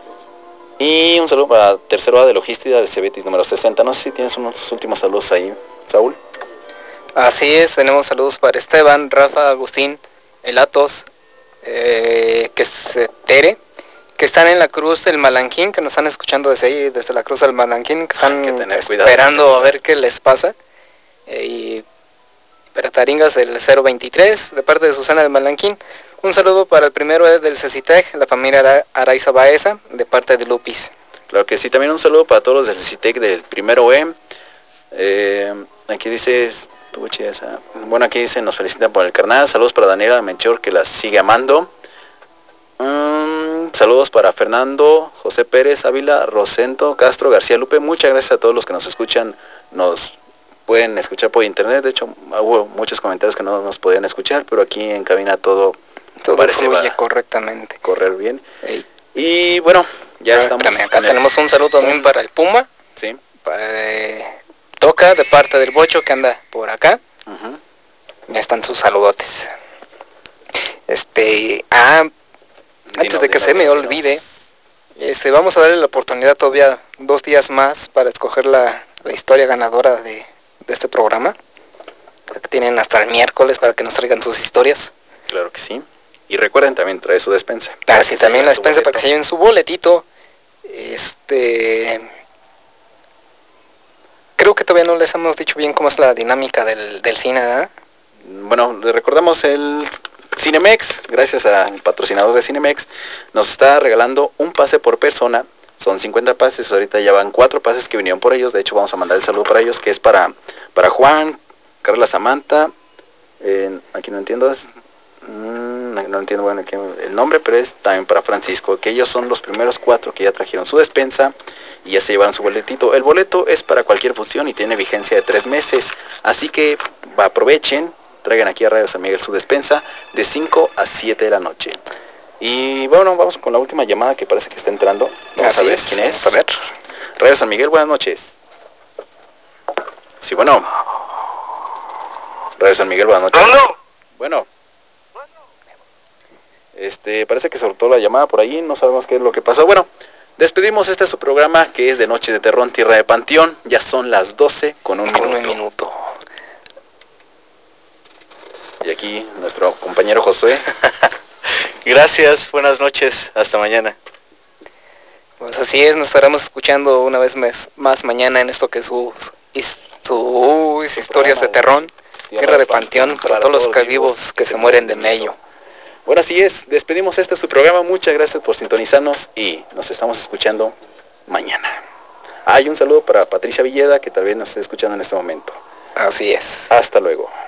Y un saludo para tercero A de logística del Cebetis número sesenta. No sé si tienes unos últimos saludos ahí, Saúl. Así es, tenemos saludos para Esteban, Rafa, Agustín, Elatos, eh, que es eh, Tere, que están en la Cruz del Malanquín, que nos están escuchando desde ahí, desde la Cruz del Malanquín, que están que esperando a ver qué les pasa. Eh, y para Taringas del cero veintitrés, de parte de Susana del Malanquín. Un saludo para el primero E del Cecitec, la familia Ara Araiza Baeza, de parte de Lupis. Claro que sí, también un saludo para todos los del Cecitec del primero E. Eh, aquí dice, bueno, aquí dicen, nos felicitan por el carnal. Saludos para Daniela Menchor, que las sigue amando. Um, saludos para Fernando, José Pérez, Ávila, Rosento, Castro, García Lupe. Muchas gracias a todos los que nos escuchan, nos pueden escuchar por internet. De hecho, hubo muchos comentarios que no nos podían escuchar, pero aquí en cabina todo, todo parece fluye correctamente. Correr bien. Ey. Y bueno, ya ah, estamos. Espérame, acá tenemos un saludo también para el Puma. Sí. Para eh, Toca, de parte del Bocho, que anda por acá. Uh-huh. Ya están sus saludotes. Este, ah, Dino, antes de que dino, se me dino, olvide, este, vamos a darle la oportunidad todavía dos días más para escoger la, la historia ganadora de, de este programa. O sea, que tienen hasta el miércoles para que nos traigan sus historias. Claro que sí. Y recuerden también traer su despensa. Ah, sí, también la despensa para que se lleven su boletito. Este, creo que todavía no les hemos dicho bien cómo es la dinámica del, del cine, ¿eh? Bueno, le recordamos el Cinemex, gracias al patrocinador de Cinemex, nos está regalando un pase por persona. Son cincuenta pases, ahorita ya van cuatro pases que vinieron por ellos. De hecho, vamos a mandar el saludo para ellos, que es para, para Juan, Carla Samantha, eh, aquí no entiendo, es, mmm, no entiendo bueno aquí el nombre, pero es también para Francisco, que ellos son los primeros cuatro que ya trajeron su despensa y ya se llevaron su boletito. El boleto es para cualquier función y tiene vigencia de tres meses, así que aprovechen, traigan aquí a Radio San Miguel su despensa de cinco a siete de la noche. Y bueno, vamos con la última llamada que parece que está entrando. Vamos Así a ver es, quién es. A ver. Radio San Miguel, buenas noches. Sí, bueno. Radio San Miguel, buenas noches. ¿Bueno? Bueno. Este, parece que se cortó la llamada por ahí, no sabemos qué es lo que pasó. Bueno, despedimos este su programa que es de Noche de Terror, Tierra de Panteón. Ya son las doce con un con minuto. un minuto. Y aquí nuestro compañero Josué. Gracias, buenas noches, hasta mañana. Pues así es, nos estaremos escuchando una vez más, más mañana en esto que es sus, sus su historias de terror, Tierra de Panteón, para, para todos los que vivos que se mueren de mello. Bueno, así es, despedimos este su programa, muchas gracias por sintonizarnos y nos estamos escuchando mañana. Hay ah, un saludo para Patricia Villeda, que también nos está escuchando en este momento. Así es. Hasta luego.